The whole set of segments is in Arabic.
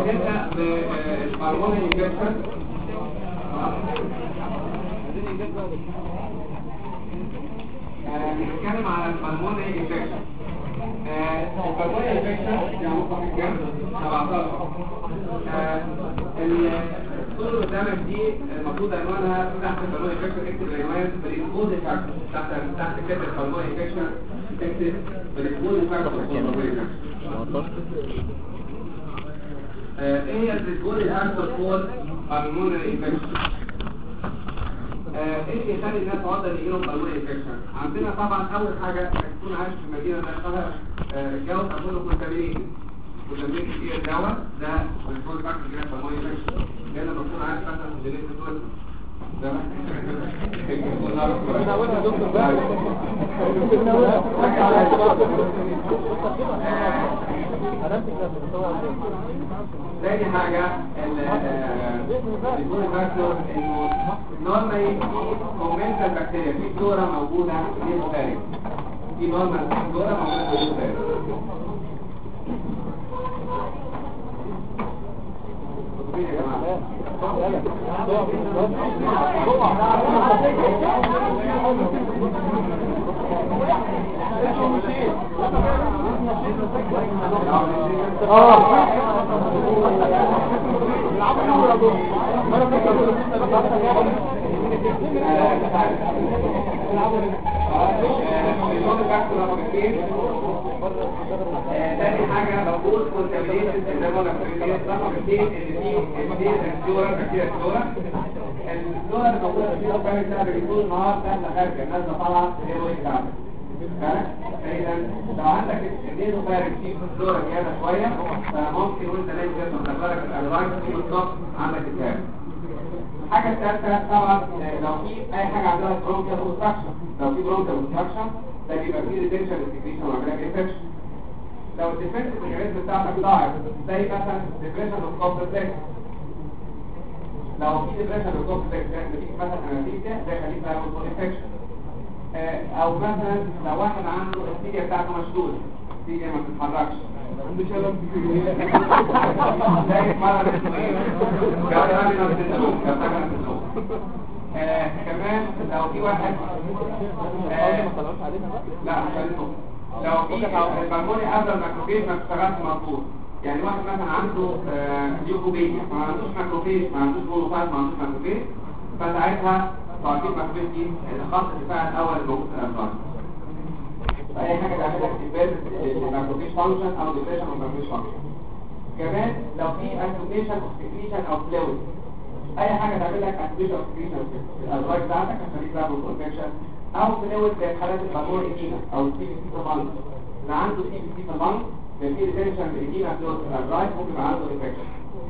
هنبدأ بالهرمون انجكشن. نتكلم على الهرمون انجكشن. الهرمون انجكشن يعني ممكن كام 17. الصورة اللي قدامك دي المفروض عنوانها تحت الهرمون انجكشن اكتب العنوان بالانبوز فاكتور. تحت كده الهرمون انجكشن اكتب بالانبوز فاكتور. ايه هي الريسبون الانسر فور بالمونري انفكشن؟ ايه اللي يخلي الناس عرضه يجيلهم بالمونري انفكشن؟ عندنا طبعا اول حاجه انك تكون عايش في المدينه اللي فيها الجو اظن كونتامينيتد فيه الدواء ده الريسبون فاكتور كده بالمونري انفكشن. لان لما تكون عايش مثلا في جنينه الدول ده تاني حاجة بيكون فاكتور انه نورمالي في كومنتال بكتيريا في فلورا موجودة في الخارج. في نورمال فلورا موجودة في الخارج. يا جماعة تاني حاجة بقول كونتامينيشن زي ما قلنا رقم 2 ان في الفلورا بكتيريا الفلورا اللي موجودة في الفلورا بتاعت بيكون النهار نازلة خارجة نازلة طالعة في الهواء بتاعتك. فإذا لو عندك الدينو خارج فيه فلورا زيادة شوية فممكن وانت نايم كده تخرج الألوان في بالظبط عندك التهاب. الحاجة الثالثة طبعا لو في أي حاجة عندها برونكيال اوبستراكشن، لو في برونكيال اوبستراكشن ده بيبقى فيه ريتنشن انتجريشن وعملية انفكشن. لو الديفنس ميكانيزم بتاعتك ضاعف زي مثلا ديبريشن اوف كومبلكس، لو في ديبريشن اوف كومبلكس نتيجة مثلا انستيزيا ده يخليك بقى انفكشن. او مثلا لو واحد عنده السيجا بتاعته مشدودة، السيجا ما بتتحركش عنده شلل زي مرض اسمه ايه؟ كمان لو في واحد لا مش هنطلق لو في البلموني قبل الماكروفيج ما بتشتغلش مظبوط، يعني واحد مثلا عنده ليوكوبينيا ما عندوش ماكروفيج ما عندوش مونوسايت ما عندوش ماكروفيج، فساعتها تعطيل ماكروفيج دي الخط الدفاع الاول الموجود في الابراج. فاي حاجه تعمل لك ديبريشن الماكروفيج فانكشن او ديبريشن الماكروفيج فانكشن. كمان لو في اكتيفيشن اوف سكريشن او فلويد، اي حاجه تعمل لك اكتيفيشن اوف سكريشن في الابراج بتاعتك عشان يبقى انفكشن او فلويد زي حالات البلمون ايديما او السي بي سي في اللنج. اللي عنده سي بي سي في اللنج في ريتنشن بالايديما فلويد في الابراج ممكن يبقى عنده انفكشن.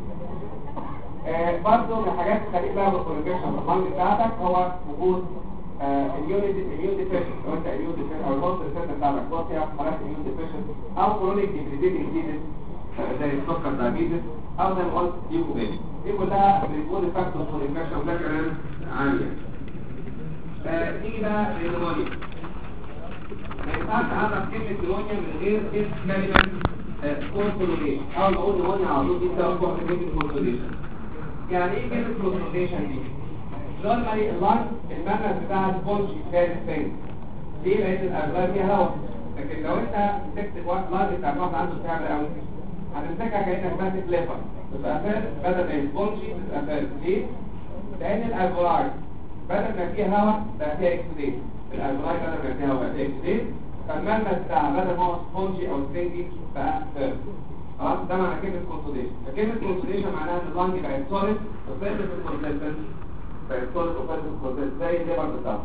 برضه من الحاجات اللي تخليك بقى بالكونفكشن في اللنج بتاعتك هو وجود اليون ديفيشن. لو انت اليون ديفيشن او الهوست ريسبتور بتاعتك واطيه حالات اليون ديفيشن او كرونيك ديبريديتنج ديزيز زي السكر دايابيتس او زي ما قلت ليوكوبينيا، دي كلها بتكون فاكتور فور انفكشن وده كلام عالي. نيجي بقى للنمونيا. ما ينفعش اعرف كلمه نمونيا من غير كلمه كونسوليديشن. اول ما اقول نمونيا على طول دي بتبقى كلمه كونسوليديشن. يعني ايه كلمه كونسوليديشن دي؟ نورمالي اللنج المنفذ بتاع السبونج كان سبنج ليه؟ لان الالفاظ فيها هواء، لكن لو انت مسكت اللنج بتاع واحد عنده تعب قوي هتمسكها كانك ماسك ليفر بتبقى بدل ما السبونجي بتبقى ليه؟ لان الالفاظ بدل ما فيها هواء بقى فيها اكسديت، الالفاظ بدل ما فيها هواء بقى فيها اكسديت، فالمنفذ بتاع بدل ما هو سبونجي او سبنجي بقى فيرم. خلاص ده معنى كلمه كونسوليديشن. فكلمه كونسوليديشن معناها ان اللنج بقت سوليد وفيرم في الكونسيستنس فيكون وفيرم زي الليفر بتاعه.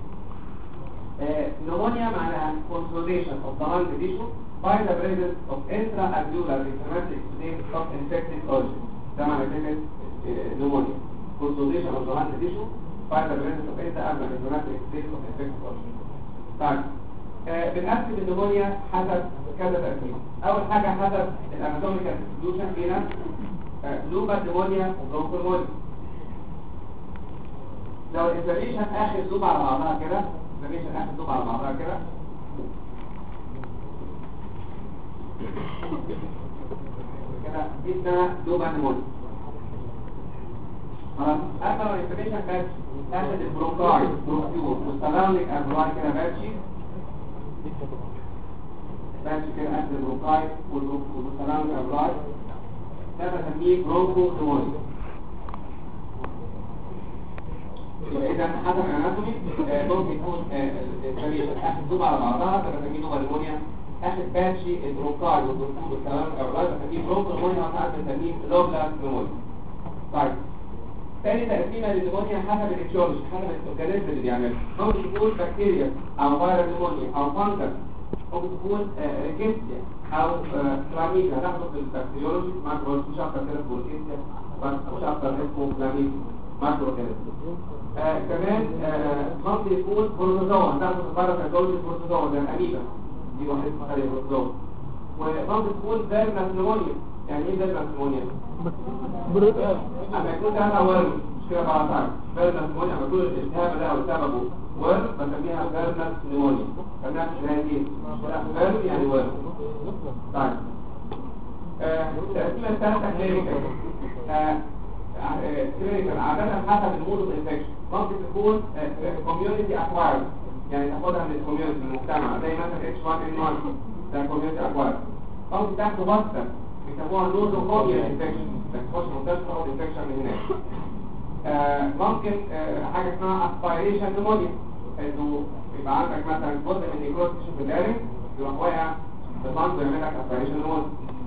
نمونيا معناها consolidation of the lung tissue by the presence of intra-alveolar inflammatory state of infected origin. ده معنى كلمة نمونيا. consolidation of the lung tissue by the presence of intra-alveolar inflammatory state of infected origin. طيب بنقسم النمونيا حسب كذا ترتيب. أول حاجة حسب الاناتوميكال ديستريبيوشن فينا لوبال نمونيا وبرونكولمونيا. لو الانفلاميشن آخر لوب على بعضها كده، الانفلاميشن آخر لوب على بعضها كده كده دي اسمها لوبال نيمونيا. خلاص اخر الانفلاميشن باتش تاخد البروكاي بروكيور والسراوندينج ابراي كده باتشي كده اخد البروكاي والسراوندينج ابراي ده بسميه برونكو نيمونيا. اذا حسب الاناتومي ممكن يكون الانفلاميشن اخد دوب على بعضها ده بسميه لوبال نيمونيا. اخد باتشي البروكاي والبروكيور والسراوندينج ابراي بسميه برونكو نيمونيا وساعات بسميه لوبلر نيمونيا. طيب ثاني تقسيمه للنيمونيا حسب الاتيولوجي حسب الاورجانيزم اللي بيعملها. ممكن تكون بكتيريا او فيروس نيمونيا او فانجس، ممكن تكون ريكيتسيا او كلاميديا. هتاخده في البكتيريولوجي ماكرو مش اكتر كده في الريكيتسيا مش اكتر اسمه كلاميديا ماكرو اورجانيزم. كمان ممكن يكون بروتوزوا. هتاخده في الباراثيولوجي بروتوزوا زي الاميبا دي واحد اسمها بروتوزوا. وممكن تكون فيروس نيمونيا. يعني ايه فيروس نيمونيا؟ اما يكون ده ورم مش كده بقى تعرف فيروس نيمونيا لما يكون الالتهاب ده او سببه ورم بسميها فيروس نيمونيا. خلينا نحكي فيروس يعني ورم. طيب التقسيمه الثالثه كلينيكال. كلينيكال عاده حسب المود اوف انفكشن. ممكن تكون كوميونتي اكوايرد يعني تاخدها من الكوميونتي من المجتمع زي مثلا H1N1 ده كوميونتي اكوايرد. ممكن تاخده بسطه بيسموها نوزوفوبيا انفكشن تخش منتشر او انفكشن من هناك. ممكن حاجه اسمها اسبيريشن نيمونيا انه يبقى عندك مثلا جزء من النيكروز في اللارنج يروح واقع بطنط يعمل لك اسبيريشن نيمونيا.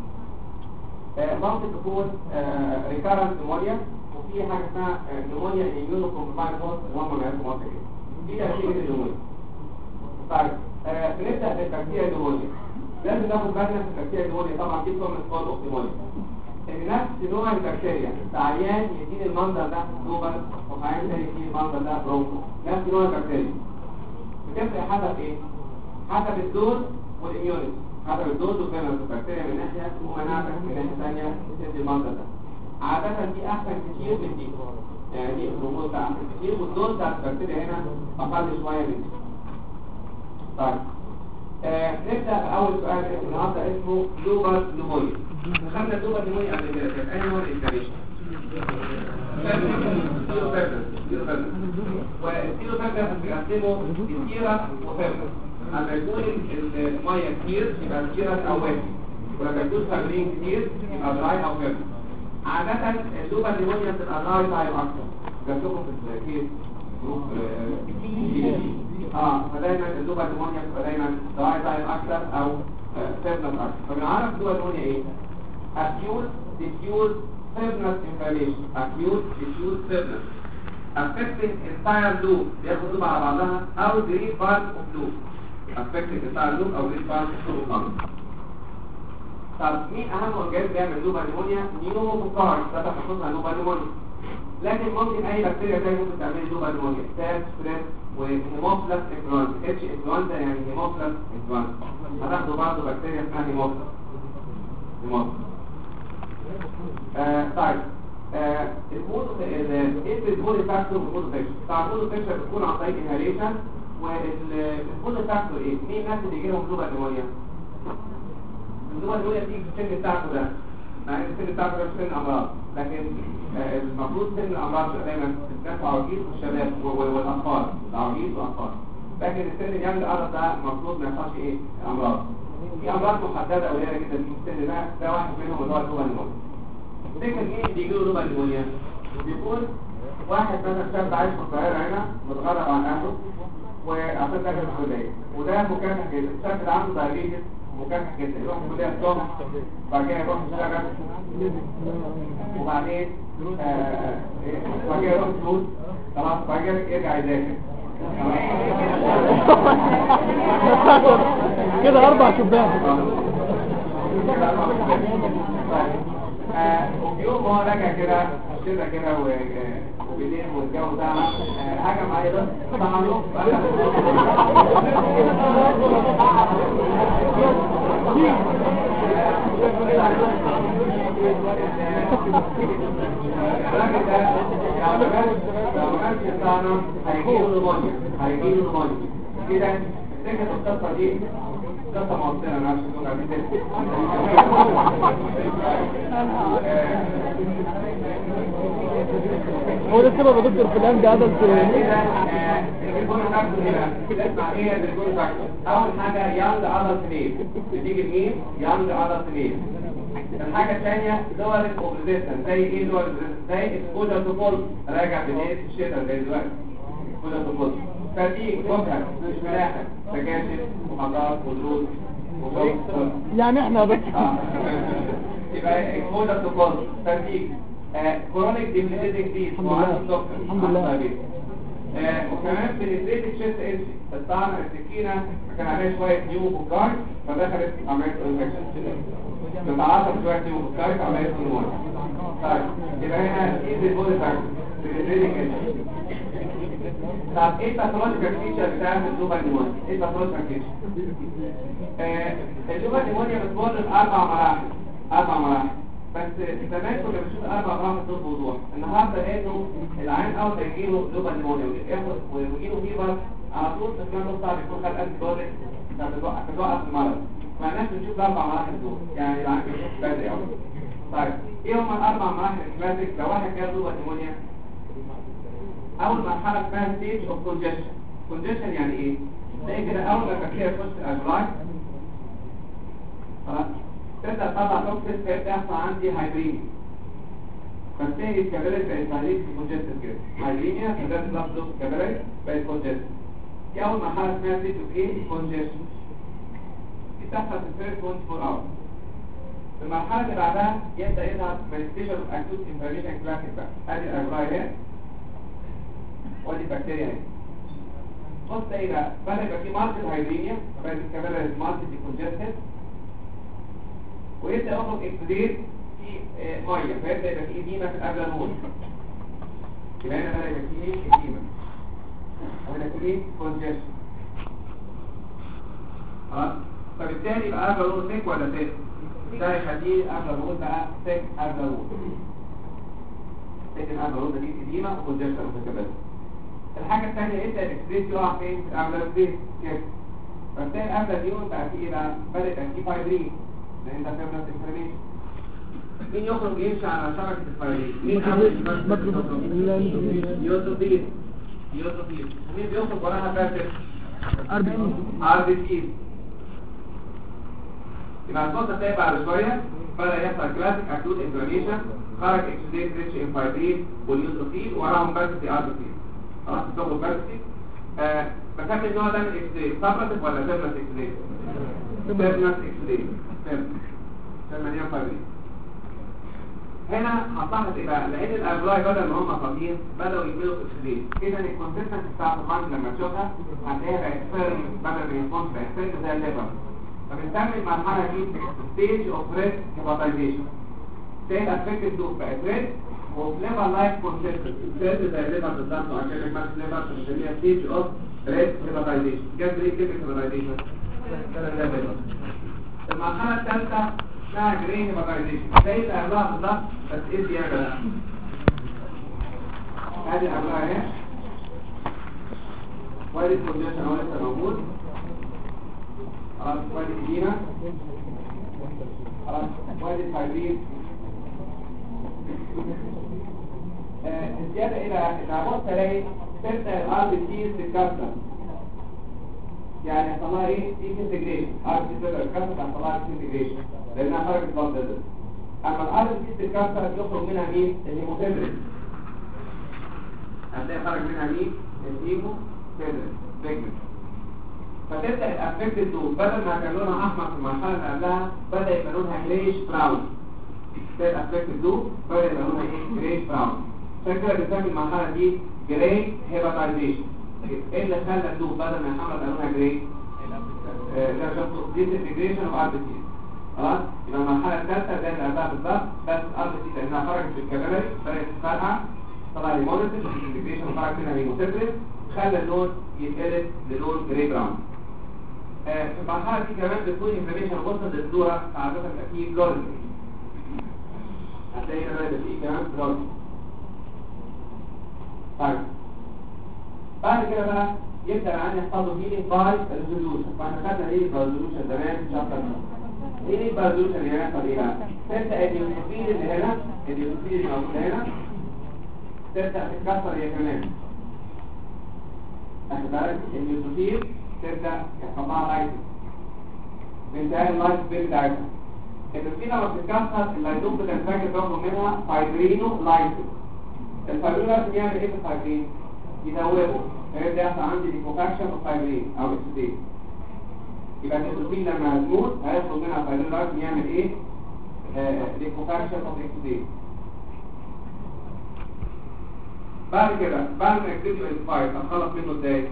ممكن تكون ريكارنت نيمونيا وفي حاجه اسمها نيمونيا اميونو كومبايند هوست اللي هم بيعملوا مصر كده. دي تركيبه النيمونيا. طيب بنبدا بالبكتيريا النيمونيا. لازم ناخد بالنا في البكتيريا النيمونيا طبعا دي فورم سكول اوف نيمونيا. ان نفس نوع البكتيريا عيان يدين المنظر ده لوبال وعيان تاني يدين المنظر ده برونكو. نفس نوع البكتيريا بتفرق حسب ايه؟ حسب الدوز والاميونيتي. حسب الدوز والفيرنس البكتيريا من ناحيه ومناعتك من ناحيه ثانيه تدي المنظر ده. عاده دي احسن كتير من دي. يعني دي الهرمون بتاع احسن كتير والدوز بتاع البكتيريا هنا اقل شويه من دي. طيب نبدأ بأول سؤال النهارده اسمه لوبال نيمونيا. خدنا اللوبال نيمونيا قبل كده كانت أي نوع الإنفلاميشن؟ والسيرو فاجرس بيقسموا السيرس وفاجرس. لما يكون المية كتير يبقى سيرس أو وافي، ولما يكون فاجرين كتير يبقى دراي أو فاجرس. عادة اللوبال نيمونيا بتبقى دراي تايب أكتر. جبتكم في الكيس جروب فدايما اللوبال نيمونيا بتبقى دايما دراي تايب اكتر او فيرنس اكتر. فبنعرف اللوبال نيمونيا ايه؟ acute diffuse fibrinous inflammation. acute diffuse fibrinous affecting entire loop بياخد لوب على بعضها او great part of loop affecting entire loop او great part of loop. طب مين اهم اورجانيزم بيعمل لوبال نيمونيا؟ نيوموكوكاي ده تخصصها لوبال نيمونيا. لكن ممكن اي بكتيريا زي ممكن تعمل لوبال نيمونيا ستاف ستريس وهيموفيلس انفلونزا. اتش انفلونزا يعني هيموفيلس انفلونزا. هتاخدوا برضه بكتيريا اسمها هيموفيلس. طيب المود ايه البودي فاكتور والبودي فاكتور؟ طبعا البودي فاكتور بتكون عن طريق انهاليشن. والبودي فاكتور ايه؟ مين الناس اللي يجي لهم لوبال نيمونيا؟ اللوبال نيمونيا بتيجي في السن بتاعته ده. مع ان السن بتاعته ده سن امراض، لكن المفروض سن الامراض دايما الناس العواجيز والشباب والاطفال، العواجيز والاطفال. لكن السن اللي يعمل القرف ده المفروض ما يحصلش ايه؟ امراض. في امراض محدده قليله جدا في السن ده واحد منهم اللي هو اللوبال نيمونيا. تفتكر مين بيجي له لوبال نيمونيا؟ بيكون واحد مثلا شاب عايش في القاهره هنا متغرب عن اهله وعشان داخل الكليه وده مكافح جدا. الشاب ده عنده دايابيتس مكافح جدا، يروح الكليه الصبح بعد كده يروح يشتغل وبعدين يروح الفلوس خلاص بعد كده يرجع يذاكر كده 4 شباب. يوم هو راجع كده الشتاء كده وبالليل والجو ده حاجه معايا بس طبعا الراجل ده لو ماشي بتاعنا هيجيله نيمونيا كده. افتكر القصه دي قصة معطية أنا عشان تقول عليه هو ده السبب يا دكتور في الان ده أول حاجة يانج أدلت ميل بتيجي مين؟ يانج أدلت ميل. الحاجة الثانية دول الأوبريزيشن زي إيه دول الأوبريزيشن؟ زي إكسبوجر تو كولد راجع بداية الشتاء زي دلوقتي إكسبوجر تو كولد فتيج مجهد مش ملاحق سكاشف محاضرات ودروس يعني احنا بس يبقى إكسبوجر تو كولد فتيج كرونيك ديبليتيتنج ديز الحمد لله وكمان بنسبة الشيست انسي بس طبعا السكينة كان عليها شوية نيوم وكار فدخلت عملية انفكشن بتعاطف شوية نيوم وكار عملية نيوم. طيب يبقى هنا ايزي بودي فاكتور بنسبة انسي. طب ايه الباثولوجيكال فيتشر بتاعت اللوبا نيمونيا؟ ايه الباثولوجيكال فيتشر؟ اللوبا نيمونيا بتمر بأربع مراحل بس زمان كنا بنشوف الاربع مراحل دول بوضوح. النهارده لقيته العين اول ما يجيله لوبا نيمونيا ويجيله فيبر على طول تسمع له صعب يكون خد انتي بودي فتوقف المرض. ما الناس بنشوف الاربع مراحل دول يعني العين بيشوف بدري قوي. طيب ايه هم الاربع مراحل الكلاسيك لو واحد جاب لوبا نيمونيا؟ اول مرحله اسمها ستيج اوف كونجكشن. كونجكشن يعني ايه؟ زي كده اول ما البكتيريا تخش الالفلاي خلاص تبدأ تطلع توكسيس فيحصل عندي هايبريميا فالتاني الكابيلاري بقت هايبريميا كونجستد كده هايبريميا فده بلس دوك كابيلاري بقت كونجستد. دي أول مرحلة اسمها ستيج اوف ايه؟ كونجستد. دي بتحصل في الفيرست 24 اور. في المرحلة اللي بعدها يبدأ يظهر مانيفستيشن اوف اكيوت انفلاميشن كلاسيك بقى. ادي الأجراء اهي وادي البكتيريا اهي. بص ايه بقى؟ بدأ يبقى في ماركت هايبريميا بقت الكابيلاري ماركت كونجستد ويبدأ يخرج اكسدير في ميه فيبدأ يبقى فيه إديمة في الأبلانول. يبقى هنا بدأ يبقى فيه إديمة وهنا فيه كونجيشن. خلاص؟ فبالتالي يبقى أبلانول سيك ولا سيك؟ ده يخليه أبلانول بقى سيك أبلانول. سيك الأبلانول ده فيه إديمة وكونجيشن متكبلة. الحاجة الثانية يبدأ الإكسدير يقع فين؟ في الأبلانول كده. فبالتالي الأبلانول بقى فيه بقى بدأ يبقى فيه فايبرين لأن ده فيبرس انفلاميشن. مين يخرج يمشي على شبكة الفايبرين؟ مين يوتوفيل ومين بيخرج وراها باسف؟ RBC. يبقى الصوت هتلاقي بعد شوية بدأ يحصل كلاسيك اكيوت انفلاميشن خرج اكسديت ريتش انفايبرين واليوتوفيل وراهم باسف RBC. خلاص بتاخد باسف. بسمي النوع ده من اكسديت سابراتيف ولا فيبرس اكسديت؟ فيبرس اكسديت. مليان فايبرين. هنا هتلاحظ ايه بقى؟ لان الابلاي بدل ما هم فاضيين بداوا يجيبوا اكسدين. اذا الكونسيستنس بتاعت المرض لما تشوفها هتلاقيها بقت فيرم بدل ما يكون بقت فيرم زي الليفر. فبنسمي المرحله دي ستيج اوف ريد هيباتايزيشن. ستيج افكتد دوب بقت ريد وفليفر لايك كونسيستنس زي الليفر بالظبط وعشان الماس ليفر بنسميها ستيج اوف ريد هيباتايزيشن. جاب ليه كلمه هيباتايزيشن؟ المرحله الثالثه اسمها جرين هيباتايزيشن زي اللي قبلها بالظبط بس ايه زياده بقى؟ ادي قبلها اهي وادي الكونجكشن هو لسه موجود خلاص وادي الإديمة خلاص وادي الفايبرين. الزياده ايه بقى؟ ان هبص الاقي تبدا الارض تيز تتكسر يعني يحصل لها ايه؟ ديسنتجريشن. ارض تبدا تتكسر يحصل لها ديسنتجريشن لانها خرجت بلاد فيزل. اما الارض دي تتكسر يخرج منها مين؟ الهيموفيبرين. هتلاقي خرج منها مين؟ الهيموفيبرين بيجمنت. فتبدا الافكتد دوب بدل ما كان لونها احمر في المرحله اللي قبلها بدا يبقى لونها جريش براون. تبدا الافكتد دوب بدا يبقى لونها ايه؟ جريش براون. عشان كده بنسمي المرحله دي جراي هيباتايزيشن. ايه اللي خلى الدوب بدل ما يحمر يبقى لونها جراي؟ ده شفته ديسنتجريشن اوف ار بي سي. خلاص يبقى المرحله الثالثه زي اللي قبلها بالظبط بس ار بي سي لانها خرجت في الكابيلاري بدات تفرقع طلع هيموليسيس ديسنتجريشن وخرج منها هيموسيبرين خلى اللون يتقلب للون جراي براون. في المرحله دي كمان بتكون انفلاميشن وصلت للصوره عاده بيبقى فيه بلورنج. هتلاقي هنا بقى فيه كمان بلورنج. طيب بعد كده بقى يبدا العيان يحصل له هيلينج باي ريزولوشن. فاحنا خدنا ايه ريزولوشن زمان في شابتر 2. ايه الريزولوشن اللي هيحصل ايه بقى؟ تبدا النيوتروفيل اللي هنا، النيوتروفيل اللي موجود هنا تبدا تتكسر هي كمان. اخد بالك النيوتروفيل تبدا يحصل لها لايتنج بانتهاء اللايف سبيل بتاعتها. النيوتروفيل لما بتتكسر اللايتوم بتنفجر تاخد منها فايبرينو لايتنج. الفايبرين لازم يعمل ايه في الفايبرين؟ يدوبه. هيبدا يحصل عندي ديكوفاكشن اوف فايبرين او اكسديت. يبقى النيوتروفيل لما هتموت هياخد منها فايبرين لازم يعمل ايه؟ ديكوفاكشن اوف اكسديت. بعد كده بعد ما اكسديت انسباير هتخلص منه ازاي؟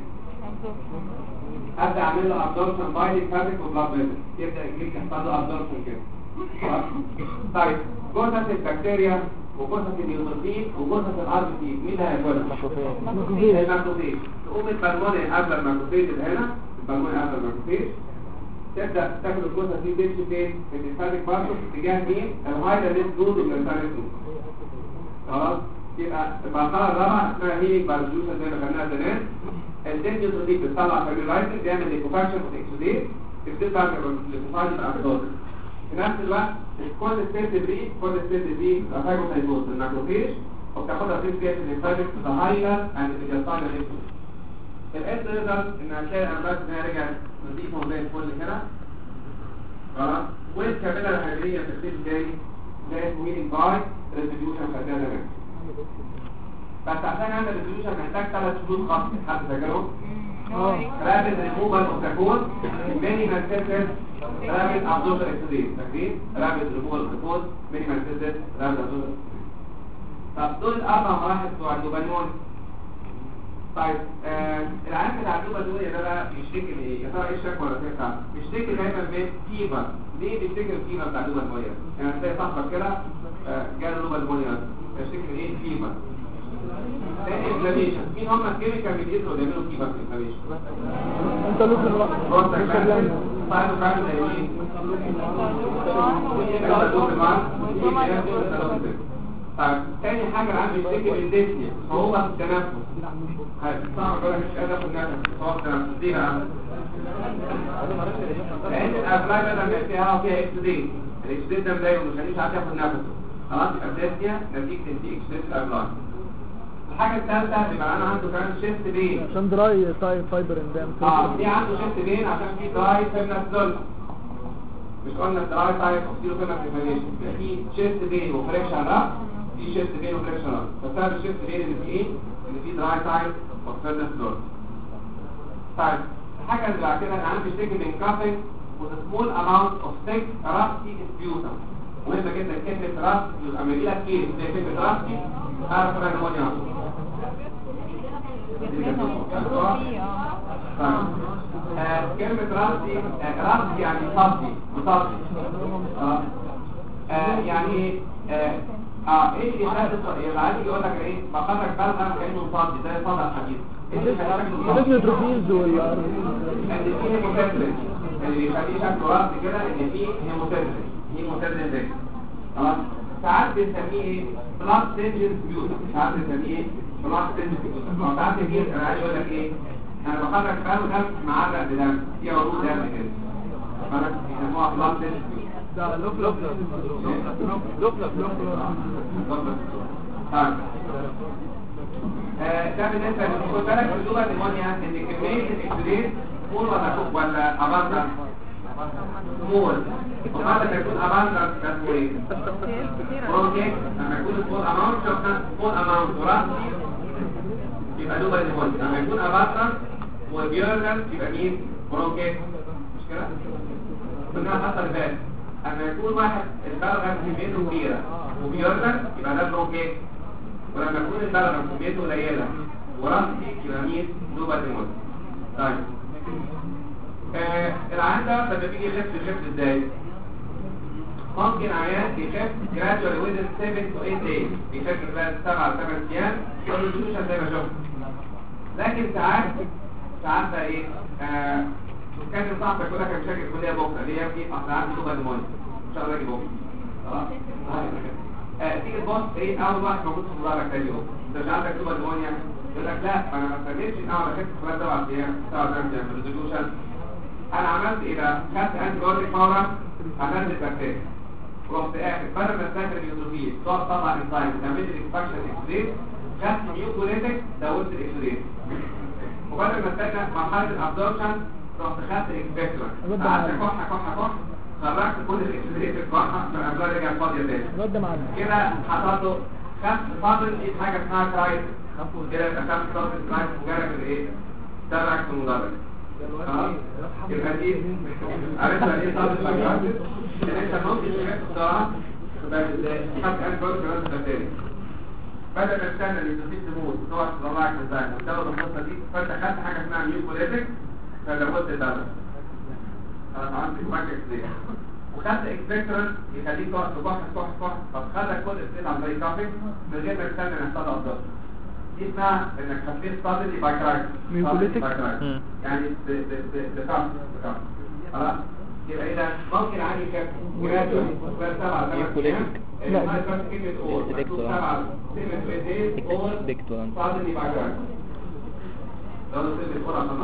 ابدا اعمل له ابزوربشن باي ليمفاتيك وبلاد فيسل. يبدا يجيب يحصل له ابزوربشن كده. طيب جثث البكتيريا وجثث النيوتروفيل وجثث الار بي سي مين اللي هياكلها؟ الماكروفيج. تقوم البلموني قبل الماكروفيج اللي هنا، البلموني قبل الماكروفيج تبدا تاكل الجثث دي تمشي فين؟ في الليمفاتيك بارتو اتجاه مين؟ الهايدر ليد نود والليمفاتيك نود. خلاص؟ يبقى المرحله الرابعه اسمها هيلينج بارزولوشن زي ما خدناها زمان. الدينيوتروفيل بتطلع فايبرولايتس بيعمل ديكوفاكشن اوف اكسوديت بتبدا الليمفاتيك يبقى اكتوز. في نفس الوقت كل ستيب دي فاجوسايتوز الماكروفيج وبتاخدها في سبيس الليمفاتيك تهايلر اند بيجستايل ليمفوس. الاند ريزلت ان هتلاقي الامراض انها رجعت نظيفه وزي الفل كده. خلاص والكابيلاري الهيدريه في الستيب الجاي زي هيلينج باي ريزوليوشن خدناها زمان. بس عشان اعمل ريزوليوشن محتاج 3 شروط خاصه. حد فاكرهم؟ رابد ريموفال اوف ذا كود مينيمال سيرفيس رابد ابزوربشن اكسديت. فاكرين؟ رابد ريموفال اوف ذا كود مينيمال سيرفيس رابد ابزوربشن. طب دول الاربع مراحل بتوع الدوبامين. طيب العيان بتاع الدوبامين ده بقى بيشتكي من ايه؟ يا ترى ايه الشكوى الرئيسيه بتاعته؟ بيشتكي دايما من فيفر. ليه بيشتكي من الفيفر بتاع الدوبامين؟ يعني تلاقي صاحبك كده جاله دوبامين بيشتكي من ايه؟ فيفر. انفلاميشن. مين هم الكيميكال ميديتور اللي بيعملوا فيفر انفلاميشن؟ انت لوكال طيب تاني حاجة العام بيشتكي من ديسنيا صعوبة في التنفس. صعب يقول لك مش قادر اخد نفس صعوبة في التنفس. ليه بقى؟ لأن الأفلاج بدل فيها اكسديت. الاكسديت ده مضايقه ومش هنيش عارف ياخد نفسه. خلاص يبقى ديسنيا نتيجة اكسديت الأفلاج. الحاجة الثالثة بيبقى أنا عنده كمان شيفت بين عشان دراي فايبر اندام. دي عنده شيفت بين عشان في دراي فيبنس دول. مش قلنا دراي تايب اوف سيرو فيبنس انفلاميشن. في شيفت بين وفريكشن راب. في شيفت بين وفريكشن راب. فسبب الشيفت بين اللي في ايه؟ اللي في دراي تايب اوف فيبنس دول. طيب الحاجة اللي بعد كده أنا عندي بيشتكي من كافينج with a small amount of thick rusty sputum. مهمة جدا كلمة rusty لما يجي لك كيس زي كلمة rusty أعرف أنا نمونيا. كلمة راسي يعني صدي مصدي. يعني ايه اللي خلى العادي يقول لك ايه مقدرك بلغم كأنه مصدي زي صدى الحديد. النيوتروفيلز ولا ان فيه هيموتدرين اللي بيخليه شكله راسي كده ان فيه هيموتدرين ده. خلاص ساعات بنسميه ايه بلاد سينجن بيوتا. ساعات بنسميه ايه بلاد سينجن بيوتا. ساعات كتير العادي يقول لك ايه انا بخرج بلغم معرق بدم في عروض دم كده. فانا بيسموها بلاد سينجن بيوتا. ده لوك ده بالنسبه خد بالك في اللغه النمونيا ان كميه الاكسديت مول ولا اباندر مول. وماذا تكون اباندر كالمولين برونكيت لما يكون سمول اماونت شفنا سمول اماونت وراسي يبقى لغه النمونيا. لما يكون اباندر وبيورنال يبقى مين برونكيت. مش كده؟ كنا حصل بالك اما يكون واحد البلغم كميته كبيره وبيورنال يبقى ده برونكيت. ولما يكون البلغم كميته قليله وراسي يبقى مين لوبا ديمون. طيب العيان ده لما بيجي يخف ازاي؟ ممكن عيان يخف gradually within 7 to 8 days. بيخف خلال 7 ل 8 ايام والريزولوشن زي ما شفنا. لكن ساعات بقى ايه كان صاحبك يقول لك انا مش هاجي الكليه بكره. ليه يا ابني؟ اصل عندي لوبا ديمون ان شاء الله اجي بكره. خلاص تيجي تبص ايه اول واحد موجود في مدرج تاني يوم. انت مش عندك لوبا ديمونيا يقول لك لا انا ما استنيتش ان اقعد اخف خلال 7 ايام 7 ايام ريزوليوشن. انا عملت ايه بقى؟ خدت انتي بايوتيك فورا عملت البكتيريا ورحت اخر بدل ما استنى اليوتروفيل تقعد تطلع انزيم وتعمل لي اكسباكشن اكسوديت، خدت نيوكوليتيك زودت الاكسوديت، وبدل ما استنى مرحله الابزوربشن رحت خدت اكسبكتورنت قعدت كح خرجت كل الاكسوديت في الكحه فالابزار رجعت فاضيه تاني كده. حصل له خدت فاضل في حاجه اسمها كرايس كده يبقى خدت فاضل كرايس وجرب الايه؟ ده العكس المدرج. يبقى دي عرفنا ايه صار الباكرايس ان انت ممكن تشوف الصراحه بس خدت انت برضه كمان بكتيريا بدل ما تستنى النيوتروفيل تموت وتقعد تطلع لك انزيم وتزود الخطه دي، فانت خدت حاجه اسمها نيوكوليتيك فزودت الدم خلاص عملت باكيت ليه، وخدت اكسبكتورنت يخليك تقعد تكح فتخلك كل السيل عن طريق كافيك من غير ما تستنى انك تطلع الضغط. دي اسمها انك خفيت صادري باكرايس نيوكوليتيك يعني بكافي خلاص. يبقى اذا ممكن عادي يخف جرادوالي خلال 7 ايام. لا ما ينفعش كلمه اور مكتوب 7 سيمتريز اور صادري باكرايس لو نسيت اور عشان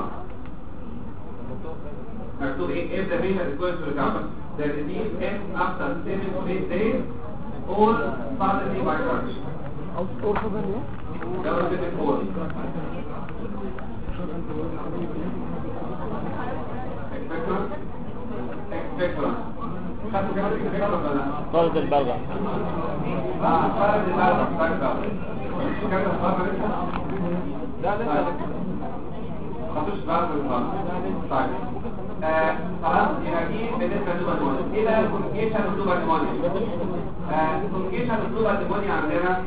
مكتوب ايه if the patient is going to recover the disease ends after 7 to 8 days or suddenly by crash. او اور فضل ايه؟ ده هو كده اور expectorant خدوا كده expectorant ولا لا؟ طرد البلغم طرد البلغم كده الخبر لسه؟ لا لسه خدوش بعض الخبر. طيب خلاص يبقى دي بالنسبه للدوبا نيمونيا. ايه بقى الكوميونيكيشن والدوبا نيمونيا؟ الكوميونيكيشن والدوبا نيمونيا عندنا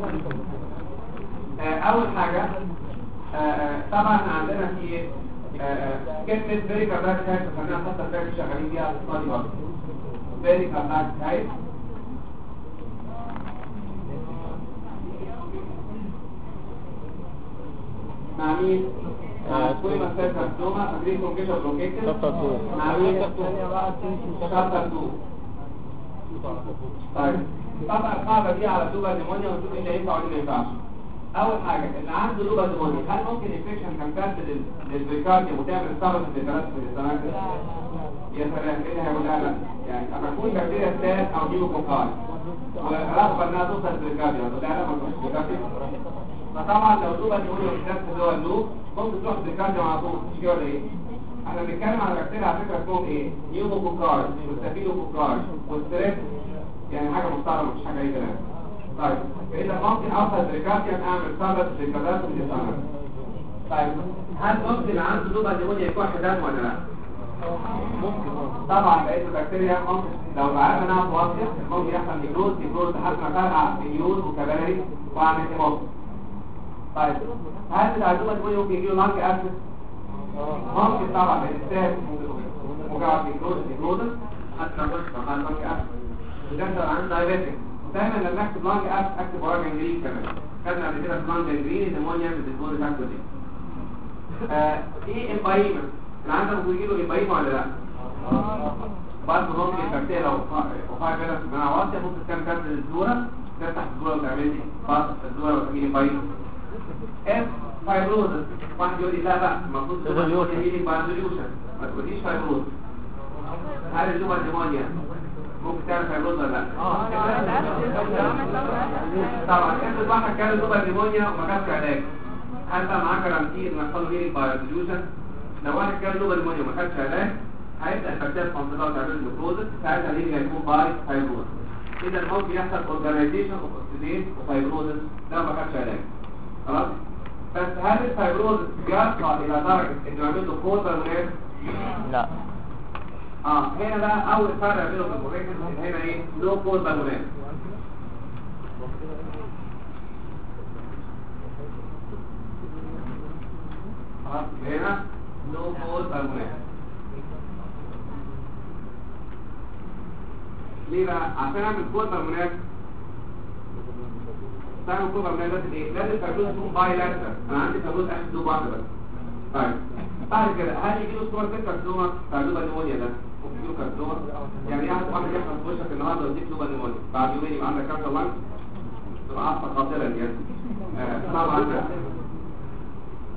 اول حاجه طبعا عندنا في كلمه فيري كارناك تايب خلينا نحط الفاكر شغالين بيها في الصادي برضه. فيري كارناك تايب مع مين؟ كل ما استاذ كارسوما فاكرين كونجيشن بلوكيتد مع مين؟ شابتر 2. طيب طبعا القاعده دي على دوبا نيمونيا ونشوف ايه اللي ينفع وايه اللي ما ينفعش. اول حاجه اللي عنده دوبا نيمونيا هل ممكن انفكشن تمتد للبريكارديوم وتعمل ثغره في الجلد في السنه؟ يا سلام ايه اللي هيقولها لك؟ يعني اما تكون بكتيريا ستات او نيوكوكاي ورغبه انها توصل للبريكارديوم هتقولها لك ما تروحش بريكارديوم. فطبعا لو دوبا نيمونيا مش نفس اللي هو اللوب ممكن تروح بريكارديوم على طول مش كده ولا ايه؟ احنا بنتكلم على بكتيريا على فكره اسمهم ايه؟ نيوكوكاي والستافيلوكوكاي والستريس يعني حاجه محترمه مش حاجه اي كلام. طيب فاذا ممكن اوصل بريكارديوم اعمل ثغره في الجلد من السنه. طيب هل ممكن عنده دوبا نيمونيا يكون دم ولا لا؟ ممكن طبعا بقيه البكتيريا ممكن لو عرفنا انها متوسط ممكن يحصل نيكروز لحد ما ترقع بنيول وكباري واعمل هيموت. طيب هل العدوى نيمونيا ممكن يجيله لانج اسيد؟ ممكن طبعا الانسان مجرد نيكروز حتى لو مش طبعا لانج اسيد وده عنده دايابيتك. دايما لما نكتب لانج اسيد اكتب وراه جنجرين كمان. خدنا قبل كده في لانج جنجرين النيمونيا بالديسبوز بتاعته دي. ايه امبايما اللي عندك ممكن يجيله امبايما ولا لا؟ برضه ممكن البكتيريا لو وقع كده في المناعه واطيه ممكن تعمل كسر الزوره تفتح الزوره وتعمل لي فاصل في الزوره وتجيب امبايما. فايبروزس واحد يقول لي لا بقى المفروض تقول لي بايولوجيشن ما تقوليش فايبروز. هل اللغه النيمونيا ممكن تعمل فايبروز ولا لا؟ طبعا افرض واحد كان اللغه النيمونيا وما خدش علاج هل بقى معاه كرامتين ويحصل له هيلينج بايولوجيشن؟ لو واحد كان اللغه النيمونيا وما خدش علاج هيبدا البكتيريا في منطقه تعمل نيكروزس ساعتها الهيلينج هيكون باي فايبروز. اذا ممكن يحصل اورجانيزيشن اوف اوكسيديز وفايبروزس لو ما خدش علاج. خلاص؟ بس هل الفايبروز بيصل الى درجه انه يعمل له كود بالمناسب؟ لا. هنا بقى اول فرق بينهم الكوريكشن هنا ايه؟ لو كود بالمناسب. هنا لو كود بالمناسب. ليه بقى؟ عشان اعمل كود بالمناسب تعمل كوبر من لازم ايه؟ لازم الفايبروز تكون باي لاترال. انا عندي فايبروز اخد دوب واحده بس. طيب بعد كده هل يجي له صور كارسوما بتاع دوبا نيمونيا ده؟ ممكن يجي له كارسوما يعني واحد يحصل في وشك النهارده ويديك دوبا نيمونيا بعد يومين يبقى عندك كارسوما تبقى عصبه خطيره يعني طبعا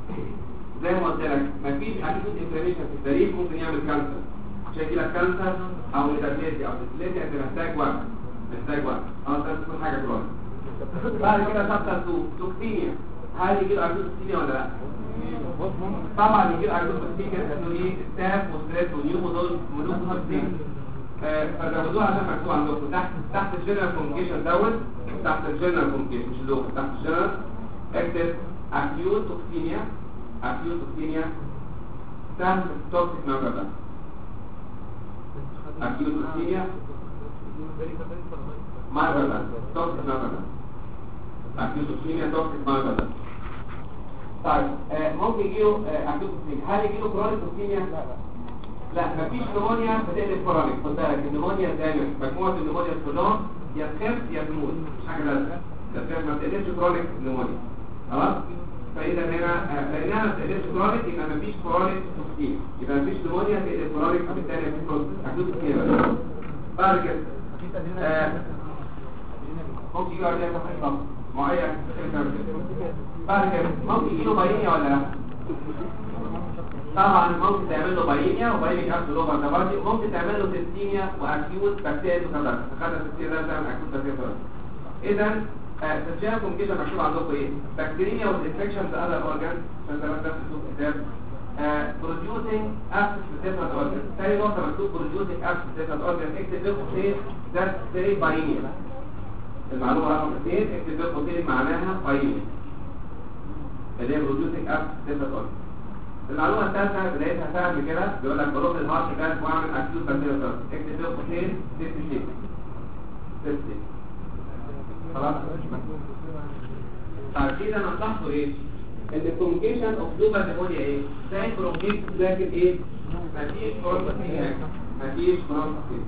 زي ما قلت لك مفيش اكيوت انفلاميشن في التاريخ ممكن يعمل كانسر، عشان يجي لك كانسر او ميتابليزي او ديسليزي انت محتاج وقت ده تكون حاجه كويسه. بعد كده شابتر 2 توكسيميا، هل يجي له اكيوت توكسيميا ولا لا؟ طبعا يجي له اكيوت توكسيميا لانه ايه ستاف وستريس ونيومو دول ملوك خاصين، فزودوها عشان مكتوب عندكم تحت الجنرال كوميونيكيشن دوت، تحت الجنرال كوميونيكيشن مش اللوكال، تحت الجنرال اكتب اكيوت توكسيميا تحت توكسيك مايكروبات. اكيوت توكسيميا مايكروبات توكسيك مايكروبات، اكيوت توكسيميا توكسيك مايكروبات. طيب ممكن يجيله اكيوت توكسيميا، هل يجيله كرونيك توكسيميا؟ لا مفيش نمونيا بتقلب كرونيك، خد بالك النمونيا دايما مجموعه النمونيا كلهم يا تخف يا تموت، مش حاجه لازمه، ما بتقلبش كرونيك نمونيا خلاص. فاذا هنا لانها ما بتقلبش كرونيك يبقى مفيش كرونيك توكسيميا، يبقى مفيش نمونيا تقلب كرونيك، فبالتالي مفيش اكيوت توكسيميا. بعد كده ممكن يجي عليها تخطيط معين. بعد كده ممكن يجي له باينيا ولا لا؟ طبعا ممكن تعمل له باينيا وباينيك ابس لوفر تبادي، ممكن تعمل له سيستيميا واكيوت بكتيريا وكذا، فخدت السيستيميا ده بتعمل اكيوت بكتيريا. اذا تسجيل كوميونيكيشن مكتوب عندكم ايه؟ بكتيريا والانفكشن ذا اذر اورجانز، عشان ده بس مكتوب كتاب producing abscess في different organs. ثاني نقطة مكتوب producing abscess في different organs، اكتب له قوسين that say باينيا. المعلومة رقم 2 اكتب له قوسين معناها باينيا اللي هي producing abscess في different organs. المعلومة الثالثة بدايتها سهل كده، بيقول لك بروح الهارت جاز واعمل اكيوت بكتيريا، اكتب له قوسين سيبتيك. خلاص؟ طيب كده انا هتلاحظوا ايه؟ ان الكوميونيكيشن اوف لوبال نيمونيا ايه؟ زي برونكيت لكن ايه؟ مفيش برونكيت هناك، مفيش برونكيت.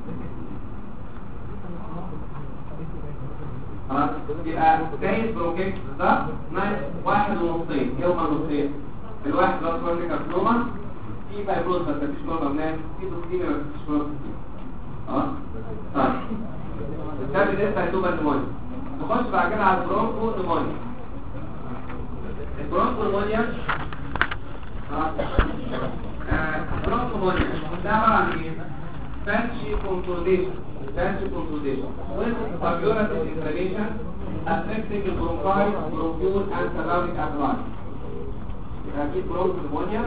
خلاص؟ يبقى زي برونكيت بالظبط واحد ونصين، هما نصين. الواحد راس كورنيك كارسينوما، في فايبروز بس مفيش كورنيك هناك، في توكسيميا بس مفيش كورنيك. خلاص؟ طيب ده بالنسبه للوبال نيمونيا. نخش بعد كده على البرونكو نيمونيا. البرونكو نيمونيا برونكو نيمونيا ده عباره عن ايه؟ فاتشي كونتروديشن with fibrotic inflammation affecting the bronchi, bronchiole and salaric alveoli. يبقى في برونكو نيمونيا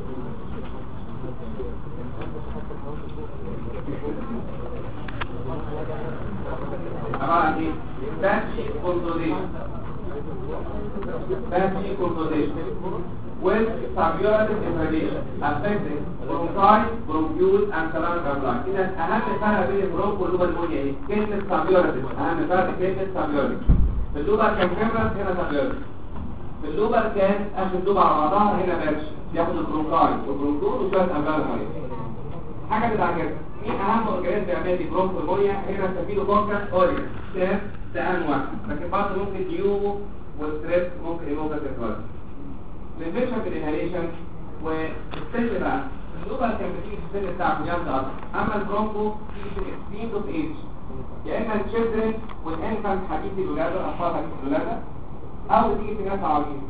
عباره عن ايه؟ فاتشي كونتروديشن with fibrotic inflammation affecting bronchi, bronchiole and salaric alveoli. إذا أهم فرق بين البرونكو واللوبال نيمونيا إيه؟ كلمة fibrotic، أهم فرق كلمة fibrotic. في اللوبال كان فيبرس، هنا fibrotic. في اللوبال كان آخد لوبة على بعضها، هنا باتش ياخد البرونكاي والبرونكول وشوية ألفال حواليه. حاجة بتعجبك، مين أهم أورجانيزم بيعمل لي برونكو نيمونيا؟ هنا ستافيلوكوكس أوريوس، ستاف ده أنواع، لكن برضه ممكن نيومو والستريس ممكن يموت الكتوال. الانفكشن في الانهاليشن والسن بقى، اللوبال كان بتيجي في السن بتاعته يمضي أكتر، أما البرونكو تيجي في الاكستريم اوف ايج، يا إما التشيلدرن والإنفانت حديثي الولادة، الأطفال حديثي الولادة، أو تيجي في ناس عواجيز.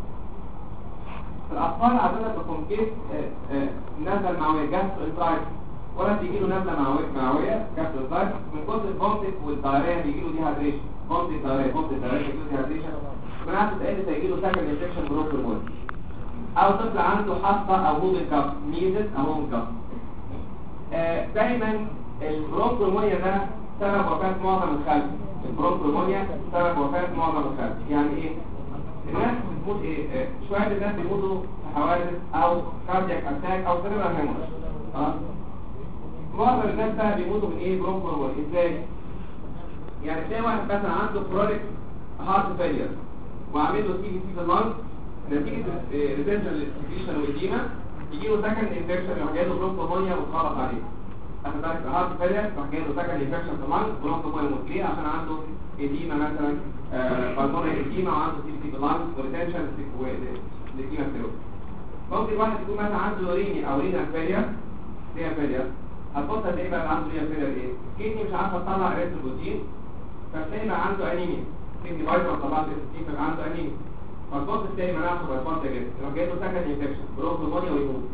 الأطفال عادة بكونكيت نزل معوية جاستروانترايتس، ولا تيجي له نزلة معوية جاستروانترايتس من كتر البونتك والدايريا بيجي له ديهايدريشن، بونتك دايريا بيجي له ديهايدريشن، منعت تقل تيجي له سكند انفكشن بروك هرمون، أو طفل عنده حصة أو موبن كاب، ميزس أو موبن كاب. دايما البرونكولمونيا ده سبب وفاة معظم الخلق، البرونكولمونيا سبب وفاة معظم الخلق. يعني ايه؟ الناس بتموت ايه؟ شوية الناس بيموتوا في حوادث او كاردياك اتاك او سيريبرال هيموريج. معظم الناس بقى بيموتوا من ايه؟ برونكولمونيا. ازاي؟ يعني تلاقي واحد مثلا عنده كرونيك هارت فيلير وعامل له سي في اللنج نتيجة ريتنشن للسكريشن وإديما، يجي له سكند انفكشن يروح جاي له برونكولمونيا وتخبط عليه. أخد بالك الهارت فيلير يروح جاي له سكند انفكشن في اللنج برونكولمونيا موت. ليه؟ عشان عنده إديما مثلا بالمونري إديما وعنده سي في اللنج وريتنشن للإديما ستيرويد. ممكن واحد يكون مثلا عنده يوريني أو رينال فيلير، هتبص هتلاقي بقى عنده رينال فيلير ايه؟ كدني مش عارفة تطلع اريثروبوتين، فتلاقي بقى عنده أنيميا. كدني بايظة ما طلعش اريثروبوتين فبقى عنده أنيميا. فالبص التاني مناعته ريسبونس جدا يروح جاي له سكند انفكشن بروكلومونيا ويموت.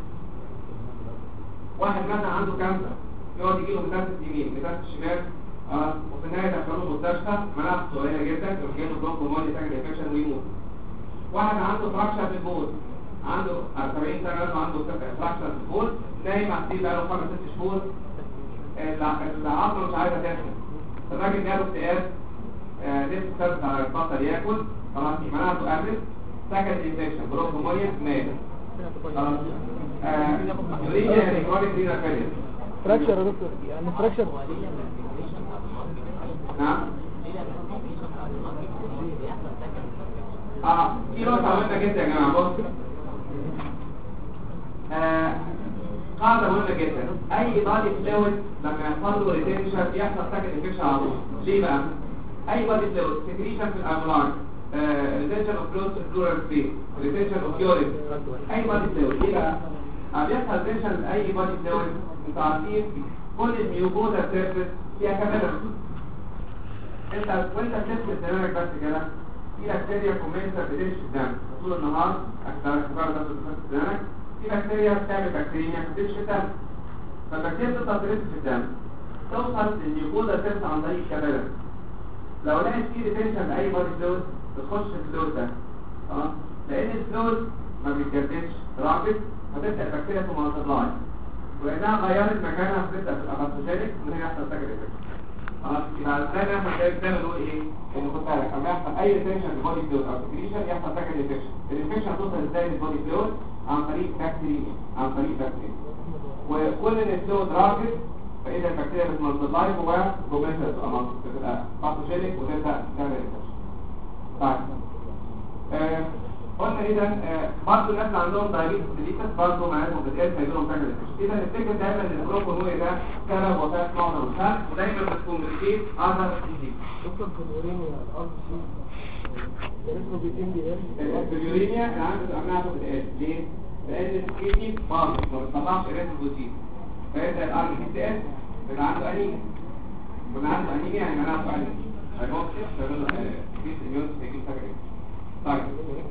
واحد مثلا عنده كانسر يقعد يجي له ميتاستاسيس يمين ميتاستاسيس شمال وفي النهايه دخلوه مستشفى مناعته قليله جدا يروح جاي له بروكلومونيا سكند انفكشن ويموت. واحد عنده فراكشر في البول عنده 40 سنه مثلا عنده فراكشر في البول نايم على السرير بقاله 5 6 شهور العظمه مش عايزه تاكل الراجل جاله اكتئاب لسه ثابت على البطل ياكل خلاص مناعته قلت سكند انفكشن بروكلومونيا مات خلاص يورينيا كرونيك رينال فيلير فراكشر يا دكتور يعني فراكشر نعم في نقطة مهمة جدا يا جماعة بص قاعدة مهمة جدا أي بادي فلويد لما يحصل له ريتنشن يحصل سكند انفكشن على طول ليه بقى؟ أي بادي فلويد سكريشن في الأملاك ريتنشن اوف فلويد في البلورال سبيس ريتنشن اوف يورين أي بادي فلويد ليه بقى؟ بيحصل ريتنشن لأي بادي فلويد أنتوا عارفين كل الميوكوزا سيرفيس فيها كاميرا أنت وأنت بتلبس دماغك بس كده في بكتيريا كومنسر بتمشي في الدم طول النهار اكتر بس في دماغك في بكتيريا بتعمل بكتيريا بتمشي في الدم فالبكتيريا بتفضل تلف في الدم توصل للميوكوزا سيرفيس عن طريق الكاميرا لو لقيت فيه ريتنشن لاي بادي فلويد بتخش في الفلويد ده لان الفلويد ما بيتجددش راكد فتبدا البكتيريا تمالتبلاي ولانها غيرت مكانها بتبدا في الاباثوجينيك من هنا يحصل سكند انفكشن خلاص يبقى ازاي نعمل زي ما بنقول ايه ان خد بالك اما يحصل اي ريتنشن للبودي فلويد او سكريشن يحصل سكند انفكشن الانفكشن توصل ازاي للبودي فلويد عن طريق بكتيريا وكل ان الفلويد راكد فاذا البكتيريا بتمالتبلاي جواها جومنتال بتبقى باثوجينيك وتبدا تعمل انفكشن. طيب قلنا اذا برضه الناس اللي عندهم دايابيتس ميليتس برضه معاهم بتقل فيجي لهم سكند انفكشن. اذا نفتكر دايما ان البروكونوي ده سبب وفاه معظم الخلق ودايما بتكونفيرت اذر ديزيز. دكتور اليورينيا الارض ده اسمه بيتين دي اليورينيا مناعته بتقل ليه؟ لان الكيدني باظ ما بتطلعش اريثروبويتين فيبدا الارض بتقل بيبقى عنده انيميا يعني مناعته قلت هيموت تعمل له كيس اميون هيجيب سكند. طيب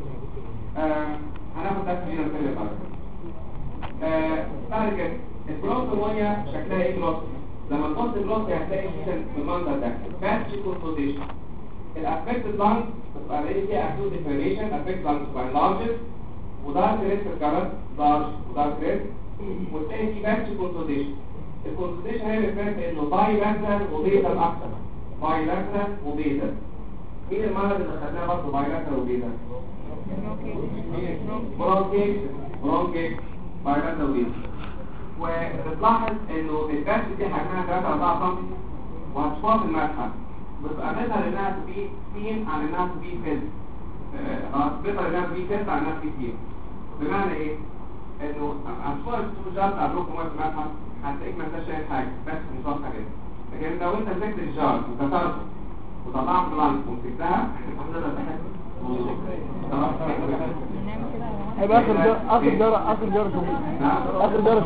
هناخد درس هنا نتكلم عليه. بعد كده البروكلومونيا شكلها ايه جلوس؟ لما تبص الجلوس هتلاقي فيه المنظر ده باتش كونسوليديشن. الافكتد لانج بتبقى الاقي فيها اكيوت ديفيريشن افكتد لانج بتبقى لارجر ودارك ريد في الكلر لارج ودارك ريد وتلاقي فيه باتش كونسوليديشن. الكونسوليديشن هي ريفيرت انه باي لاترال وبيتال اكتر باي لاترال وبيتال. مين المرض اللي خدناه برضه باي لاترال وبيتال؟ برونكيك بايلاترال وبيتال. وبتلاحظ انه الباتش دي حجمها 3-4 سم وهتشوفها في المتحف بتبقى بتظهر انها تبي سين عن انها تبي فيلم بتظهر انها تبي فيلم عن انها تبي سين. بمعنى ايه؟ انه هتشوفها الجار بتاع البروكومات في المتحف هتلاقيك ما انتش شايف حاجه بس مش واضحه جدا. لكن لو انت مسكت الجار وكسرته وطلعت بلانك ومسكتها هتقدر تحس هيبقى اخر جرس اخر جرس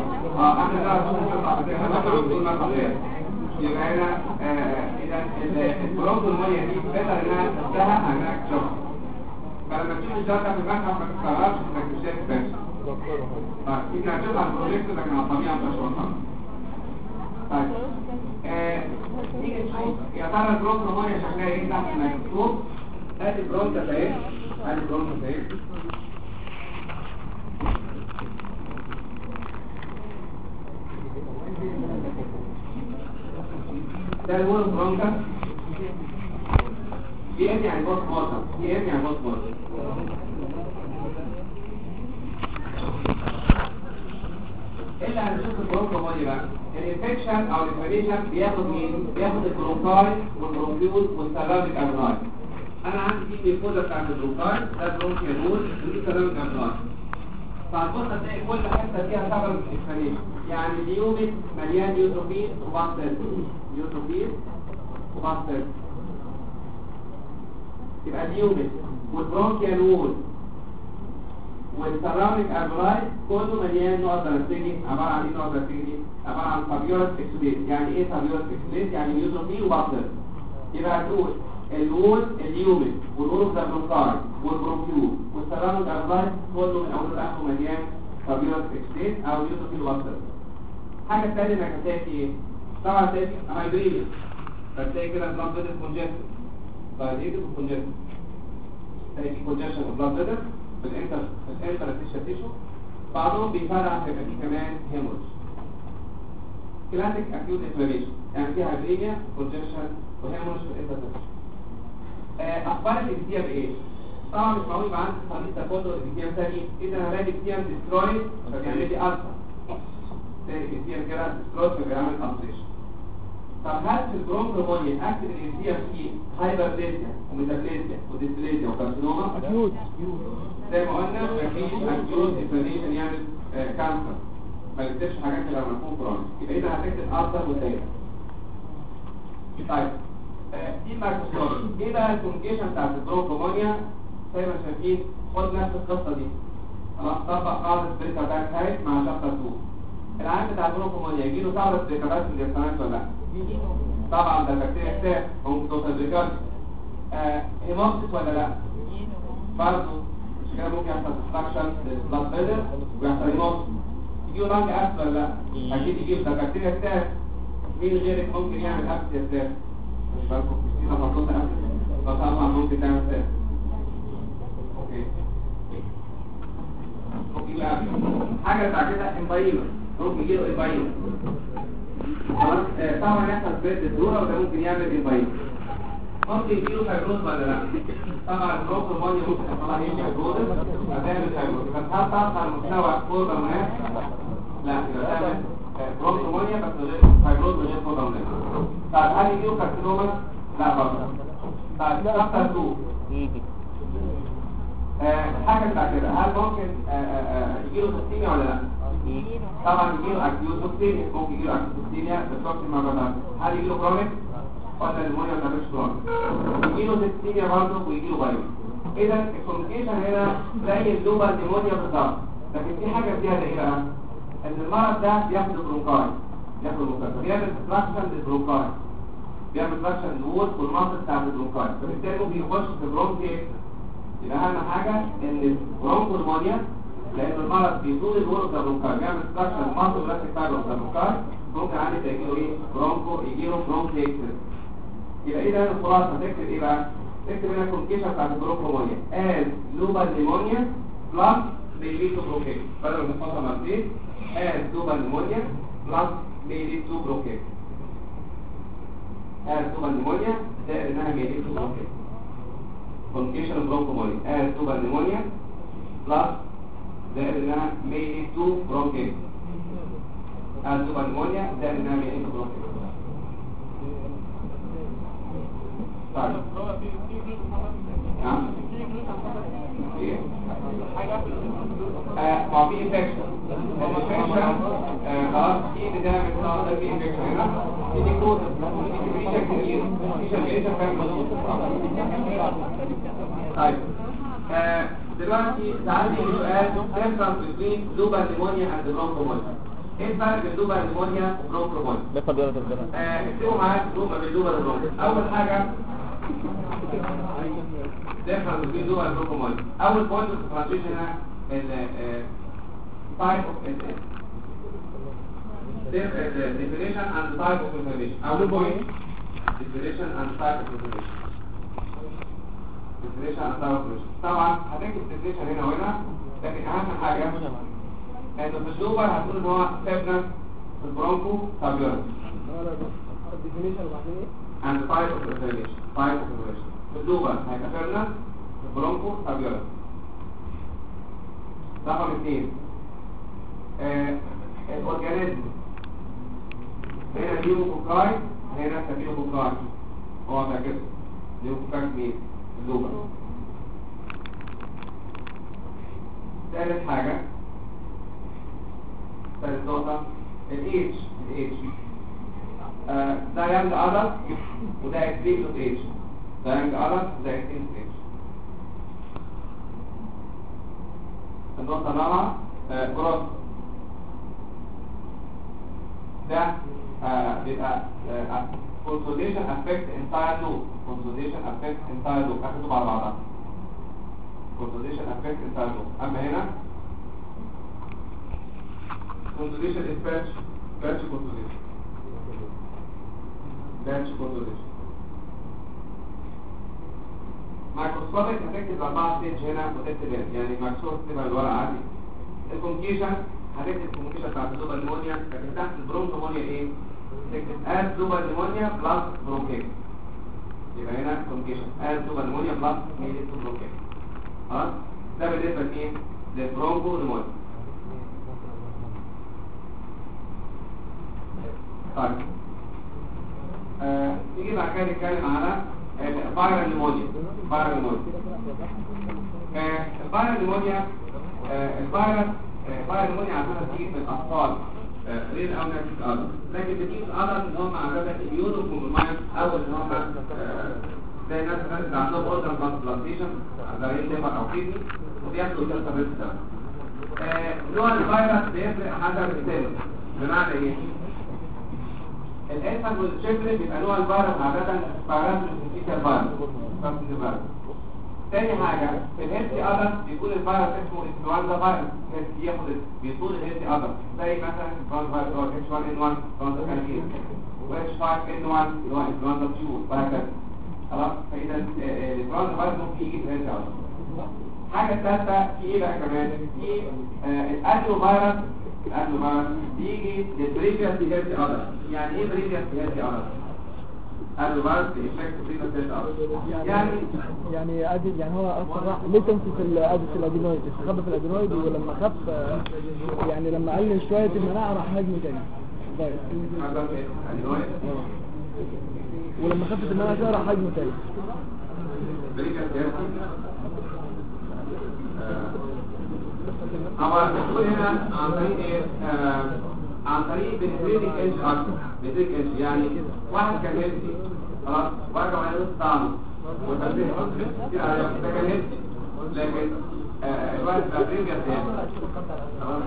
يبقى هنا اذا البروكلومونيا دي بدل انها تنتهى هناك شوك فلما تشوف الجرس في المتحف ما تستغربش انك مش شايف بس يمكن هتشوفها على البروجيكت لكن على الطبيعه مش واضحه. طيب نيجي نشوف يا ترى البروكلومونيا شكلها ايه تحت الميكروسكوب. ادي البرونكا اهي ده اللي هو البرونكا دي يعني بوست مورتم اللي هنشوف البرونكومونيا بقى الانفكشن او الانفلاميشن بياخد مين؟ بياخد البرونكاي والبرونكيول والسيراميك ابلاي. انا عندي دي الكوده بتاعت البرونكاي ده برونكيول ودي سيراميك ابلاي. فهتبص تلاقي كل حته فيها سبب انفلاميشن يعني اليوميت مليان نيوتروفيل وباستر يبقى اليوميت والبرونكيال وول والسيراميك ابلاي كله مليان نقط بلاستيكي. عباره عن ايه نقط بلاستيكي؟ عباره عن فابيولس اكسوديت. يعني ايه فابيولس اكسوديت؟ يعني نيوتروفيل وباستر. يبقى هتقول الوول اليومن والورف البروكاي والبروكيول والسيراميك اربايت كله من اوله لاخره مليان فابيولار اكستين او نيوتروفيل واتر. الحاجه الثانيه انك هتلاقي ايه؟ طبعا هتلاقي هايبريد، فتلاقي كده بلاد فيدر كونجستد فايديتد وكونجستد، تلاقي في كونجكشن بلاد فيدر في الانترستيشال تيشو، بعضهم بيفرع في كمان هيموريج. كلاسيك اكيوت انفلاميشن يعني فيها هايبرينيا كونجكشن وهيموريج في الانترستيشال. اخبار الابتيام ايه؟ طبعا مش معقول يبقى عندي خليط تفاضل الابتيام ثاني، اذا هلاقي الابتيام ديسترويد فبيعمل لي الفا، تلاقي الابتيام كده ديسترويد فبيعمل الفيشن. طب هل في البرونكومونيا اكتب الابتيام فيه هايبربليزيا وميتابليزيا وديسبليزيا وكارسينوما؟ اكيوت زي ما قلنا مفيش اكيوت انفلاميشن يعمل كانسر، ما نكتبش حاجات لما يكون كرونيك، يبقى اذا هتكتب الفا والدايره. طيب دي المايكروسكوبي. ايه بقى الكونجيشن بتاعت البرونكومونيا؟ زي ما شايفين خد نفس القصه دي، خلاص طبق قاعده بريكا باك هايت مع شابتر 2. العيان بتاع البرونكومونيا يجي له ثوره بريكا باك في الجسمات ولا لا؟ طبعا ده بكتيريا كتير ممكن توصل بريكارد. هيموكسيس ولا لا؟ برضه مش كده ممكن يحصل ديستراكشن للبلاد فيدر ويحصل هيموكسيس. يجي له لانج ابس ولا لا؟ اكيد يجي له، ده بكتيريا كتير. مين غيرك ممكن يعمل ابس يا كتير؟ مش بالكم في تفاصيل ابس بس طبعا ممكن تعمل كتير. اوكي بقى حاجه بتاع كده امبايلر، ممكن يجي له امبايلر خلاص. طبعا يحصل بريد الدوره وده ممكن يعمل امبايلر. ممكن يجي له فايبروز ولا لا؟ طبعا البرونكومونيا ممكن يحصل لها ايه؟ فايبروز هتعمل فايبروز، بس هل تعرف على مستوى فورمال مناخ؟ لا يبقى تعمل برونكومونيا بس غير فايبروز وغير فورمال مناخ. طيب هل يجي له كارسينوما؟ لا برضه. طيب شابتر 2 حاجه بتاع كده، هل ممكن يجي له توكسيميا ولا لا؟ طبعا يجي له اكيوت توكسيميا، ممكن يجي له اكيوت توكسيميا بالتوكسين مرات. هل يجي له كرونيك ولا المونيا ما مش كرونيك؟ يجي له توكسيميا برضه ويجي له فيروس. اذا الكوميونيكيشن هنا زي اللوبال نيمونيا بالظبط، لكن في حاجه زياده ايه بقى؟ ان المرض ده بياخد البرونكاي، بياخد البرونكاي بيعمل ديستراكشن للبرونكاي، بيعمل ديستراكشن للوول والمنطقه بتاعت البرونكاي، فبالتالي ممكن يخش في برونكي. يبقى اهم حاجه ان البرونكومونيا لان المرض بيطول الورق البرونكاي بيعمل ستراكشر المنطقه الرئيسيه بتاع البرونكاي، ممكن عندي يجي له ايه؟ برونكو، يجي له برونكيتس. يبقى اذا الخلاصه تكتب ايه بقى؟ تكتب هنا الكونكيشن بتاعت البرونكومونيا از لوبال نيمونيا بلس بيليتو برونكيت، بدل ما نحطها مرتين از لوبال نيمونيا بلس بيليتو برونكيت. از لوبال نيمونيا ده انها بيليتو برونكيت. كونكيشن برونكومونيا as tuber pneumonia plus زائد انها may lead to bronchitis as tuber pneumonia زائد انها may lead to bronchitis. طيب نعم ايه ما في انفكشن خلاص في بدايه من النهارده في انفكشن هنا دي كود في شكل كتير في شكل فاهم مظبوط. طيب دلوقتي تعالي سؤال difference between lobar pneumonia and bronchopneumonia. ايه الفرق بين lobar pneumonia وبرونكومونيا؟ اكتبوا معايا ما بين lobar وبرونكو. اول حاجه difference between lobar وبرونكومونيا. اول point of differentiation هنا ال type of definition and type of information. اول point definition and type of information. طبعا هتكتب الديفينيشن هنا وهنا، لكن اهم حاجه انه في اللوبر هتقول ان هو سيبنا في البرونكو تابيولار الديفينيشن وبعدين ايه؟ and type of information. في اللوبر هيبقى سيبنا في البرونكو تابيولار. رقم 2 الاورجانيزم هنا نيوكوكاي هنا ستافيلوكوكاي، هو ده كده نيوكوكاي مين؟ اللوبر. ثالث حاجة ثالث نقطة الاتش ده يانج أدلت وده اكسبليت اتش، ده يانج أدلت وده اكسبليت اتش. النقطة الرابعة جروس، ده بيبقى consolidation affect entire loop. consolidation affect entire loop. اخدوا على بعضها. consolidation affect entire loop. اما هنا consolidation is batch consolidation. batch consolidation. مايكروسكوبيك هتكتب 4 ستيج هنا وتكتب يعني مايكروسكوبيك تبقى الورقه عادي. الكونكيشن هتكتب الكونكيشن بتاعت اللوبال نيمونيا، لكن تحت البرونك نيمونيا ايه؟ تكتب اد لوبال نيمونيا بلس برونكيت. يبقى هنا كونكيشن اد لوبال نيمونيا بلس ميديت برونكيت. خلاص؟ ده بالنسبه لايه؟ للبرونكو نيمونيا. طيب نيجي بعد كده نتكلم على الفيرال نيمونيا. الفيرال نيمونيا الفيرال نيمونيا عشان تيجي في الاطفال غير او نفس الادلت، لكن بتيجي في الادلت ان هم عاده اميونو كومبرومايز او ان هم زي الناس اللي عندهم اوردر ترانسبلانتيشن زي الليفر او كيدني وبياخدوا كالسيوم ده. نوع الفيروس بيفرق حسب السن. بمعنى ايه؟ الانفانت والشيبلت بيبقى نوع الفيروس عاده فيروس فيروس. تاني حاجة في الهيلثي أدلت بيكون الفيروس اسمه إنفلونزا فيروس بياخد بيطول الهيلثي أدلت زي مثلا إنفلونزا فيروس H1N1 إنفلونزا كارير وH5N1 اللي هو إنفلونزا طيور وهكذا. خلاص فإذا الإنفلونزا فيروس ممكن يجي في الهيلثي أدلت. الحاجة الثالثة في إيه بقى كمان؟ في الأدنو فيروس بيجي للبريفيوس هيلثي أدلت. يعني إيه بريفيوس هيلثي أدلت؟ الفيروس بيفكت بريفيوس هيلثي أدلت. يعني هو اصلا راح ليتنسي في الادينويد، استخبى في الادينويد، ولما خف يعني لما قلل شويه المناعه راح هاجمه تاني ولما خفت المناعه شويه راح هاجمه تاني. هو بتقول هنا عن طريق ايه؟ عن طريق بنتريتك اتش اكتر. بنتريتك اتش يعني واحد كان هيلثي خلاص وارجع على نص طعمه وتنبيه كتير على ده كان هيلثي، لكن الواحد بقى بريفيوس يعني خلاص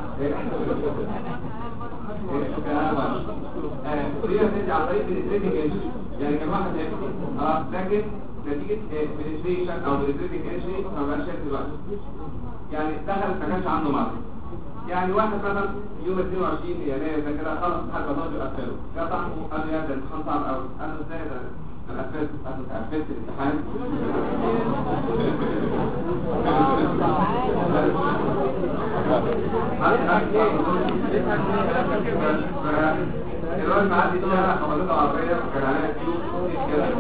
بريفيوس عن طريق بنتريتك اتش يعني كان واحد هيلثي خلاص، لكن نتيجة بنتريشن او بنتريتك اتش ما بقاش هيلثي بقى، يعني دخل ما كانش عنده مرض. يعني واحد مثلا يوم 22 يناير ده كده خلص لحد ما ضاجوا قفله، جه صاحبه قال له يا ده الامتحان صعب قوي، قال له ازاي ده انا قفلت الامتحان الراجل معدي فيها حوالين عربيه وكان عليها فلوس كده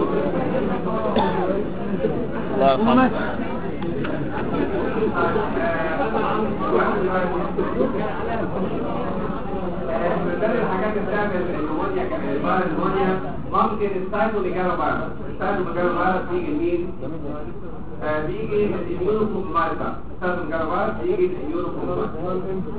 الله يرحمه. من ضمن الحاجات اللي بتعمل النمونيا النمونيا ممكن السايتوميجالو فيروس. السايتوميجالو فيروس بيجي مين؟ بيجي الاميونو كومبرومايزر. السايتوميجالو فيروس بيجي الاميونو كومبرومايزر.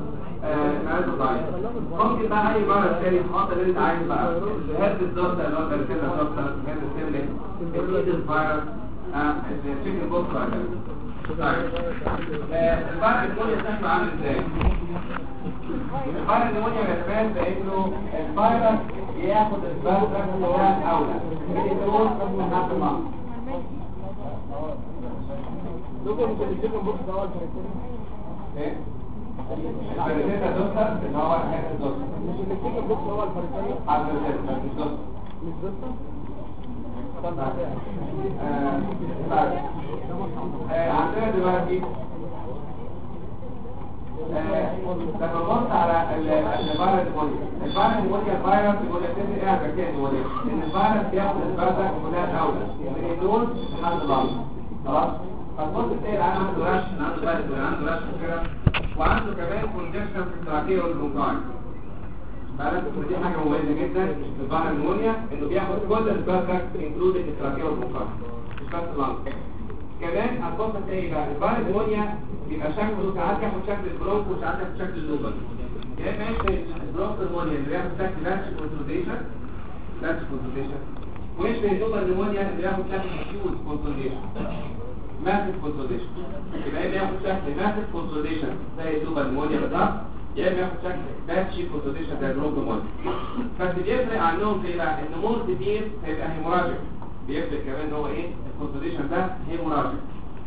ممكن بقى اي فيروس تاني تحط اللي انت عايزه بقى. هيرد الزوستا اللي هو باركيتا زوستا، هيرد السيمليك، الإيدز فيروس، الشيكن بوكس وهكذا. طيب الفرق النمونيا شكله عامل ازاي؟ الفرق النمونيا بيتبان بانه الفيروس بياخد الفيروس جواه اولى من الدور لحد المنطقه. ممكن الشيكن بوكس ده هو الفريكون ايه؟ الفريكون دوستا اللي هو هيك الدوستا. مش الشيكن بوكس هو الفريكون حاجه كده مش دوستا. مش دوستا؟ عندنا دلوقتي لما نبص على الفيروس نمونيا الفيروس يقول لك ايه حكايه نمونيا؟ ان الفيروس بياخد الفيروس كلها اولى من الدول لحد الارض خلاص. فتبص تلاقي العيان عنده رش، عنده رش كده، وعنده كمان كونجكشن في التراكيه والبرونكاي. دي حاجه مميزه جدا في الفيروس نمونيا انه بياخد كل الفيروس انكلودد التراكيه والبرونكاي مش بس اللنج. كمان هتبص تلاقي بقى الفيروس نمونيا بيبقى شكله ساعات ياخد شكل البرونكو وساعات ياخد شكل اللوبل. يا اما يشبه البرونكو نمونيا اللي بياخد شكل باتش كونسوليديشن ويشبه اللوبل نمونيا اللي بياخد شكل ديفيوز كونسوليديشن ماسيف كونسوليديشن. يبقى ياخد شكل ماسيف كونسوليديشن زي اللوبل نمونيا بالظبط، يا اما ياخد شكل باتشي كونسوليديشن زي البرونكومونيا. بس بيفرق عنهم في ايه بقى؟ ان مور كتير هيبقى هيموراجيك. بيفرق كمان ان هو ايه الكونسوليديشن ده هيموراجيك.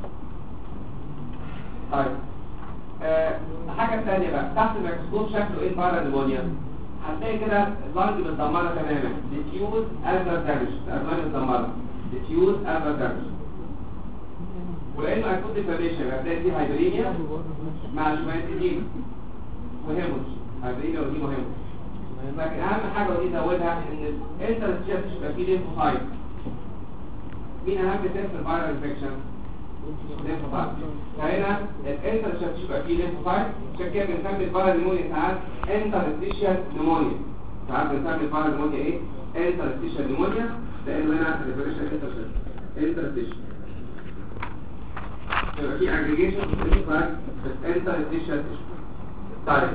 طيب حاجه ثانيه بقى تحت الميكروسكوب شكله ايه الفايرال نيمونيا؟ هتلاقي كده اللنج متدمره تماما، ديفيوز الفر دامج، الالمان متدمره ديفيوز الفر دامج. ولانه هيكون ديفليشن هتلاقي فيه هايبرينيا مع شويه ايدين وهيموج، هايبرينيا ودي مهمه. لكن اهم حاجه ودي زودها ان الانترستيشن تبقى فيه ليمفوسايت. مين اهم تيست في الفايرال انفكشن؟ ليمفوسايت. فهنا الانترستيشن تبقى فيه ليمفوسايت، عشان كده بنسمي الفايرال نيمونيا ساعات انترستيشن نيمونيا. ساعات بنسمي الفايرال نيمونيا ايه؟ انترستيشن نيمونيا، لانه هنا ريفريشن انترستيشن يبقى في اجريجيشن بس انترستيشن. طيب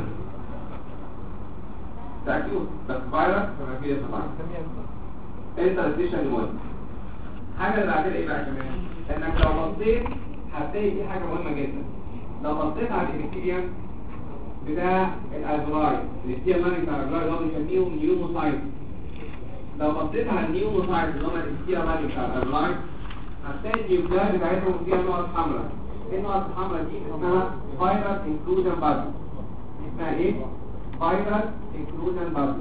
تأكيد بس فايروس فما فيه صفات انترستيشن نيمونيا. حاجه اللي بعدين ايه بقى كمان؟ انك لو بصيت هتلاقي دي حاجه مهمه جدا. لو بصيت على الابيثيليوم بتاع الالفلاي، الابيثيليوم بتاع الالفلاي اللي هو بنسميهم نيوموسايت. لو بصيت على النيوموسايت اللي هم الابيثيليوم بتاع الالفلاي هتلاقي النيوكليات بتاعتهم فيها نقط حمراء. النقط الحمراء دي اسمها فايروس انكلوجن بادي. اسمها ايه؟ فايروس انكلوجن بادي.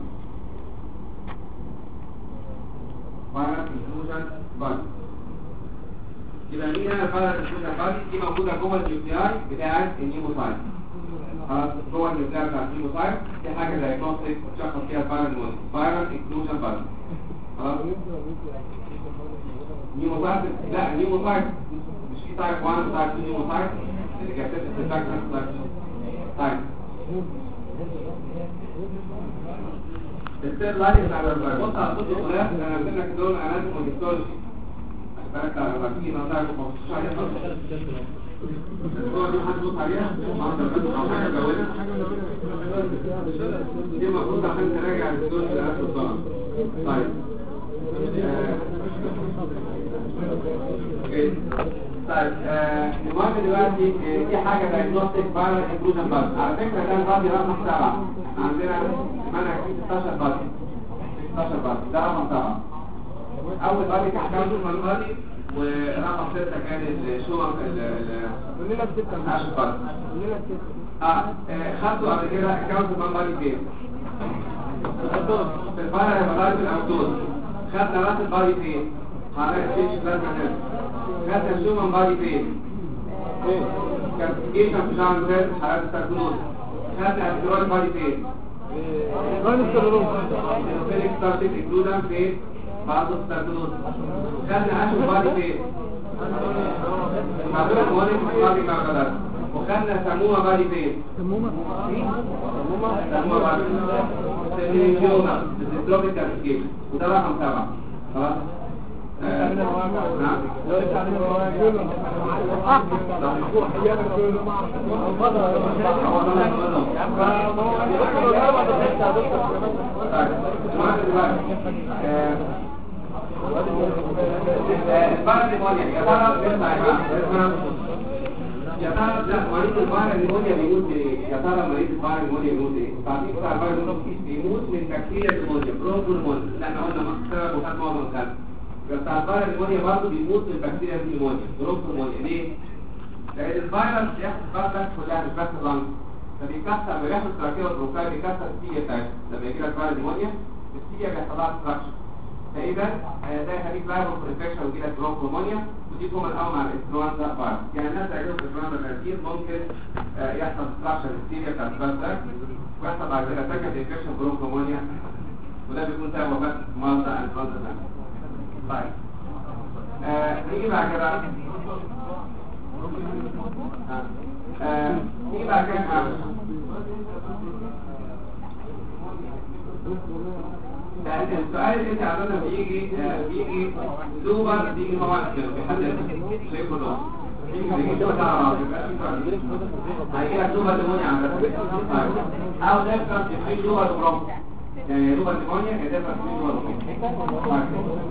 فايروس انكلوجن بادي. يبقى مين هنا الفايروس انكلوجن بادي؟ دي موجوده جوه النيوكلياي بتاعت النيوموسايت. خلاص جوه النيوكلياي بتاعت النيوموسايت دي حاجه دايجنوستيك بتشخص فيها الفايروس انكلوجن بادي. خلاص نيوموسايت لا نيوموسايت مش في تايب 1 وتايب 2 نيوموسايت اللي كانت بتتفاعل طيب السير لاين بتاع الفيروس. بص على الخطوط الغلاف انا قلت لك دول اناتومي وهيستولوجي اشتغلت على الفاكسين وطلعت ما بصيتش عليها خالص. الصور دي حد بص عليها او حاجه ملونه دي المفروض عشان تراجع الهيستولوجي لآخر الظهر. طيب طيب المهم دلوقتي في حاجه دايجنوستيك فايرال انكلوجن بادي. على فكره ده البادي رقم 7 عندنا منهج 16 بادي 16 بادي ده رقم 7. اول بادي كان كاونتر بادي ورقم 6 كان الشومر الليله 6 10 بادي. خدوا قبل كده كاونتر بادي فين؟ في الفايرال بادي الاوتوز. خدنا راس البادي فين؟ حضرتك تمشي بلازما كده. خدنا الشومن بادي فين؟ كان في شعر الزيت حالات السيركولوز. خدنا الستيرويد بادي فين؟ فيليك ستارتيك اكلوجن فين؟ برضه السيركولوز. خدنا اشوف بادي فين؟ حضرتك مولد بادي كاربادات. وخدنا سمومه بادي فين؟ سمومه بادي سيلينيوما الديستروفيك كارسكيب وده رقم 7. خلاص يا ترى مريض الفايرال نيمونيا بيموت بايه؟ يا ترى مريض الفايرال نيمونيا بيموت ايه؟ التعقيد بتاع الفايرال نيمونيا بيموت من بكتيريا نيمونيا برونكولمونيا اللي احنا قلنا سبب وخد معظم الخلق. بتاع الفايرال نيمونيا برضه بيموت من بكتيريا نيمونيا برونكولمونيا. ليه؟ لان الفايروس بياخد الفايروس كلها مش بس اللنج، فبيكسر بياخد التراكيه والبروكاي بيكسر السيليا بتاعتها. لما يجي لك فايرال نيمونيا السيليا بيحصل لها ستراكشر، فاذا ده هيخليك لايبل فور انفكشن ويجي لك برونكولمونيا. ودي كومن قوي مع الانفلونزا فايروس. يعني الناس اللي عندهم انفلونزا كتير ممكن يحصل ستراكشر السيليا بتاعت الفايروس ويحصل بعد كده سكند انفكشن برونكولمونيا، وده بيكون سبب وفاه مرضى الانفلونزا. طيب نيجي بعد كده نيجي بعد كده السؤال اللي انت عملنا بيجي دوبر بيجي مواد بيحدد شايفه ده بيجي دوبر هيجي لك دوبر ليمونيا عندك او نفسك في دوبر برونك يعني دوبر ليمونيا كده في دوبر برونك.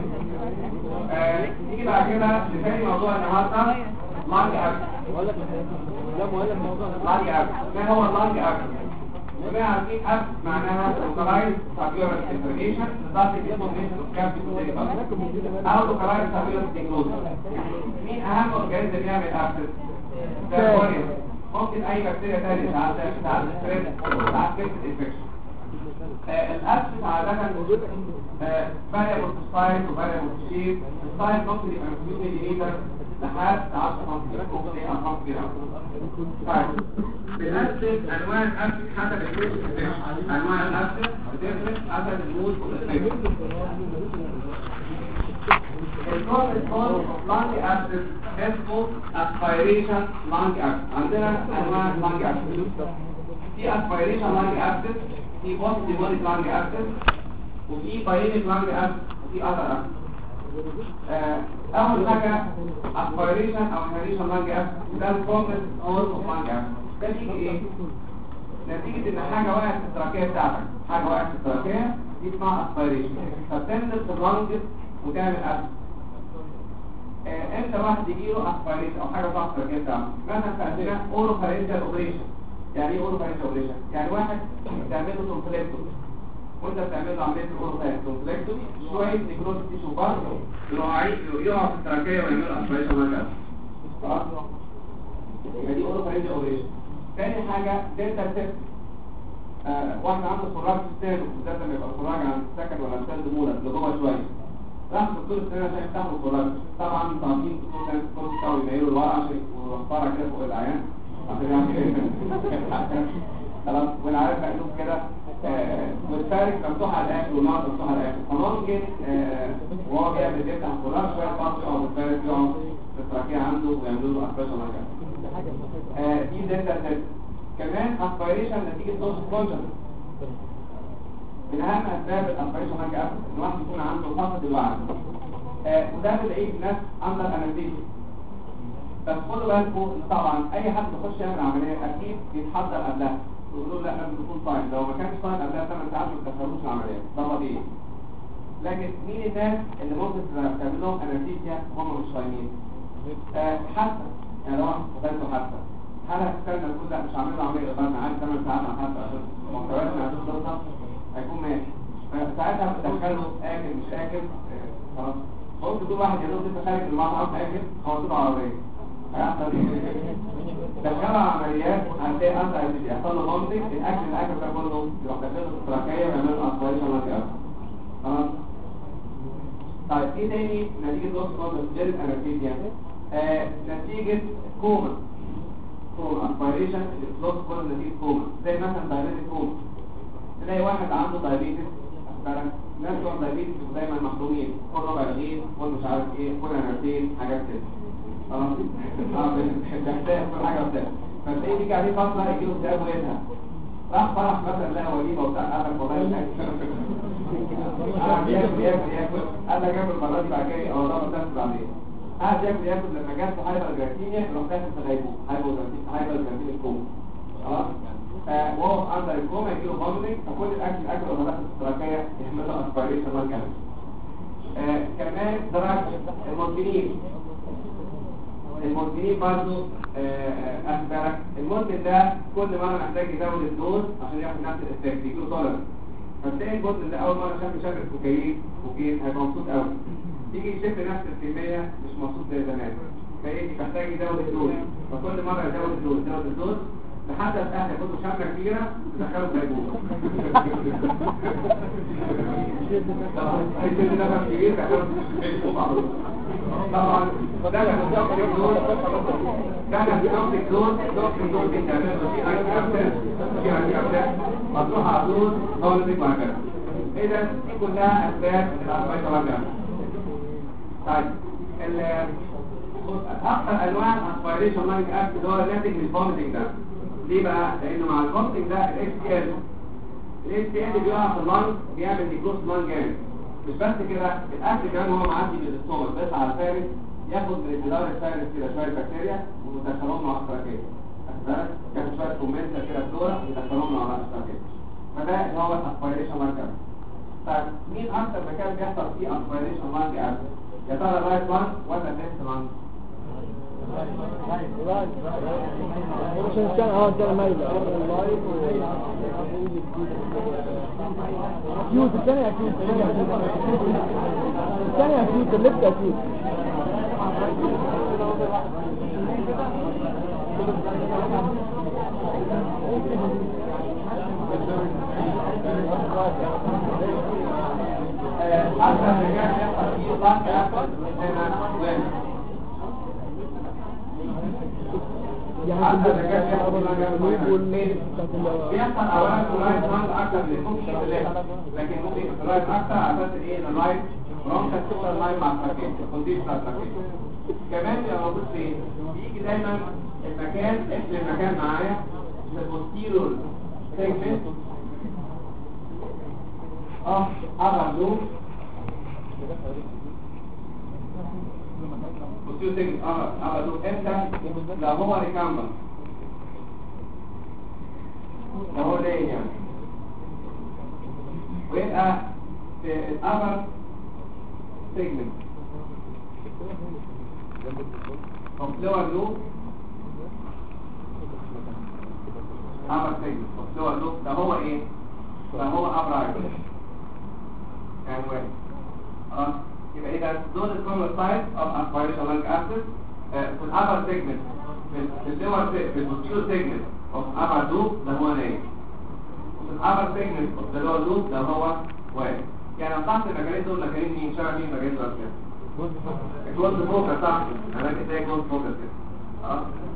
نيجي بعد كده لثاني موضوع النهارده لانج اكشن. لانج اكشن ما هو اللانج اكشن؟ كلنا عارفين أبس معناها localized tubular inflammation resulting in formation of capillary muscle أو localized tubular necrosis. مين أهم أورجانيزم يعمل أبس؟ الفيروس. ممكن أي بكتيريا تانية ساعات ستريس ساعات انفكشن. الأبس عادة variable size و variable shape. السايز ممكن يبقى من 2 ملم لحد 10 سم ممكن يبقى أرقام كبيرة. طيب بنقسم أنواع الأبس حسب المود والإنفكشن. أنواع الأبس بتفرق حسب المود والإنفكشن. الكورس كورس لانج أبس اسمه aspiration lung abscess. عندنا أنواع lung abscess. في aspiration lung abscess، في postdemonic lung abscess، وفي بايليك lung abscess، وفي other abscess. أول حاجة aspiration أو inhalation lung abscess ده الكورس كورس lung abscess. ده نتيجة إيه؟ نتيجة إن حاجة وقعت في التراكية بتاعتك، حاجة وقعت في التراكية دي اسمها aspiration، فبتنزل في اللنج وتعمل abscess. امتى واحد يجيله اسبيريشن او حاجه ضغط كده مثلا في عندنا اوروفارينجال اوبريشن. يعني ايه اوروفارينجال اوبريشن؟ يعني واحد بتعمل له تونسيلكتومي وانت بتعمل له عمليه الاوروفارينجال شويه نيكروز تيشو بار يقع في التراكيه ويعمل له اسبيريشن مكان. خلاص يبقى دي اوروفارينجال اوبريشن. ثاني حاجه دلتا سيست. واحد عنده خراج في السيرو، ده لما يبقى خراج عند السكن ولا السند مولد اللي جوه شويه راح دكتور السنة عشان يفتحوا الخراج. طبعا طابين دكتور كان الكورس بتاعه يميلوا لورا عشان يوفرها كده فوق العيان عشان يعمل ايه خلاص. والعيان مقلوب كده والفارق مفتوح على الاخر والنار مفتوح على الاخر، فممكن وهو بيعمل يفتح الخراج شويه فرق او الفارق يقعد في التراكيه عنده ويعملوا له اسبريشن مكان. دي دلتا سيست. كمان اسبيريشن نتيجه نقص كونجن. من اهم اسباب الاسبريشن مانج ابس ان واحد يكون عنده فقد الوعي، وده بتلاقيه في ناس اندر انستيزيا. بس خدوا بالكم طبعا اي حد بيخش يعمل عمليه اكيد بيتحضر قبلها، يقولوا لا لازم تكون صايم، لو ما كانش صايم قبلها 8 ساعات ما تدخلوش العمليه، ده طبيعي. لكن مين الناس اللي ممكن تعمل لهم انستيزيا وهم مش صايمين؟ حتى يعني لو واحد خدته حتى هل هتستنى تقول لا مش هعمل له عمليه غير عندي 8 ساعات حتى عشان محتوياتنا عشان تخلص هيكون ماشي. فساعتها بتدخله اكل مش اكل خلاص. ممكن تقول واحد يقول انت خارج المطعم اكل خلاص عربيه هيحصل ايه؟ دخلها عمليات هتلاقي اثر يحصل له منطق الاكل ده كله يروح داخله في التراكيه ويعمل له اسبيريشن مكان. خلاص. طيب ايه تاني نتيجه نقص كونجن جيل انستيزيا؟ نتيجه كوما اسبيريشن نقص كونجن نتيجه كوما، زي مثلا دايابيتيك كوما. تلاقي واحد عنده دايابيتس ناس بتوع دايابيتس دايما محرومين، كل ربع رغيف كل مش عارف ايه كل نرتين حاجات كده. خلاص بتحتاج كل حاجه بتاعها، فتلاقيه بيجي عليه فتره يجيله اكتئاب ويزهق. راح فرح مثلا لقى وليمه وبتاع قال لك والله ياكل قال لك ياكل المره دي بعد كده اه ده بتاكل عليه. قعد ياكل لما جات له هايبر جلايكيميا يروح داخل في غيبوبه هايبر جلايكيميا الكوما. خلاص. وهو اندر الكوما يجيله فوميتنج، فكل الاكل لما دخل في التراكيه يحمل له اسبيريشن مكان. كمان دراج المورفين برضه اخبارك المورفين ده كل مره محتاج يزود الدوز عشان ياخد نفس الافكت يجيله تولرنس. فتلاقي المورفين ده اول مره شاف كوكايين هيبقى مبسوط قوي، يجي يشوف نفس الكميه مش مبسوط زي زمان، فيجي محتاج يزود الدوز، فكل مره يزود الدوز لحد ما الاهل ياخدوا شمله كبيره يدخلوا في غيبوبه. طبعا هيشد نفس كبير يدخلوا في غيبوبه. طبعا ده ضغط الدور بيتعمل في اي مفتوح على طول نولتك وهكذا. اذا دي كلها اسباب الاسباب طبعا. طيب اكثر انواع الاسبيريشن مانج ابس اللي هو ناتج من الفوميتنج ده. ليه بقى؟ لانه مع الفوميتنج ده الاس تي ال بيقع في اللنج بيعمل ديكروس لنج جامد. مش بس كده، الاكل كمان هو معدي من الاستومك بس على الفارس ياخد من الجدار الفارس كده شويه بكتيريا ويدخلهم مع التراكيه. ياخد شويه كومنتا كده فلورا ويدخلهم مع التراكيه. فده اللي هو الاسبيريشن مانج ابس. طيب مين اكتر مكان بيحصل فيه اسبيريشن مانج ابس؟ يا ترى رايت لانج ولا ليفت لانج؟ عشان الثانية مايلة اكيوت الثانية اكيوت الثانية اكيوت اللفت اكيوت حتى الرجال يحصل فيه ضغط أكثر هنا وين حتى الرجال يحصل بيحصل أولا الرايت هاند أكثر ممكن الليفت لكن ممكن الرايت أكثر على أساس إيه إن الرايت برونكا تكسر لاين مع التراكيب الكونتيش بتاع التراكيب كمان يبقى موجود فين؟ بيجي دايما المكان اسم المكان معايا البوستيرور سيجمنت أبر لوب بوستيرور سيجمنت أبر لوب امتى؟ لو هو ريكامبر لو هو لين يعني ويبقى في الأبر سيجمنت فلور لوب أبر سيجمنت فلور لوب ده هو ايه؟ ده هو أبراج يعني وين خلاص يبقى اذا دول الكومن سايت اوف اسبيريشن لانج اسيد في الابر سيجمنت في اللور في البوستيريور سيجمنت اوف ابر لوب ده هو نايم وفي الابر سيجمنت اوف ذا لور لوب ده هو واقف يعني تحت المكانين دول مكانين مين شبه مين مكانين دول كده الجولد فوكس صح انا كده جولد فوكس كده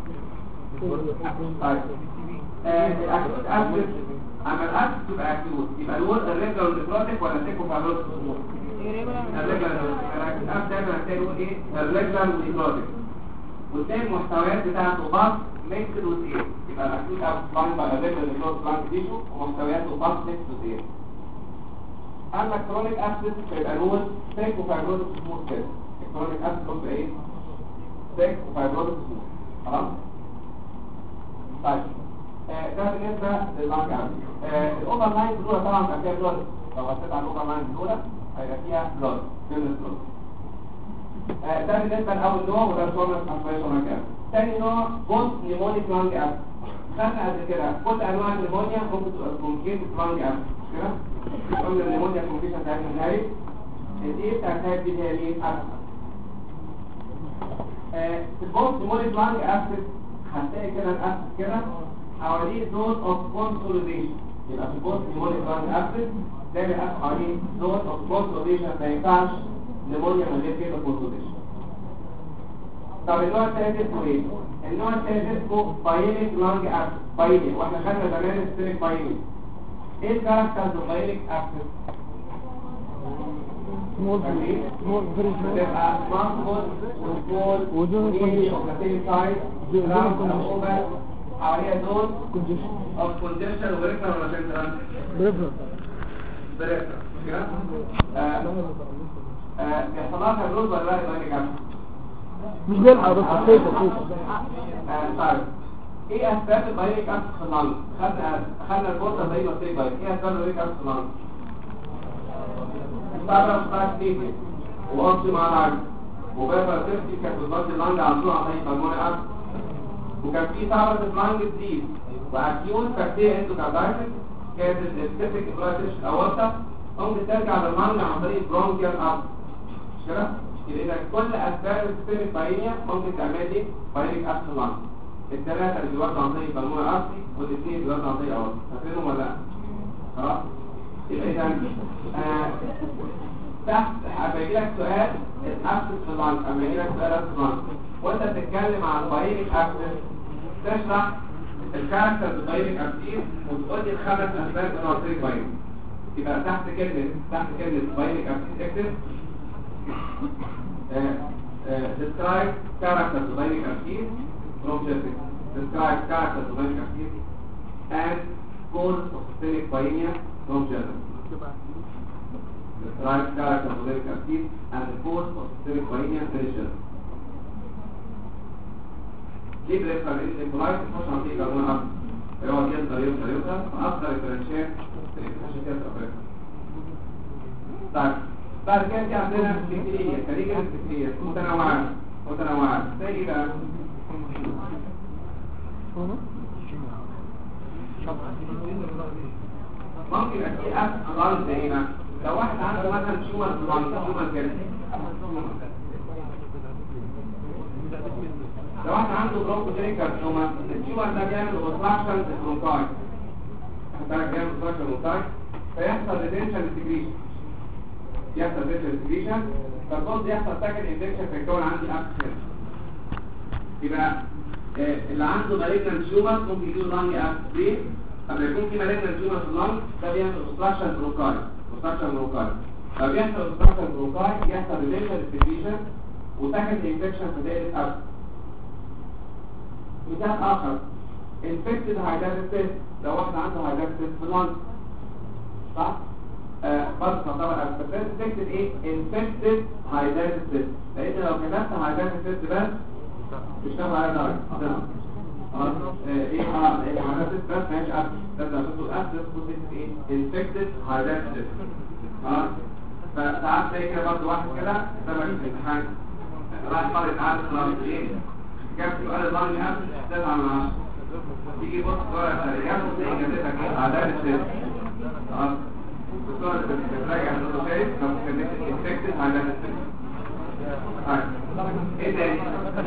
طيب الاكيوت اسيد اما الاسيد تبقى اكيوت يبقى الوول الريجولار والنيكروتيك ولا سيكو فابروس الريجولار الاسيد دايما هتلاقي له ايه الريجولار والنيكروتيك وتلاقي المحتويات بتاعته باص ميكسد وزير يبقى الاكيوت اسيد بلانك بقى الريجولار والنيكروتيك بلانك تيشو ومحتوياته باص ميكسد وزير اما الكرونيك اسيد يبقى الوول سيكو فابروس سموث كده الكرونيك اسيد قلت ايه سيكو فابروس سموث خلاص طيب ده بالنسبه للبنك عندي الاوفر لاين دول طبعا بيبقى فيها بلود لو بصيت على الاوفر لاين دول هيبقى فيها بلود فيلم بلود ده بالنسبه لاول نوع وده الفورمس اسبيريشن مكان ثاني نوع بوست نيمونيك لانج اب خدنا قبل كده كل انواع النيمونيا ممكن تبقى كومبليكيتد لانج اب مش كده قلنا النيمونيا كومبليكيشن بتاعتها الهاري الايه بتاعتها دي هي ايه في البوست نيمونيك لانج اب هتلاقي كده الاسيد كده حواليه زون اوف كونسوليديشن يبقى في البوست نيمونيك لانج اسيد ده بيبقى حواليه زون اوف كونسوليديشن ما ينفعش نيمونيا من غير كده كونسوليديشن. طب النوع الثالث اسمه ايه؟ النوع الثالث اسمه بايليك لانج اسيد بايليك واحنا خدنا زمان ستريك بايليك. ايه الكاركترز اوف بايليك اسيد؟ سمول فيري سمول بتبقى سمول وسمول وزون وكونجيشن سايز حواليها زون كونجيشن of congestion وبريكتر ولا سنترال؟ بريفرال بريكتر كده؟ بيحصل لها فيبروز ولا لا يبقى كده؟ مش بيلحق بس خيطة طيب ايه اسباب البايريك اسيد في اللنج؟ خدنا البورصه زي ما قلت لك ايه اسباب البايريك اسيد في اللنج؟ استعرض بتاعت تيجي وقصدي مع العجل وبابا تفتي كانت بتبطل اللنج على طول عن طريق مجموعه اسيد وكان في تعرض اللنج جديد واكيوت بكتيريا اندوكاردايتس كانت السيبتيك امبلايتيش الاورطه ممكن ترجع للمنج عن طريق برونكيال اب مش كده؟ يبقى كل اسباب السيستميك بايريا ممكن تعمل لي بايريك اسيد لانج الثلاثه اللي بيوضعوا عن طريق بالمونري ارتري والاثنين اللي بيوضعوا عن طريق الاورطه فاكرينهم ولا لا؟ خلاص؟ يبقى اذا تحت هيجي لك سؤال الاسيد في اللانج اما يجي لك سؤال اسيد لانج وانت بتتكلم عن بايريك اسيد تشرح الكاركتر البايريك اسيد وتقول لي الخمس اسباب اللي عن طريق بايريك يبقى تحت كلمه بايريك اسيد اكتب describe character of bionic acid from Jessica. Describe character of bionic acid and cause of systemic pioneer from Jessica. Describe character of bionic acid and the cause of systemic pioneer from Jessica. ليه بنفهم ان الامبلايت مش عن طريق هرمون اكتر يقعد يظهر فاكثر الفرنشات الانفكشن كده تبقى طيب بعد كده في عندنا بكتيريا خليجة البكتيريا متنوعة متنوعات زي ايه بقى؟ ممكن ادي امراض زي ما لو واحد عنده مثلا تيومر في اللنج تيومر كده، لو واحد عنده برونكوجينيك كارسينوما التيومر ده بيعمل اوبستراكشن في البرونكاي، واخد بالك بيعمل اوبستراكشن في البرونكاي فيحصل ريتنشن سكريشن، يحصل ريتنشن سكريشن فالبوز يحصل سكند انفكشن فيكون عندي ابسس. يبقى اللي عنده مالجنت تيومر ممكن يجيله لانج ابسس. ليه؟ لما يكون في مالجنت تيومر في اللانج ده بيعمل اوبستراكشن برونكاي، اوبستراكشن برونكاي لما بيحصل اوبستراكشن برونكاي يحصل ريتنشن سكريشن وسكند انفكشن في دايره ابسس. مثال اخر infected hydatitis لو واحد عنده hydatitis في اللنج صح؟ برضه تعتبر أسباب infected ايه؟ infected hydatitis لأن لو كتبت hydatitis بس مش هتاخد عليها درجة خلاص؟ ايه hydatitis بس ماهيش أسباب لازم أشوفه أسباب تكون ايه؟ infected hydatitis خلاص؟ فساعات زي كده برضه واحد كده سبب الامتحان راح طالب يتعلم خلاص ايه؟ كم سؤال الظن قبل 9 من 10 تيجي بص صورة الشركات وتلاقي جابتك ايه عدد السيد خلاص الصورة اللي بتراجع النقطة شايف لو كانت انفكتد عدد السيد ايه تاني؟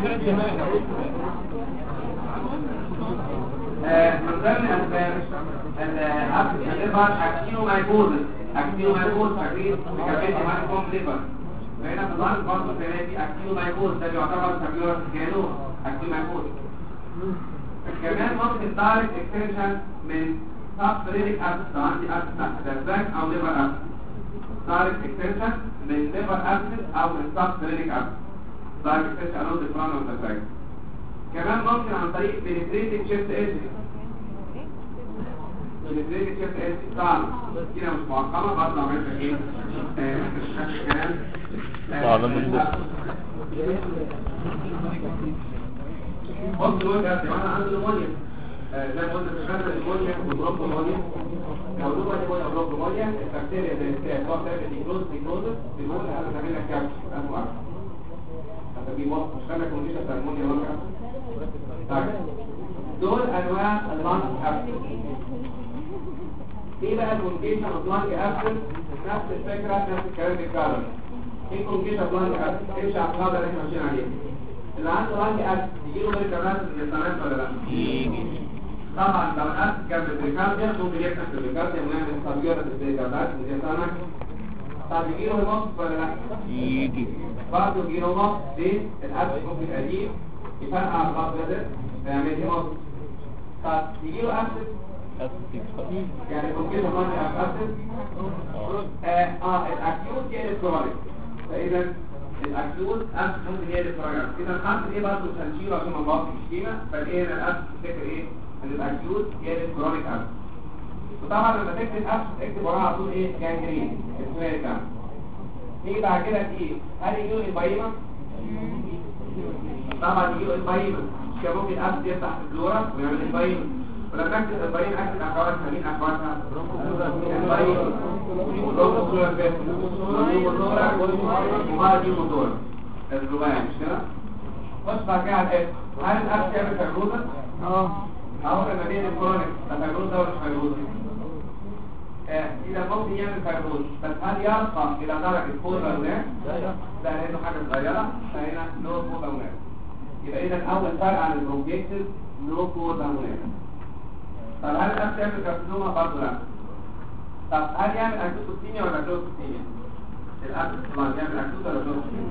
من ضمن اسباب الابس الليفر اكتينومايكوزس فاكرين بكابيتي مايكوم ليفر فهنا في الظن برضه تلاقي اكتينومايكوز ده بيعتبر سابيورس كانو اكتينومايكوز. كمان ممكن دايركت اكستنشن من سبسرينيك ابس لو عندي ابس تحت الباك او ليفر ابس، دايركت اكستنشن من ليفر ابس او من سبسرينيك ابس، دايركت اكستنشن along the front of the back. كمان ممكن عن طريق penetrating chest entry، penetrating chest entry صعب كده مش معقمه برضه عملت ايه؟ كلام بص دلوقتي يا جماعه عنده نمونيا زي ما قلنا في خانه النمونيا والبروكومونيا لو دوبا نمونيا والبروكومونيا البكتيريا زي الستاف تقعد تعمل نيكروزس بنقول انا بعمل لك كابش انا معاك هتجيب وقت مش خانه كونديشن بتاع النمونيا ولا كابش. دول انواع اللانج ابسس. ايه بقى الكونديشن اوف لانج ابسس؟ نفس الفكره نفس الكلام بيتكرر. ايه كونديشن اوف لانج ابسس؟ امشي على القاعده اللي احنا ماشيين عليها. اللي عنده لانج ابسس يجيله بريكارنات الانسانات ولا لا؟ يجي. طبعا لو الابسس جنب البريكارديا ممكن يفتح في البريكارديا ونعمل صبيره في البريكاردات الانسانات. طب يجيله هيموس ولا لا؟ يجي. برضه يجيله هيموس. ليه؟ الابسس ممكن قديم يفرقع الخط ده فيعمل هيموس. طب يجيله ابسس يعني ممكن لانج ابسس الاكيوت هي الكرونيك. فاذا الاكيوت ابس ممكن هي اللي تراجع. اذا الخط ايه برضه مش هنشيله عشان ما نبوظش السكيمه، فالايه الابس تفتكر ايه؟ ان الاكيوت هي الكرونيك ابس. وطبعا لما تكتب ابس اكتب وراها على طول ايه؟ جانجرين اسمها كام. نيجي بعد كده ايه؟ هل يجيله البايمه؟ طبعا يجيله البايمه. مش كده ممكن ابس يفتح في الفلورا ويعمل البايمه. ولما اكتب البايمه اكتب اخواتها مين اخواتها؟ البايمه والروكوسولار بيت وبعد دي موتور الرباعي مش كده؟ بص بعد كده على الاسم. هل الابس يعمل فيبروزا؟ اهو لما بين الكرونيك ده فيبروزا ولا مش فيبروزا؟ إذا ممكن يعمل فيبروز بس هل يرقى إلى درجة فوق بالونات؟ لا لأنه حاجة صغيرة فهنا نو فوق بالونات. يبقى إذا أول فرق عن البروجيكتيف نو فوق بالونات. طب هل الأبس يعمل كارسينوما؟ برضه لا. طب هل يعمل أكيوتوكسيميا ولا كلوكسيميا؟ الأبس طبعا يعمل أكيوت ولا كلوكسيميا؟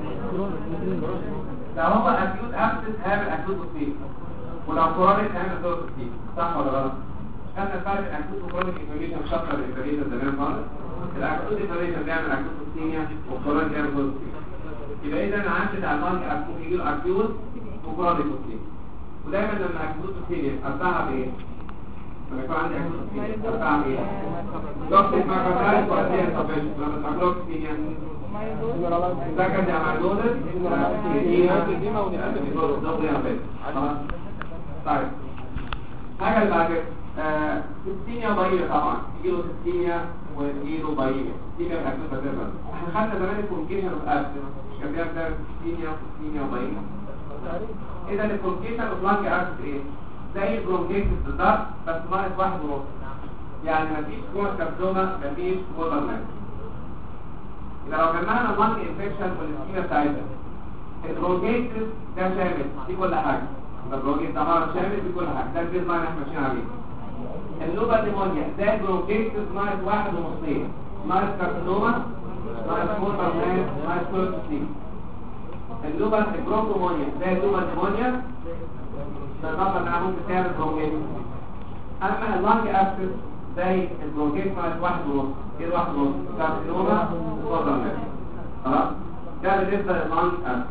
لو هو أكيوت أبسس هيعمل أكيوتوكسيميا ولو كرونيك هيعمل كلوكسيميا صح ولا غلط؟ خدنا الفرق بين اكيوت وكرونيك انفلاميشن شابتر الانفلاميشن زمان خالص. الاكيوت انفلاميشن بيعمل اكيوتوكسيميا والكرونيك بيعمل كلوكسيميا. يبقى اذا انا عندي على اللانج ممكن يجي له اكيوت وكرونيك توكسيميا. ودايما لما اكيوت توكسيميا ارفعها بايه؟ لما يكون عندي اكيوت توكسيميا ارفعها بايه؟ توكسيك ماكروفاج ولا انفلاميشن. لما تبقى كلوكسيميا سكند امايلوزس ايديما ونيفروز. طيب حاجه اللي بعد كده سيستيميا بايمة. طبعا يجيله سيستيميا ويجيله بايمة. سيستيميا بالاكيوت بازيربال. احنا خدنا زمان الكوميونيكيشن اوف ابس كان بيعمل سينيا وباين. اذا البرونكيشن اوف لانج ابسس ايه؟ زي البرونكيتس بالظبط بس ناقص 1.5. يعني مفيش جوه كابسوما مفيش جوه الماء. يبقى لو جمعنا اللانج انفكشن والسكيمه بتاعتها البرونكيتس ده شامل دي كل حاجه. البرونكيتس طبعا شامل دي كل حاجه، ده البيز لاين احنا ماشيين عليه. اللوبال نيمونيا ده البرونكيتس ناقص 1.5 ناقص كابسوما ناقص مورتال مان ناقص كولوستيم. اللوبال البرونكومونيا ده اللوبال نيمونيا بالنظر انها ممكن تعمل برونكيتس. اما اللانج ابسس زي البرونكيتس ناقص 1.5 كده 1.5 كابسوما مورتال مان. خلاص ده بالنسبه لللانج ابسس.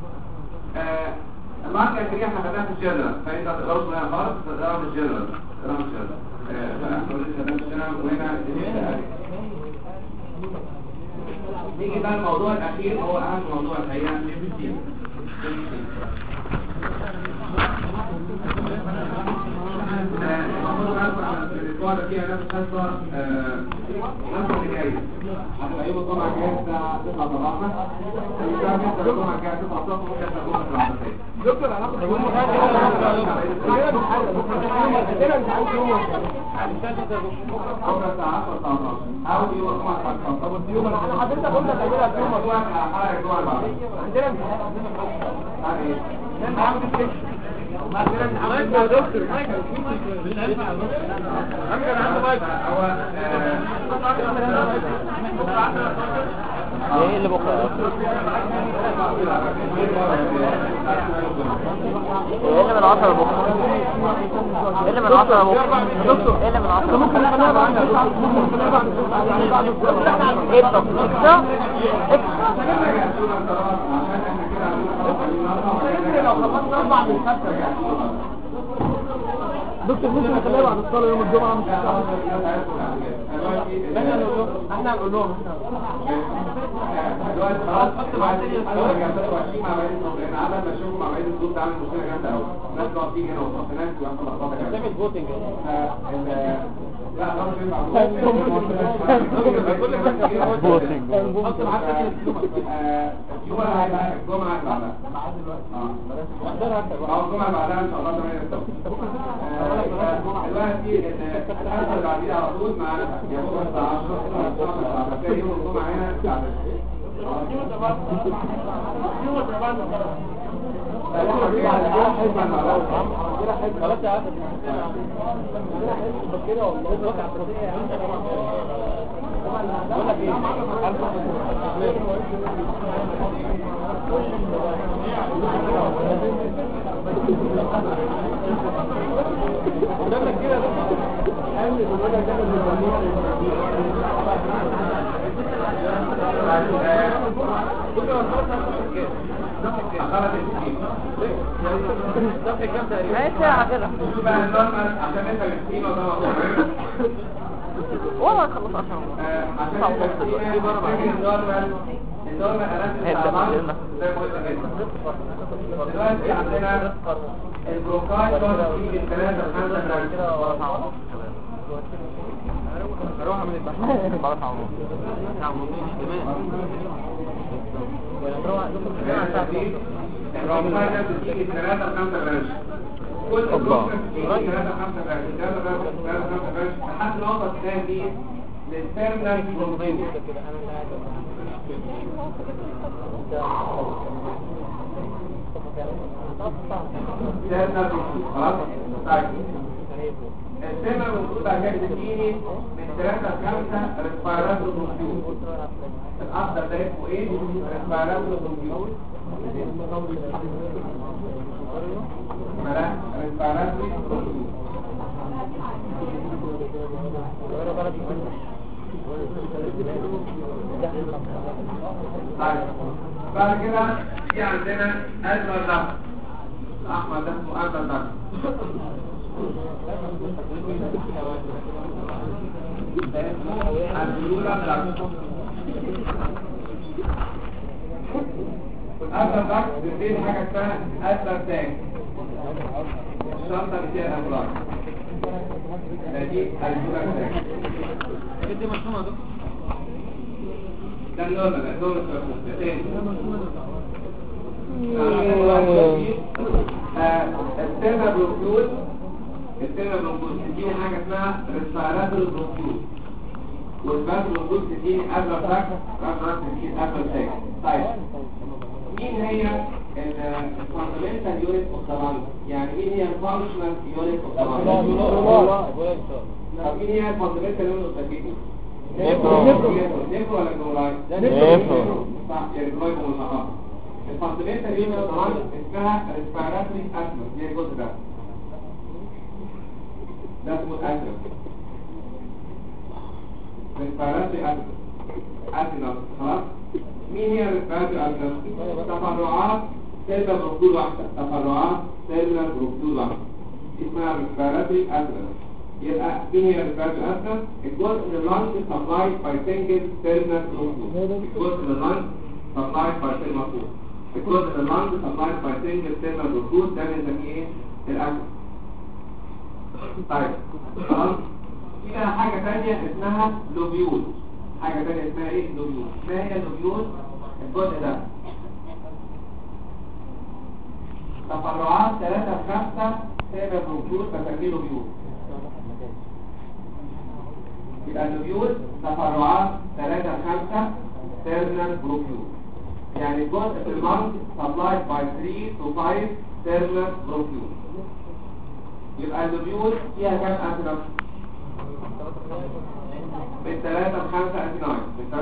اللانج اكري احنا خدناها في الجنرال فانت ما تقدرش منها خالص تقدرها في الجنرال نيجي بقى الموضوع الأخير هو أهم موضوع الحقيقة الأسبوع ده فيها نفس حصة اللي جاية هتبقى يوم الجمعة الجاية الساعة 9 صباحا الجمعة الجاية 9 صباحا ممكن تكون دكتور هناخد يوم أول الساعة 10 أو يوم الجمعة 19 طب اليوم انا حضرتك قلنا تعملها في يوم عندنا يا دكتور ايه اللي بكره ايه اللي من 10 بكره ايه اللي من 10 بكره ايه اللي من 10 ممكن نخليها بعد ممكن نخليها بعد ايه التفصيل لو خلصنا 4 من 5 دكتور ممكن نخليها بعد الصلاه يوم الجمعه مش احنا هنقول لهم دلوقتي خلاص بعد اول جلسات واشياء مع بعض لان عدد ما اشوفه مع بعض الصوت ده عامل مشكله جامده قوي الناس بتقعد تيجي هنا وتروح هناك ويحصل لخبطه جامده تعمل فوتنج لا خلاص ينفع فوتنج يوم هيبقى الجمعه بعدها الجمعه بعدها ان شاء الله 8 دلوقتي الحلقه اللي بعديها على طول معانا يا بكره الساعه 10 هتلاقي يوم الجمعه هنا الساعه خلاص يا عم كده والله بقول لك والله خلص عشان دلوقتي عندنا البروكاي في الثلاثة 5 اروح من البحث خلاص عمو البروكاي بتيجي 3 5 برانش كل البروكاي بتيجي 3 5 برانش 3 5 برانش لحد نقطة تاني للتيرمينال بروكاي تيرمينال خلاص طيب السمة المفروض عشان تجيني من 3 ل 5 ريسبيرات وبروكيوت الأخضر ده اسمه ايه؟ ريسبيرات وبروكيوت ريسبيرات وبروكيوت طيب بعد كده في عندنا أزمة ضغط الأحمر ده اسمه أزمة ضغط والأثر ده بيدين حاجة اسمها أثر تاج الشنطة اللي فيها الأمراض دي الجولة تاج دي مفهومة يا دكتور ده النورمال ده تاني السيرفر بروكيول تديني حاجة اسمها ريسبيراتوري بروكيول والباك بروكيول تديني ابلر تديني ابلر تاك. طيب مين هي الفاندمنتال يونت اوف ذا لانج؟ يعني مين هي الفانكشنال يونت اوف ذا لانج؟ طب مين هي الفاندمنتال يونت اوف ذا كيدني؟ نيفرو ولا جنولاي؟ نيفرو صح يعني جنولاي ملحقة. الفاندمنتال يونت اوف ذا لانج اسمها ريسبيراتوري اسمس هي الجزء ده اسمه اسمس ريسبيراتوري اسمس خلاص. مين هي ريسبيراتوري اسمس؟ تفرعات سيلولار بروكيول واحدة اسمها ريسبيراتوري اسمس. يبقى مين هي ريسبيراتوري اسمس؟ الجزء من اللانج سبلايد باي سنجل سيلولار بروكيول. الجزء من اللانج سبلايد باي سنجل سيلولار بروكيول ده بنسميه ايه؟ الاسمس. طيب خلاص. في بقى حاجة تانية اسمها لوبيول. ما هي اللوبيول؟ الجزء ده تفرعات 3-5 سيلولار بروكيول بسميه لوبيول. يبقى اللوبيول تفرعات 3-5 سيلولار بروكيول، يعني الجزء في المنط supplied by 3-5 سيلولار بروكيول. يبقى اللوبيول فيها كام أنتنم؟ من 3-5 أنتنم.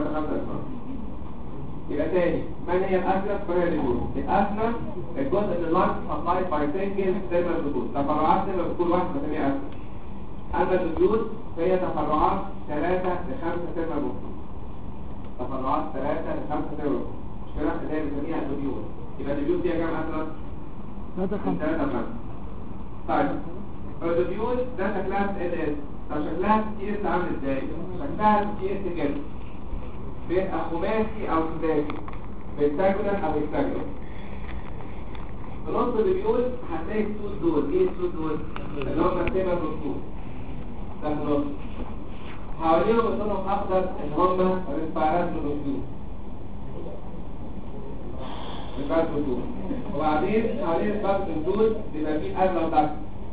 يبقى تاني من هي الأسنة؟ فهي اللوبيول. الأسنة الجزء من اللانج supplied by single سيلولار بروكيول، تفرعات سيلولار بروكيول واحد بسميها أسنة. أما اللوبيول فهي تفرعات 3-5 سيلولار بروكيول. تفرعات 3-5 سيلولار مش كده اللي هي بنسميها اللوبيول. يبقى اللوبيول فيها كام أسنة؟ 3-5. طيب اللوبيول ده شكلها LS. طب شكلها كتير عامل ازاي؟ شكلها كتير كده بيبقى خماسي او سداسي، بيكتاجونال او هكتاجونال. في نص اللوبيول هتلاقي السود دول. ايه السود دول؟ اللي هم السيلولار بروكيول ده في النص. حواليهم بيصيروا اخضر اللي هم ريسبيراتوري بروكيول. وبعدين حوالين الباكتين دول بيبقى فيه أغلى ضغط.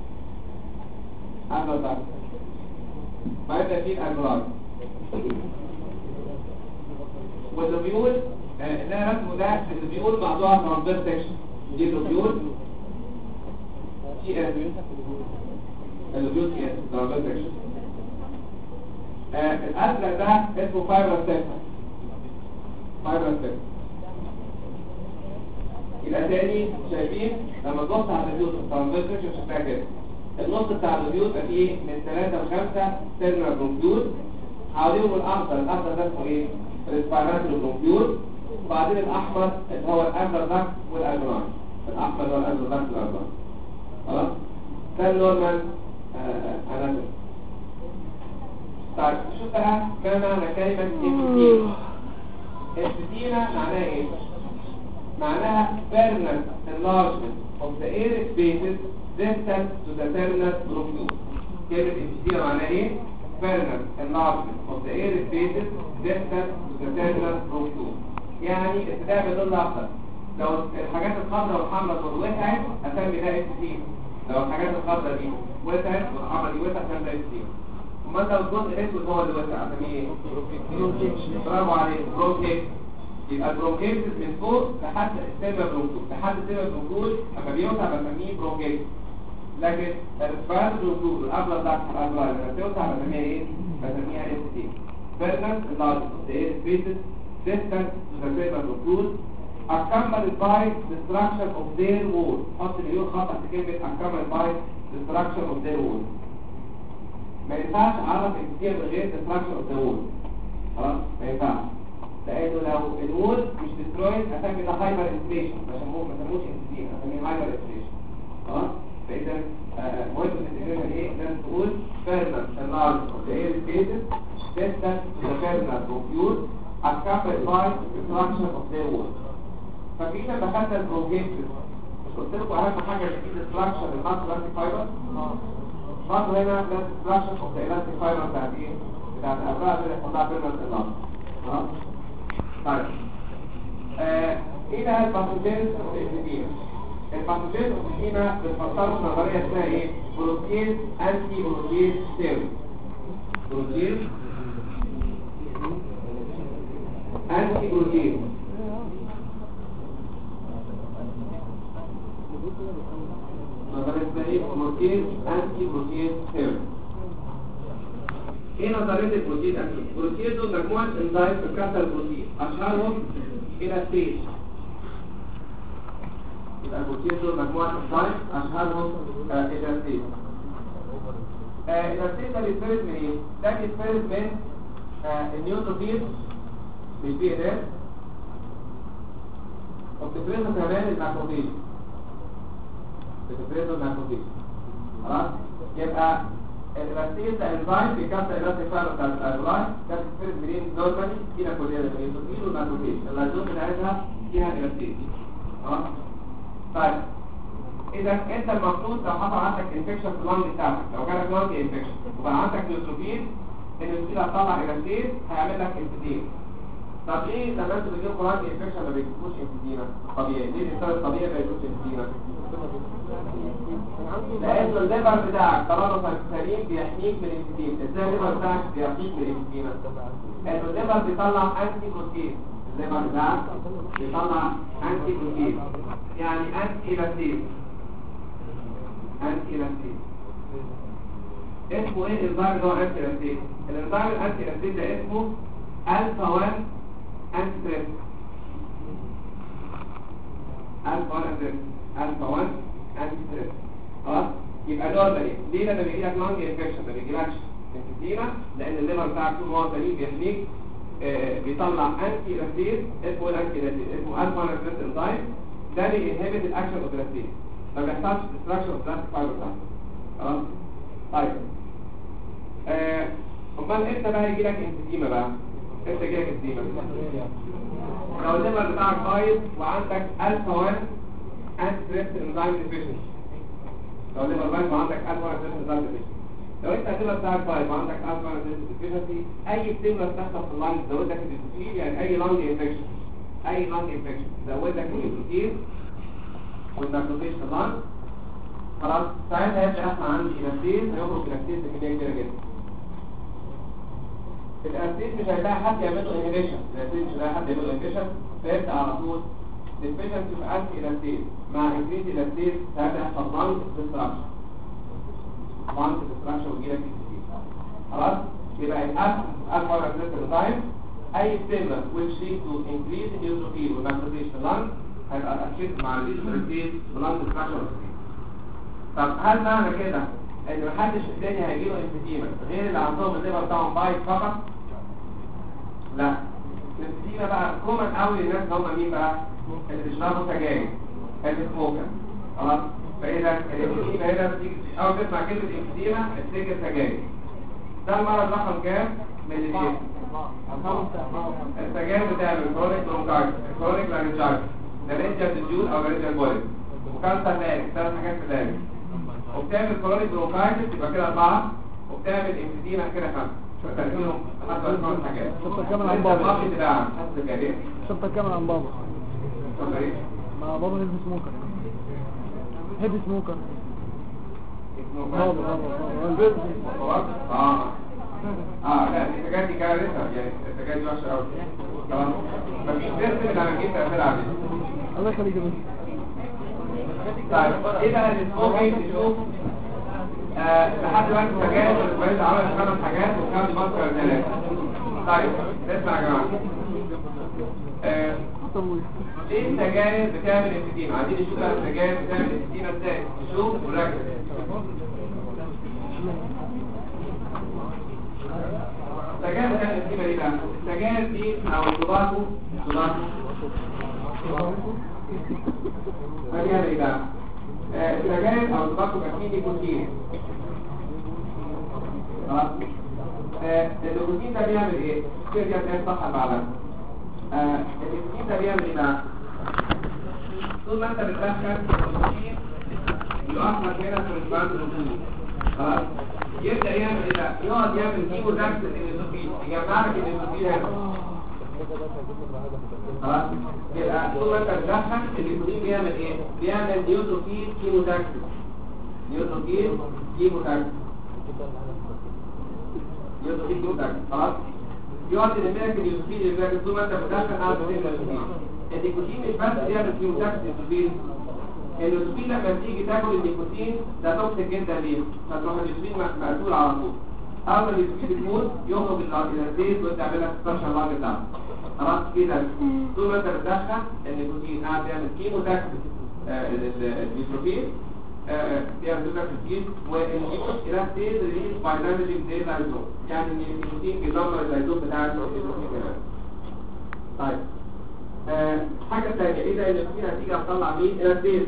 بعدين فيه الأجراد. واللوبيول اللي انا رسمه ده اللوبيول موضوعها ترانسفير سيكشن. دي اللوبيول TS اللوبيول TS ترانسفير سيكشن. الأزرق ده اسمه فايبر سيكشن. يبقى تاني شايفين لما تبص على اللوبيول ترانسفير سيكشن شكلها كده. النص بتاع اللوبيول بقى فيه من 3-5 سيلولار بروكيول. حواليهم الأخضر ده اسمه ايه؟ ريسبيراتوري بروكيول. وبعدين الأحمر اللي هو الأندر داكت والأجران. خلاص؟ ده النورمال اناتومي. طيب شوف بقى ما معنى كلمة امفيتيما. امفيتيما معناها ايه؟ معناها permanent enlargement of the air spaces distant to the terminus bronchiole. كلمة امفيتيما معناها ايه؟ permanent enlargement of the air spaces distant to the terminus bronchiole. يعني ارتفاع بظل اخضر. لو الحاجات الخضراء والحمراء دول وسعت اسمي ده امفيتيما. لو الحاجات الخضراء دي وسعت والحمراء دي وسعت اسمي ده امفيتيما. امال لو الجزء الاسود هو اللي وسع اسميه ايه؟ برافو عليك، برونكيت. يبقى البرونكيتس من فوق لحد السيلولار برونكيول، اما بيوسع بسميه برونكيت. لكن الريسبيراتوري برونكيول الابلر ضغط الابلر لما توسع بسميها ايه؟ بسميها ST. permanent enlargement of the air spaces distant to the cellular bronchiole accompanied by destruction of their wall. حط مليون خط تحت كلمة accompanied by destruction of their wall. ما ينفعش اعرف الكتير من غير destruction of the wall. خلاص؟ ما ينفعش. لانه لو الوول مش ديسترويد اسمي ده هايبر انفليشن. ما سموش انفليشن، اسميه هايبر انفليشن. خلاص؟ فاذا مهم الانتجريشن ايه؟ لازم تقول permanent enlargement of the air spaces distant to the terminal bronchiole accompanied by destruction of their wall. فاكرين لما خدنا البرونكيتس مش قلت لكم اهم حاجه في destruction الاستيك فايبر؟ برضه هنا ده destruction of the elastic fiber بتاعت ايه؟ بتاعت الابراج اللي بنحطها permanent enlargement. خلاص؟ طيب ايه بقى الباثوجينز اوف الانفيديما؟ الباثوجينز اوف الانفيديما بتفسروا نظريه اسمها ايه؟ بروتين انتي بروتين ثيوري. بروتين انتي بروتين نظريه اسمها ايه؟ بروتين انتي بروتين ثيوري. ايه نظريه البروتين انتي؟ البروتين دول مجموعه انزيم بتكسر البروتين، اشهرهم الاستيز. يبقى البروتين دول مجموعه انزيم اشهرهم الاستيز. الاستيز ده بيتفرز من ايه؟ ده بيتفرز من النيوتروفيل مش بي ان اس، وبتفرزه كمان الماكروفيج. بتفرزه الماكروفيج. خلاص؟ يبقى الاستيز ده انزيم بيكسر الارتفاع بتاع الالولاي، ده بيتفرز منين؟ نورمالي كده كلنا النيوتروفيل والماكروفيج. اللايزوم بتاعتها فيها الاستيز. خلاص؟ طيب اذا انت المفروض لو حصل عندك انفكشن في اللنج بتاعتك، لو جالك لنج انفكشن وبقى عندك نيوتروفيل، النيوتروفيل هتطلع الاستيز هيعمل لك انفيديما. طب ليه لما انتوا بتجيبوا لنج انفكشن ما بيجيبوش انفيديما؟ طبيعي. ليه الانسان الطبيعي ما بيجيبوش انفيديما؟ لان الليفر بتاعك طالما سليم بيحميك من الانفيديما. ازاي الليفر بتاعك بيحميك من الانفيديما؟ لان الليفر بيطلع انتي بروتين. الليفر بتاعك بيطلع انتي بروتين، يعني انتي لاكتيز. انتي لاكتيز اسمه ايه الانزيم اللي هو انتي لاكتيز؟ الانزيم الانتي لاكتيز ده اسمه الفا 1 انتي ستريس. الفا 1 انتي الفا 1 انتي ستريس. خلاص؟ يبقى نورمالي ليه لما بيجي لك لانج انفكشن ما بيجيلكش انفيديما؟ لان الليفر بتاعك طول ما هو سليم بيحميك، بيطلع انتي لاكتيز اسمه الانتي لاكتيز، اسمه الفا 1 انتي ستريس انزيم. ده بينهبت الاكشن اوف لاكتيز، ما بيحصلش ديستراكشن اوف بلاستيك فايبر بتاعته. خلاص؟ طيب امال امتى بقى يجي لك انفيديما بقى؟ امتى يجي لك انفيديما؟ لو الليفر بتاعك بايظ وعندك الفا 1 انتي ستريس انزيم ديفيشنسي. لو الليفر بايظ وعندك الفا 1 انتي ستريس انزيم ديفيشنسي، لو انت الليفر بتاعك بايظ وعندك الفا 1 انتي ستريس ديفيشنسي، اي ستيمولس تحصل في اللنج تزود لك الديفيشنسي، يعني اي لنج انفكشن، اي لنج انفكشن تزود لك الديفيشنسي والماكروفيج في اللنج. خلاص؟ ساعتها يبدا يحصل عندي الاستيز، هيخرج الاستيز بكميه كبيره جدا. الاستيز مش هيلاقي حد يعمل له انهبيشن، الاستيز مش هيلاقي حد يعمل له انهبيشن، فيبدا على طول ديفيشنسي في انتي الاستيز مع انكريز الاستيز، ساعتها يحصل لانج ديستراكشن. لانج ديستراكشن ويجي لك انفيديما. خلاص؟ يبقى الفا 1 انزيم اي ستيمولس which lead to increase in neutrophil والماكروفيج في اللنج هيبقى افكت مع الريز بريتيز بلانج ديستراكشن. طب هل معنى كده ان محدش في الدنيا هيجيله انفيديما غير اللي عندهم الليفر بتاعهم بايظ فقط؟ لا، الانفيديما بقى كومن قوي للناس اللي هم مين بقى؟ اللي بيشربوا سجاير، السموكر. خلاص؟ فاذا الانفيديما هنا بتيجي اول ما تسمع كلمه انفيديما افتكر سجاير. ده المرض رقم كام من اللي فيه؟ السجاير بتعمل كرونيك برونكايتس، كرونيك لارنجايتس، لارنجال ديزيوز او لارنجال بوليب، وكانسر لارنج، 3 حاجات في اللارنج. وبتعمل كرونيك برونكايتس يبقى كده 4، وبتعمل انفيديما كده 5. فتركيبهم لحد 5 حاجات. شفت كمان عن بابا. شفت كمان عن بابا. ما بابا هيد سموكر. هيد سموكر. بابا لا السجاير دي كارثه، يعني السجاير دي وحشه قوي. تمام؟ مفيش درس من العمليات تاثير عليه. الله يخليك يا باشا. طيب ايه بقى السموكينج؟ نشوف لحد دلوقتي السجاير والسجاير عملت 5 حاجات وكان بيفكر 3. طيب اسمع يا جماعه، ليه السجاير بتعمل انفيديما؟ عايزين نشوف بقى السجاير بتعمل انفيديما ازاي. نشوف ونركز. السجاير بتعمل انفيديما ليه بقى؟ السجاير دي او التباكو فبيعمل ايه بقى؟ السجاير او التباكو فيه نيكوتين. خلاص؟ النيكوتين ده بيعمل ايه؟ كتير جدا تلاقي الصفحه بعدها. النيكوتين ده بيعمل ايه بقى؟ طول ما انت بتدخل النيكوتين يؤثر هنا في الاسبانت الرسومي. خلاص؟ يبدا يعمل ايه بقى؟ يقعد يعمل كيمو داكس للنيكوتين، يجمع لك النيكوتين هنا خلاص يبقى طول ما انت بتدخن النيكوتين بيعمل ايه؟ بيعمل نيوتروفيل كيموتاكسيس. نيوتروفيل كيموتاكسيس خلاص. يقعد الامريكا النيوتروفيل الامريكا طول ما انت بتدخن على النيكوتين. النيكوتين مش بس بيعمل كيموتاكسيس النيوتروفيل. النيوتروفيل لما تيجي تاكل النيكوتين ده توكسيك جدا ليه؟ فتروح النيكوتين مقتول على طول. اول ما النيكوتين بتموت يخرج الى الزيت وتعمل لك سكشن لاج بتاعه. خلاص كده طول ما انت بتدخن النيكوتين قاعد يعمل كيموتاكسيس النيوتروفيل بيعمل كيموتاكسيس والنيكوتين الى ستيز ريليز باي دامجينج ذا لايزوم. يعني النيكوتين بيدمر اللايزوم بتاع النيكوتين كمان. طيب حاجه ثانيه اذا النيكوتين هتيجي هتطلع مين الى ستيز؟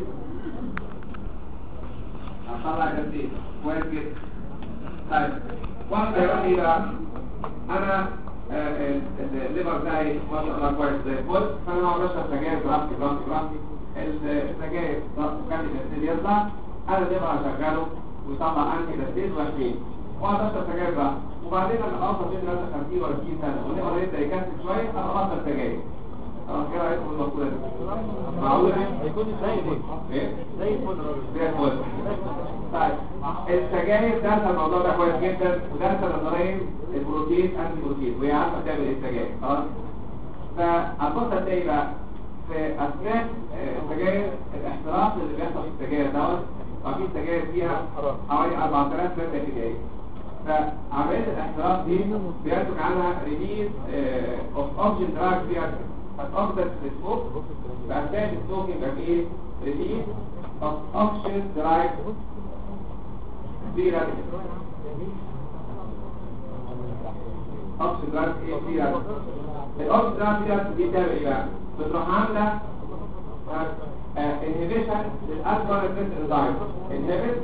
هتطلع الى ستيز كويس جدا. طيب واحد هيقول لي بقى انا الليفر بتاعي ما شاء الله كويس زي الفل، فانا هقعد اشرب سجاير براحتي السجاير خلي الاسيد يطلع، انا الليفر هشغله ويطلع انتي الاسيد وحشين واقعد اشرب سجاير براحتي، وبعدين لما اوصل سن 50 ولا 60 سنه والليفر يبدا يكسر شويه انا ابطل سجاير. خلاص كده عرفت المقوله دي. معقول هيكون زي الفل. ايه؟ زي الفل. طيب السجاير دارسه الموضوع ده كويس جدا ودارسه نظريه البروتين انتي بروتين وهي عارفه تعمل ايه السجاير. خلاص فهتبص هتلاقي بقى في اثناء السجاير الاحتراق اللي بيحصل في السجاير دوت وفي سجاير فيها حوالي 4000 ماده كيميائيه. فعمليه الاحتراق دي بينتج عنها ريليز اوف اوكسجين دراج فيها هتأخذ السموك فأثناء السموك يبقى فيه ريليز اوف اوكسجين دراج فيها اوكسجين دراج فيها الاوكسجين دراج فيها دي بتعمل ايه بقى؟ بتروح عامله انهبيشن للالفا انزيم انهبت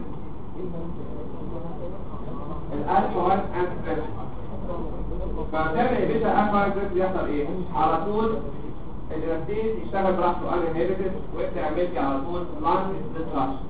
الالفا انزيم فبتعمل انهبيشن الالفا انزيم بيحصل ايه؟ على طول الجلوكوز يشتغل براحته ان انهبيتد ويبدا يعمل لي على طول لانج ديستراكشن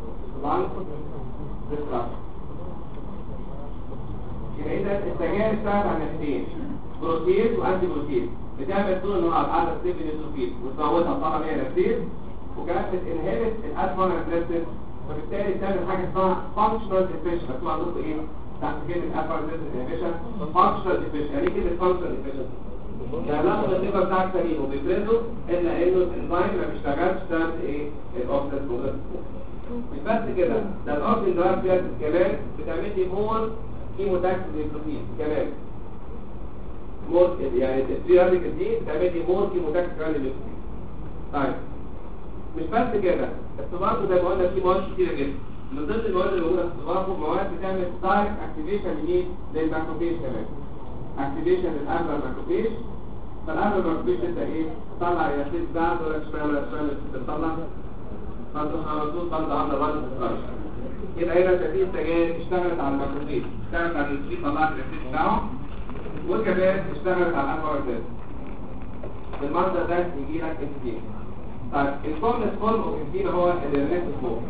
يبقى اذا السجاير اشتغلت على ناحيتين بروتين وانتي بروتين بتعمل طول النهار على السيف النيوتروفيل وتموتها طبعا هي نفسيا وكمان بتنهبت الالفا انزيم وبالتالي بتعمل حاجه اسمها فانكشنال ديفيشن. مكتوب عندكم ايه تحت كلمه الفا انهبيشن فانكشنال ديفيشن. يعني كلمه فانكشنال ديفيشن يعني لحظه الليفر بتاعك سليم وبيفرزه الا انه الانزيم ما بيشتغلش تعمل ايه الاوكسيد بروسيس. مش بس كده ده الاوكسيد درايف فيها كمان بتعمل لي مور كيموتاكسيس للبروتين كمان مور يعني الفري راديكال دي بتعمل لي مور كيموتاكسيس كمان للبروتين. طيب مش بس كده التبارك زي ما قلنا فيه مواد كتيره جدا. من ضمن المواد اللي موجوده في التبارك مواد بتعمل دايركت اكتيفيشن لمين؟ للماكروفيج كمان اكتيفيشن للانفر ماكروفيج. فالانفر ماكروفيج انت ايه؟ تطلع يا سيد بعد ولا تشتغل تطلع فتروح على طول برضه عامله رد ستراكشر. يبقى هنا تدريب السجاير اشتغلت على الماكروفيج اشتغلت على الانسولين طلعت الاسيد بتاعه وكمان اشتغلت على الانفر ماكروفيج. بالمنظر ده يجي لك انسولين. طيب الكومنس فورم اوف انسولين هو الريليس فورم.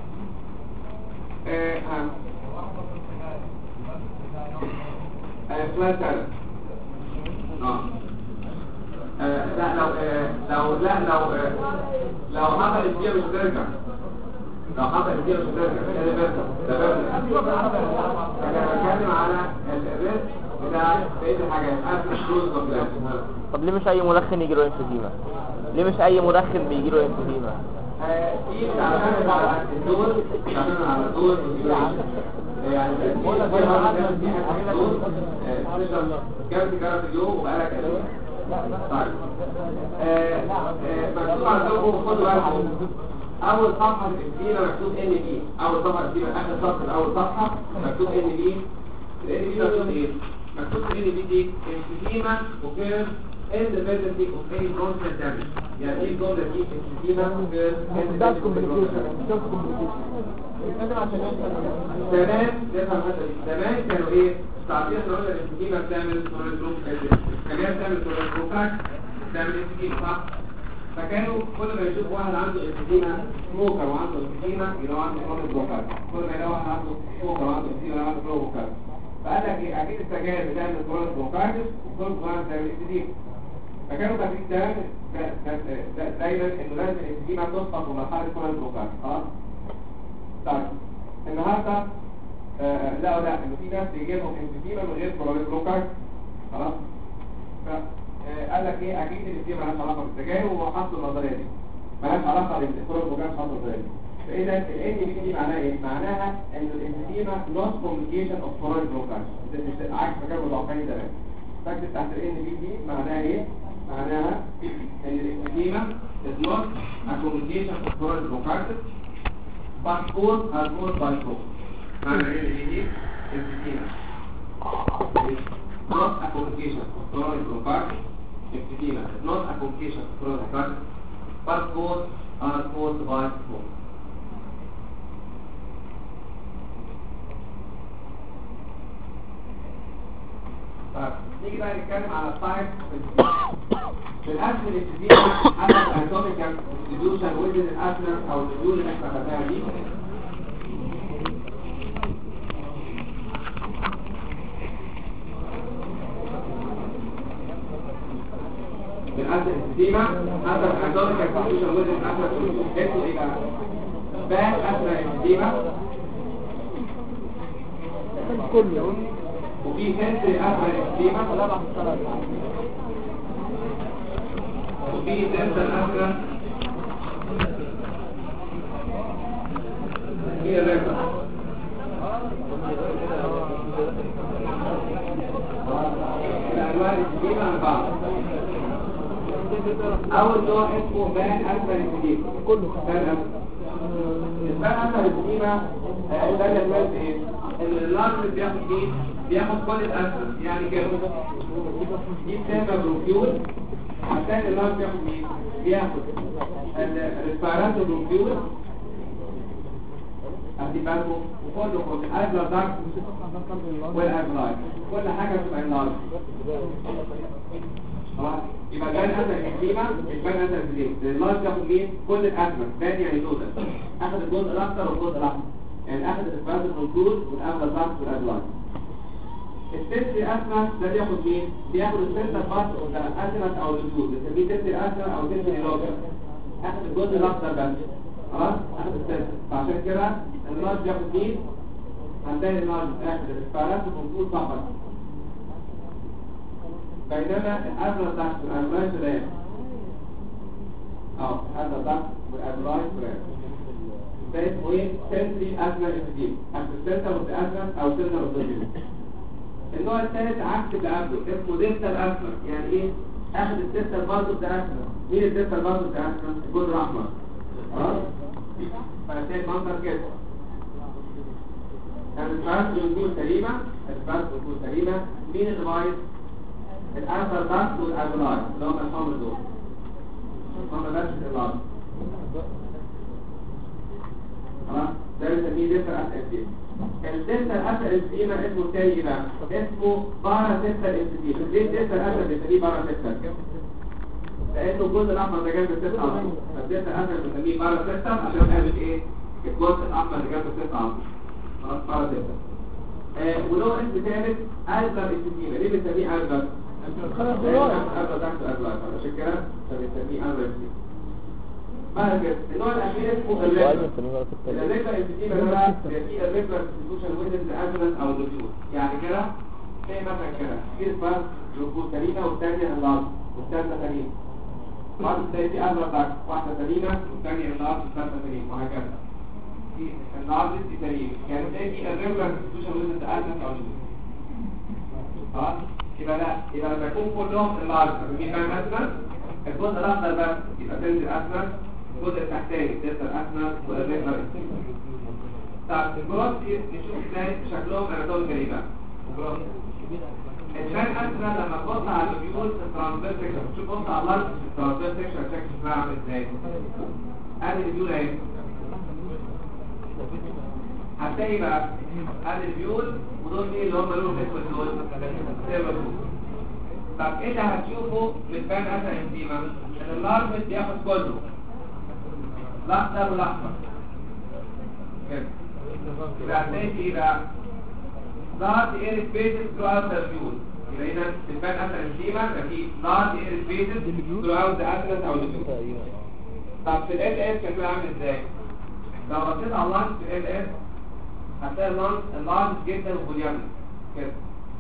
سؤال ثالث. لا لو حصل الدنيا مش هترجع. لو حصل الدنيا مش هترجع ده بس انا بتكلم على الريسك بتاع بقيه الحاجات قبل الشروط والكلام. طب ليه مش اي مدخن يجي له انفيزيما؟ ليه مش اي مدخن بيجي له انفيزيما؟ دي بتعتمد على الدول بتعتمد على الدول يعني بقول لك دي حاجه دول كام سيجاره في اليوم وبقالك قد ايه؟ طيب مكتوب عندكم خدوا بالكم اول صفحه الانسولين مكتوب ان بي اول صفحه الانسولين اخر صفحه اول صفحه مكتوب ان بي. الان بي مكتوب ايه؟ مكتوب الان بي دي انسوليما وكير independently of any constant damage. يعني ايه الجمله دي؟ انسوليما وكير independently زمان نفهم الحته دي. زمان كانوا ايه؟ تعطينا قلنا الانسوليما بتعمل السجاير بتعمل كوليسترول بتعمل انسولين صح؟ فكانوا كل ما يشوف واحد عنده انسوليما سموكر وعنده انسوليما يلاقوا عنده كوليسترول كل ما يلاقوا واحد عنده سموكر وعنده انسوليما عنده كوليسترول فقال لك ايه؟ اكيد السجاير بتعمل كوليسترول وكل بتعمل انسولين. فكانوا فاكرين دايما انه لازم الانزيمه تسقط في مرحله كل البروكارد. خلاص. طيب النهارده لقوا لا انه في ناس بيجي لهم انزيمه من غير بروكارد. خلاص. فقال لك ايه اكيد الانزيمه مالهاش علاقه بالسجاير وحطوا النظريه دي مالهاش علاقه بالكل البروكارد حطوا النظريه دي. فاذا الان بي دي معناها ايه؟ معناها ان الانزيمه نوت كوميونيكيشن اوف كورال بروكارد. ده عكس ما كانوا متوقعين زمان. فاكر تحت الان بي دي معناها ايه؟ معناها ان الانزيمه is not a communication of chloride bronchitis but both are caused by smoke. معنى ايه دي؟ الانزيمه is not a communication of chloride bronchitis. الانزيمه is not a communication of chloride bronchitis but both are caused by smoke. نيجي بقى نتكلم على التايب في الاكل الانزيمه حسب الاناتوميكال ديستريبيوشن ويزن الاسنر او الديول اللي احنا خدناها دي. في الاكل الانزيمه حسب الاناتوميكال ديستريبيوشن ويزن الاسنر اسمه ايه بقى؟ باك اسنر انزيمه كله وفي سنسري اسنر انزيمه وفي سنسر اسنر هي الرقم الانواع الانزيمه عن بعض. اول نوع اسمه بان اسنر انزيمه كله البان اسنر انزيمه ده المال ايه؟ ان اللارج بياخد كل الاسنر يعني كده دي بتبقى بروكيول عشان اللارج بياخد ايه؟ بياخد الريسبيراتور بروكيول ادي بالكم وكله الادلر داكت والادلايت كل حاجه بتبقى اللارج. خلاص يبقى كان اثر الانزيمه كان اثر الانزيم اللارج ياخد مين؟ كل الاسنر ثاني يعني توتال اخذ الجزء الاخضر والجزء الاحمر يعني اخذ الريسبيراتور بروكيول والادلر داكت والادلايت. السنسري اسنر ده بياخد مين؟ بياخد السنتر بارت اوف ذا اسنر او الجزء بنسميه سنسري اسنر او سنسري لوكال اخذ الجزء الاخضر بس. خلاص اخذ السنسر فعشان كده اللارج بياخد مين؟ هنلاقي اللارج اخذ الريسبيراتور بروكيول فقط بينما الاسنر تحت الادلايت ريال هذا ضغط والادلايت ريال ده اسمه ايه؟ سنسري اسنر انزيم اخذ السنتر اوف ذا اسنر او سنتر اوف ذا جزء. النوع الثالث عكس اللي قبله اسمه ديستال اسنر يعني ايه؟ اخذ الديستال بارت اوف ذا اسنر. مين الديستال بارت اوف ذا اسنر؟ الجزء الاحمر. خلاص؟ فهتلاقي المنظر كده الاسبارات بتكون سليمه مين اللي بايظ؟ الاسنر ضغط والادلايت اللي هم الحمر دول هم بس الارض. خلاص ده بنسميه ديستال اسنر. الديستال اسنر انزيم اسمه الثاني بقى اسمه باراسيستال انزيم. ليه الديستال اسنر بنسميه باراسيستال؟ لانه الجزء الاحمر ده جنب السيست على طول فالديستال اسنر بنسميه باراسيستال عشان نعمل ايه؟ الجزء الاحمر اللي جنب السيست على طول. خلاص باراسيستال. ولو اسم ثالث البر انزيم. ليه بنسميه البر؟ البر تحت الادلايت عشان كده بنسميه البر انزيم. بعد كده النوع الاخير اسمه الريجلر انزيم اللي هو في الريجلر سبستيوشن ويزن الاسنس او الديول يعني كده زي مثلا كده في اسباب جلوكوز سليمه والثانيه اللارج والثالثه سليمه بعد كده في ادلر داكت واحده سليمه والثانيه اللارج والثالثه سليمه وهكذا. في اللارج دي سليمه يعني تلاقي في الريجلر سبستيوشن ويزن الاسنس او الديول. خلاص يبقى لما يكون كلهم اللارج بنجيب كام اسنس الجزء الاخضر بس يبقى تنزل اسنس الجزء التحتاني ديستال اسنر والريجلر انزيم. طب الجروث نشوف ازاي شكلهم اناتوميكال ايه بقى. الفان اسنر لما تبص على البيول ترانسفير سيكشن تشوف بص على اللارج ترانسفير سيكشن شكلها عامل ازاي. ادي البيول اهي هتلاقي بقى ادي البيول ودول مين اللي هم لهم اسود دول سيرفر. طب ايه اللي هتشوفه في الفان اسنر انزيم؟ ان اللارج بياخد كله الاخضر والاحمر كده يبقى هتلاقي ايه بقى؟ ضغط اير سبيسز ثرو اوت ذا فيول لقينا البان اثر انزيما في large air spaces throughout the atlas او الجلد. طب في ال اس شكلها عامل ازاي؟ لو بصيت على اللانج في ال اس هتلاقي اللانج جدا فوليوملس كده.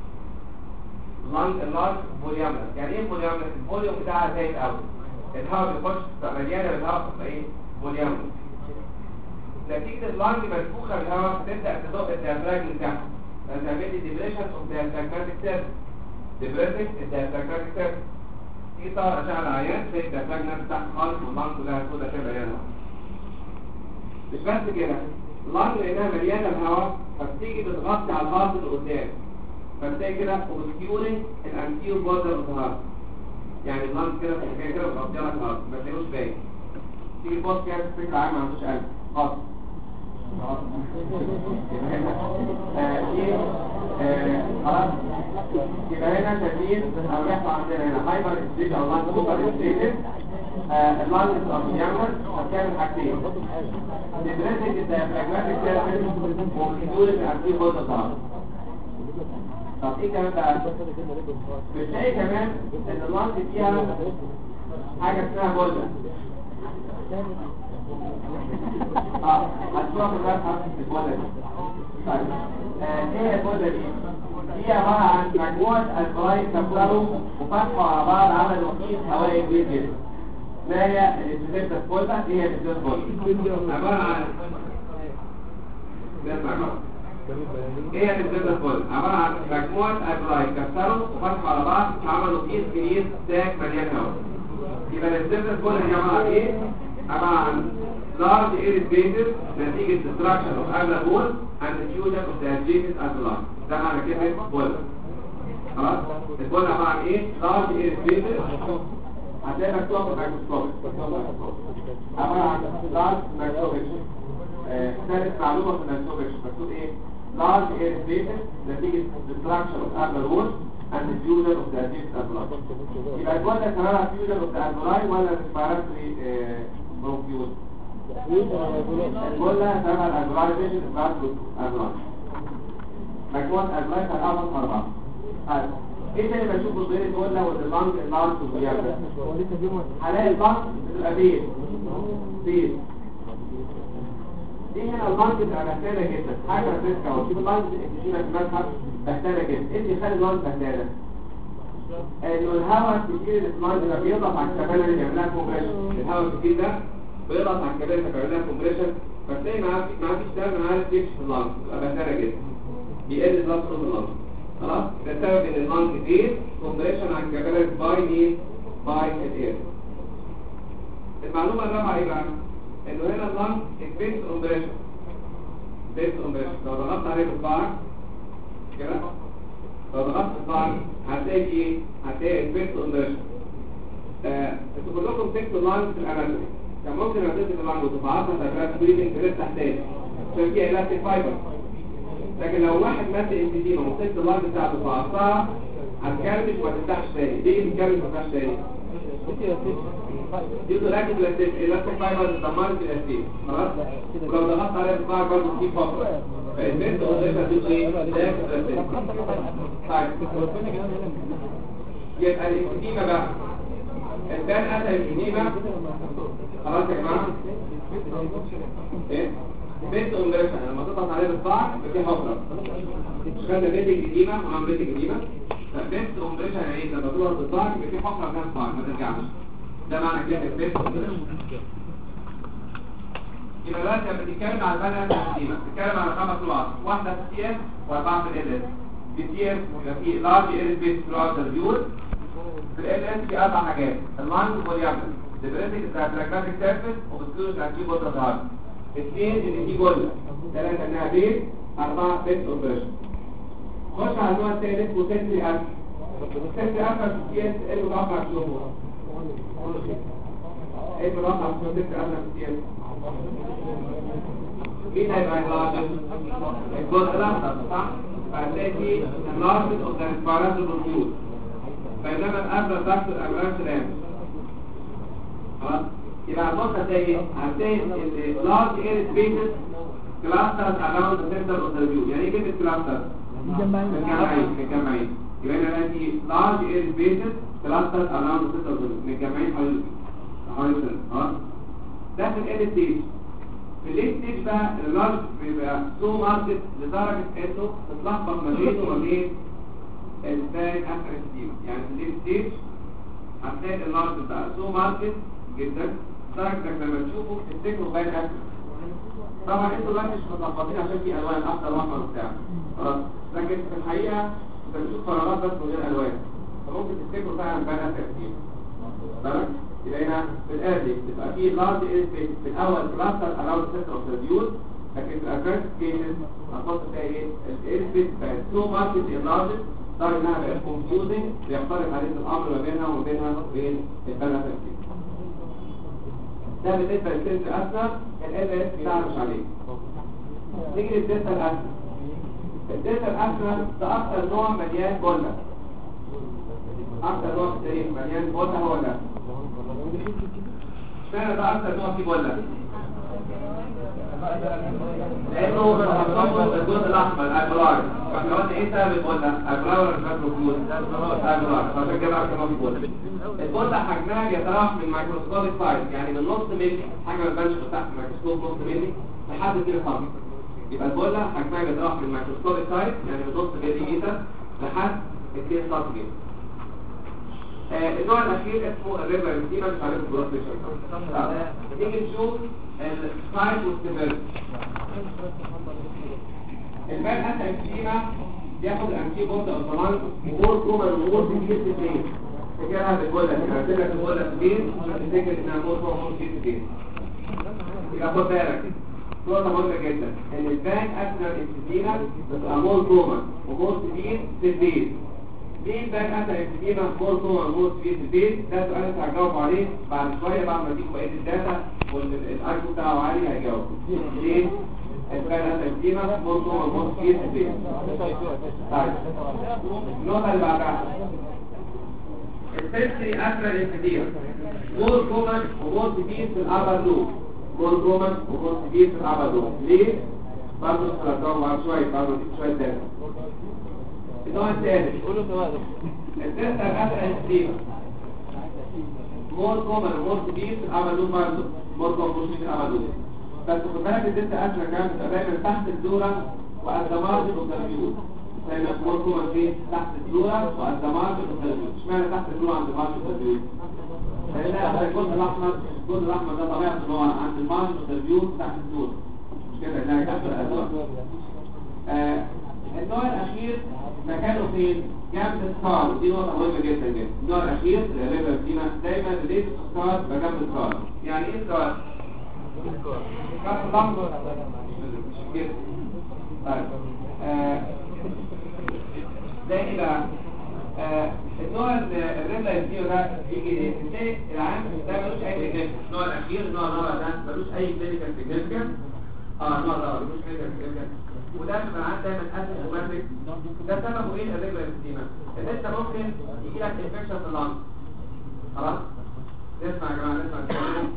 اللانج فوليوملس، يعني ايه فوليوملس؟ الفوليوم بتاعها زايد قوي، الهواء بيخش مليانه بالهواء تبقى ايه؟ فوليوملس. نتيجه اللانج منفوخه بالهواء تبدا تدق الديافراجم بتاعها، فتعمل لي ديبريشن اوف ديافراجماتيك سيرفيس. ديبريسنج الديافراجماتيك سيرفيس. تيجي تطلع اشعه العيان تلاقي الديافراجم بتاعها خالص واللانج كلها سوداء كده مليانه هواء. مش بس كده، اللانج لانها مليانه بالهواء فبتيجي بتغطي على الهارت اللي قدام، فتلاقي كده اوبسكيورنج الانتيريور بوردر اوف الهارت. يعني اللانج كده في كده بتغطي لك الهارت ما تلاقوش باين. تيجي تبص كده فكره عامه ما عندوش قلب خالص. خلاص يبقى هنا شايفين او بيحصل عندنا هنا هايبر ستيج او لانج سوبر ستيج. اللانج بتعمل هتعمل حاجتين، ديبريسنج الديافراجماتيك سيرفيس وكيدول الانتيريور بوردر اوف الهارت. طب ايه كمان بقى؟ بتلاقي كمان ان اللانج فيها حاجه اسمها بولة. هتشوفها في الرسمه البولة دي. طيب ايه البولة دي؟ هي عباره عن مجموعه الفراي كسروا وفتحوا على بعض عملوا كيس هوائي كبير جدا. ما هي الانترفيرس بولة؟ هي الانترفيرس بولة عباره عن ايه الانترفيرس بولة؟ عباره عن مجموعه الفراي كسروا وفتحوا على بعض عملوا كيس كبير ساك مليان هواء. يبقى الانترفيرس بولة دي عباره عن ايه؟ عباره عن large air spaces نتيجة destruction of alveolar walls and diffusion of the adjacent alveoli. ده معنى كلمة بولة. خلاص؟ البولة عبارة عن ايه؟ large air spaces هتلاقي مكتوبة في الميكروسكوب. عبارة عن large microsection. ثالث معلومة في الميكروسكوب مكتوب ايه؟ large air spaces نتيجة destruction of alveolar walls and diffusion of the adjacent alveoli. يبقى البولة سببها fusion of the alveoli ولا respiratory bronchiole؟ كلها سبب الأجرايزيشن بتاعت الأجرايز مجموعة أجرايز هتعرف أربعة. ايه تاني بشوفه غير الكلة واللانج والبيابة؟ هلاقي اللانج بتبقى بيض دي هنا اللانج بتبقى بهتانة جدا، حاجة بتبقى وشوف اللانج الكتيرة في المذهب بهتانة جدا. ايه اللي يخلي اللانج بهتانة؟ انه الهواء الكتير اللي في اللانج ده بيضغط على الكبانة اللي بيعملها كومبريشن. الهواء الكتير ده بيضغط على الكباري فبيعملها كومبريشن، فتلاقي ما فيش دم عارف يمشي في اللانج، تبقى بهتانه جدا، بيقل ضغط في اللانج. خلاص ده سبب ان اللانج دي كومبريشن على الكباري باي الاير. المعلومه الرابعه ايه بقى؟ انه هنا اللانج بيس كومبريشن لو ضغطت عليه بالباع كده، لو ضغطت بالباع هتلاقي ايه؟ هتلاقي البيس كومبريشن. انتوا كلكم تكتبوا اللانج في الاناتومي، كان ممكن هتنزل اللانج وتفعصها تبقى بريدنج تفتح تاني عشان فيها الاستيك فايبر. لكن لو واحد مات انفيزيما ومسكت اللانج بتاعته وفعصها هتكرمش وما تفتحش تاني. ليه بتكرمش وما تفتحش تاني؟ دي تراكب الاستيك فايبر اتدمرت الاستيك. خلاص؟ ولو ضغطت عليها بالباع برضه في فتره فالبنت وظيفتها تبقى ايه؟ تراكب الاستيك. طيب يبقى الانفيزيما بقى البان أتى الإنيمة. خلاص يا جماعة ايه؟ بيت أمبريشن لما تضغط عليه بالصاع بتي حفرة خدنا بيت الإنيمة وعم بيت الإنيمة. فبيت أمبريشن يعني ايه؟ لما تضغط بالصاع بتي حفرة كان صاع ما ترجعش. ده معنى كلمة بيت أمبريشن. يبقى دلوقتي لما بتتكلم على البان أتى الإنيمة بتتكلم على 5 نقط، واحدة في السي اس و4 في ال اس. في السي اس يبقى في لارج اير سبيس ثروت الفيول. في ال اس في 4 حاجات، اللانج واليابس ديبريسنج الديافراجماتيك سيرفيس وبتكون الانتيريور بوردر اوف 2 ان دي جولة، 3 انها بيت، 4 بيت اوبريشن. خش على النوع الثالث وسنتري الفا. سنتري الفا في السي اس ايه المتوقع تشوفه؟ ايه المتوقع تشوفه سنتري الفا في السي اس؟ مين هيبقى اللارجست؟ الجزء الاخضر صح؟ فهتلاقي فيه اللارجست اوف ذا ريسبيراتوري بروتيول، بينما الأبرز ضغط الأمراض سلام. خلاص؟ يبقى النقطة هتلاقي large air spaces clusters around the center of the view. يعني ايه كلمة clusters؟ متجمعين. يبقى هنا دي large air spaces clustered around the center of the متجمعين حوالين السنة. خلاص ده في ال ستيج. في الليت ستيج بقى اللارج بيبقى سو ماركت لدرجة انه تتلخبط ما بينه وما بين الباك افتر ستيج. يعني في الليت ستيج هتلاقي اللارج بتاع سو ماركت جدا لدرجة انك لما تشوفه تفتكره باك افتر. طبعا انتوا دلوقتي مش متلخبطين عشان في الوان اخضر واحمر وبتاع. خلاص لكن في الحقيقة انت بتشوف فراغات بس من غير الوان، فممكن تفتكروا فعلا باك افتر ستيج. تمام؟ يبقى هنا في الأرضي بتبقى فيه large air space في الأول cluster around the center of the view، لكن في الأدفانس cases هتبص تلاقي ايه؟ الاير سبيس بقت so markedly enlarged صار إنها بقت confusing بيختلف عليه الأمر ما بينها وبين البلاتال ستيج. ده بالنسبة للسنس الأسنر ال بتاعنا مش عليه. نيجي للدلتا الأسنر. الدلتا الأسنر ده أكتر نوع مليان بولة. أكتر نوع في التاريخ مليان بولة هو ده. اشمعنى ده أكتر نوع فيه بولة؟ لأنه بيخصصوا الجزء الأحمر الأبرار. فاحنا قلنا إيه سبب البولة؟ أبرار ولا فاكر الجزء؟ أبرار. فعشان كده أكتر نوع فيه بولة. البولة حجمها بيتراوح من مايكروسكوبيك سايز، يعني من نص ملي حاجة ما تبانش تحت الميكروسكوب نص ملي لحد 2 سم. يبقى البولة حجمها بيتراوح من مايكروسكوبيك سايز يعني من نص ملي متر لحد 2 سم. النوع الأخير اسمه الريفر ستيما مش عارف الجروس بيشن. نيجي نشوف السايت والسيفيرتي. البال حتى الستيما بياخد الأنتي بوند أو طبعا مور كوما ومور كتير في اثنين. فكرها بتقول لك أنا قلت لك تقول لك اثنين تفتكر إنها مور كوما ومور كتير في اثنين. يبقى خد بالك نقطة مهمة جدا إن البال أثناء الستيما بتبقى مور كوما ومور كتير في اثنين. ليه الباك أنت الكتيبة مور كوما ومور كتير في البيت؟ ده سؤال انت هتجاوب عليه بعد شوية بعد ما تيجوا بقية الداتا والاي كيو بتاعه عالي هيجاوب. ليه؟ الباك أنت الكتيبة مور كوما ومور كتير في البيت. طيب النقطة اللي بعدها السنسري أثناء الكتيبة مور كوما ومور كتير في الأبر لوب. مور كوما ومور كتير في الأبر لوب. ليه؟ برضه هتجاوب بعد شوية بعد ما تيجوا شوية داتا. النوع الثالث الدلتا الأسرع الكتيبة مور كومن ومور كبير في الأمالون برضه مور كومن في الأمالون. بس خد بالك الدلتا الأسرع كمان بتبقى دايما تحت الدورة والدمارج والتربيوت. دايما مور كومن فين؟ تحت الدورة والدمارج والتربيوت. اشمعنى تحت الدورة عند المارج والتربيوت؟ لأن الجزء الأحمر ده طبيعته إن هو عند المارج والتربيوت تحت الدورة. مش كده إنها تحت الأدوار. النوع الأخير مكانه فين؟ جنب السكار. دي نقطة مهمة جدا جدا. النوع الأخير الريفر فينا دايما بداية السكار بجنب السكار. يعني إيه السكار؟ سكار في اللحظة مش كده. طيب ده إيه بقى؟ النوع الريفر فينا ده يجي تلاقي العام ده ملوش أي سيجنفكنس. النوع الأخير النوع الرابع ده ملوش أي كلينيكال سيجنفكنس. النوع الرابع ملوش كلينيكال سيجنفكنس. وده بيبقى عندك دايما اسيمتوماتيك. ده سببه ايه الريجولار ستيما؟ ان انت ممكن يجي لك انفكشن في اللنج. خلاص نسمع يا جماعه نسمع الكلام.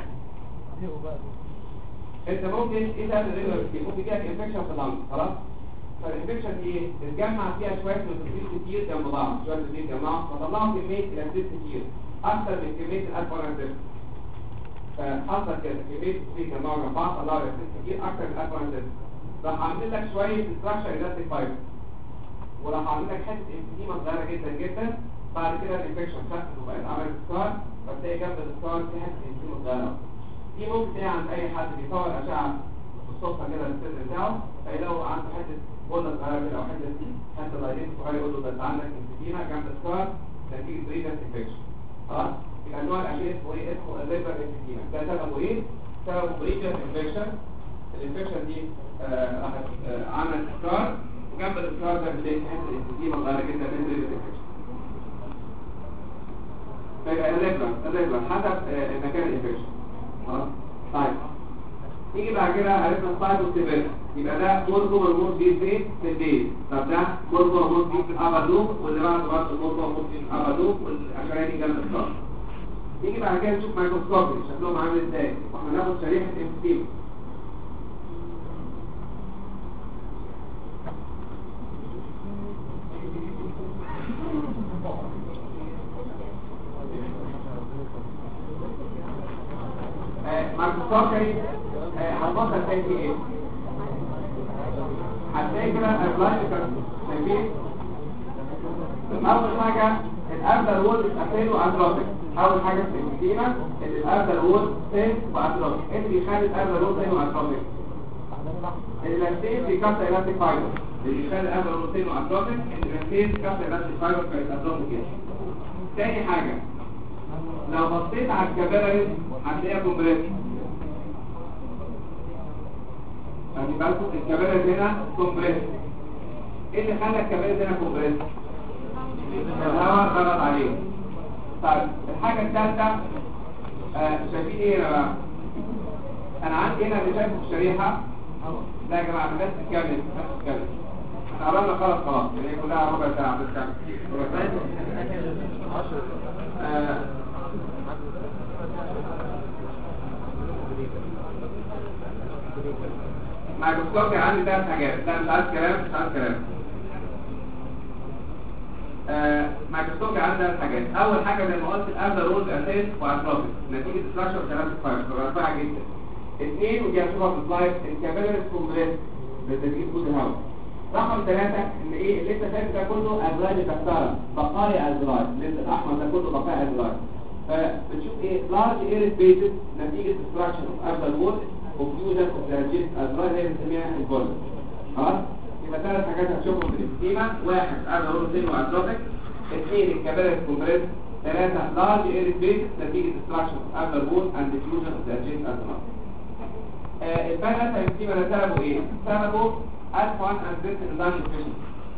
انت ممكن ايه ده الريجولار ستيما؟ ممكن يجي لك انفكشن في اللنج. خلاص فالانفكشن دي ايه؟ تتجمع فيها شويه نيوترينز كتير جنب بعض. شويه نيوترينز جنب بعض فطلعوا كميه الاكسيد كتير اكتر من كميه الالفا-1 فحصل كده كميه الاكسيد جمعوا جنب بعض طلعوا الاكسيد كتير اكتر من الالفا-1 راح عامل لك شويه ستراكشر الاستيك فايبر وراح عامل لك حته انفيما صغيره جدا جدا. بعد كده الانفكشن خفت وبقت عملت سكار فتلاقي جنب السكار في حته انفيما صغيره. دي ممكن تلاقي عند اي حد بيصور اشعه بالصدفه كده للصدر بتاعه فيلاقوا عنده حته بوله صغيره كده او حته لايدين صغيره يقول له ده انت عندك انفيما جنب السكار نتيجه بريدس انفكشن. خلاص يبقى النوع الاخير اسمه ايه؟ اسمه الليفر انفيما. ده سببه ايه؟ سببه بريدس انفكشن. الانفكشن دي راحت عمل سكار وجنب السكار ده بتلاقي حته الانفيما صغيره جدا من بريدس انفكشن. فيبقى الليفر حسب مكان الانفكشن. خلاص طيب نيجي بعد كده عرفنا السايت والسيفيرتي. يبقى ده مور كومن ومور كتير فين؟ في البيت. طب ده مور كومن ومور كتير في الابر لوب واللي بعده برضه مور كومن ومور كتير في الابر لوب والاشعه دي جنب السكار. نيجي بعد كده نشوف مايكروسكوبي شكلهم عامل ازاي. واحنا ناخد شريحه انفيما. السكري هتبص هتلاقي فيه ايه؟ هتلاقي كده البلايكر شايفين؟ اول حاجه الابدال وول بتقفله اتروفيك. اول حاجه في السكيمه ان الابدال وول سيف واتروفيك. ايه اللي بيخلي الابدال وول سيف واتروفيك؟ الالاستين بيكسر الاستيك فايبر. اللي بيخلي الابدال وول سيف واتروفيك ان الالاستين بيكسر الاستيك فايبر فيتاتروفيك كده. تاني حاجه لو بصيت على الكابيلاريز هتلاقيها كومبريس. خلي بالكم الكابيلاريز هنا كومبريس. ايه اللي خلى الكابيلاريز هنا كومبريس؟ الهواء ضغط عليه. طيب الحاجه الثالثه شايفين ايه هنا بقى؟ انا عندي هنا اللي شايفه في الشريحه. لا يا جماعه الناس تتكلم احنا قررنا خلاص اللي هي كلها ربع ساعه بتتكلم. مايكروسكوب عندي 3 حاجات. لا مش عايز كلام مايكروسكوب عندي 3 حاجات. اول حاجه زي ما قلت الابدال رول اساس واتروفيك نتيجه ستراكشر ثلاثه فايبر رفيعه جدا. 2 ودي هتشوفها في السلايد الكابيلاريز كومبريس بتدريج جود الهواء. رقم 3 ان ايه اللي انت شايف ده كله ازلاج كسره بقايا ازلاج. اللي الاحمر ده كله بقايا ازلاج. فبتشوف ايه لارج اير سبيسز نتيجه ستراكشر اوف ابدال وول وفيوجن اوف لاجيت ازلاج هي بنسميها البولز. خلاص يبقى 3 حاجات هتشوفهم في السكيما. 1 ابدال وول سيل واتروفيك. 2 الكابيلاريز كومبريس. 3 لارج اير سبيسز نتيجه ستراكشر اوف ابدال وول اند فيوجن اوف لاجيت ازلاج. البالانس السكيما ده سببه ايه؟ سببه ألفان أنزلت النظام الفيشن.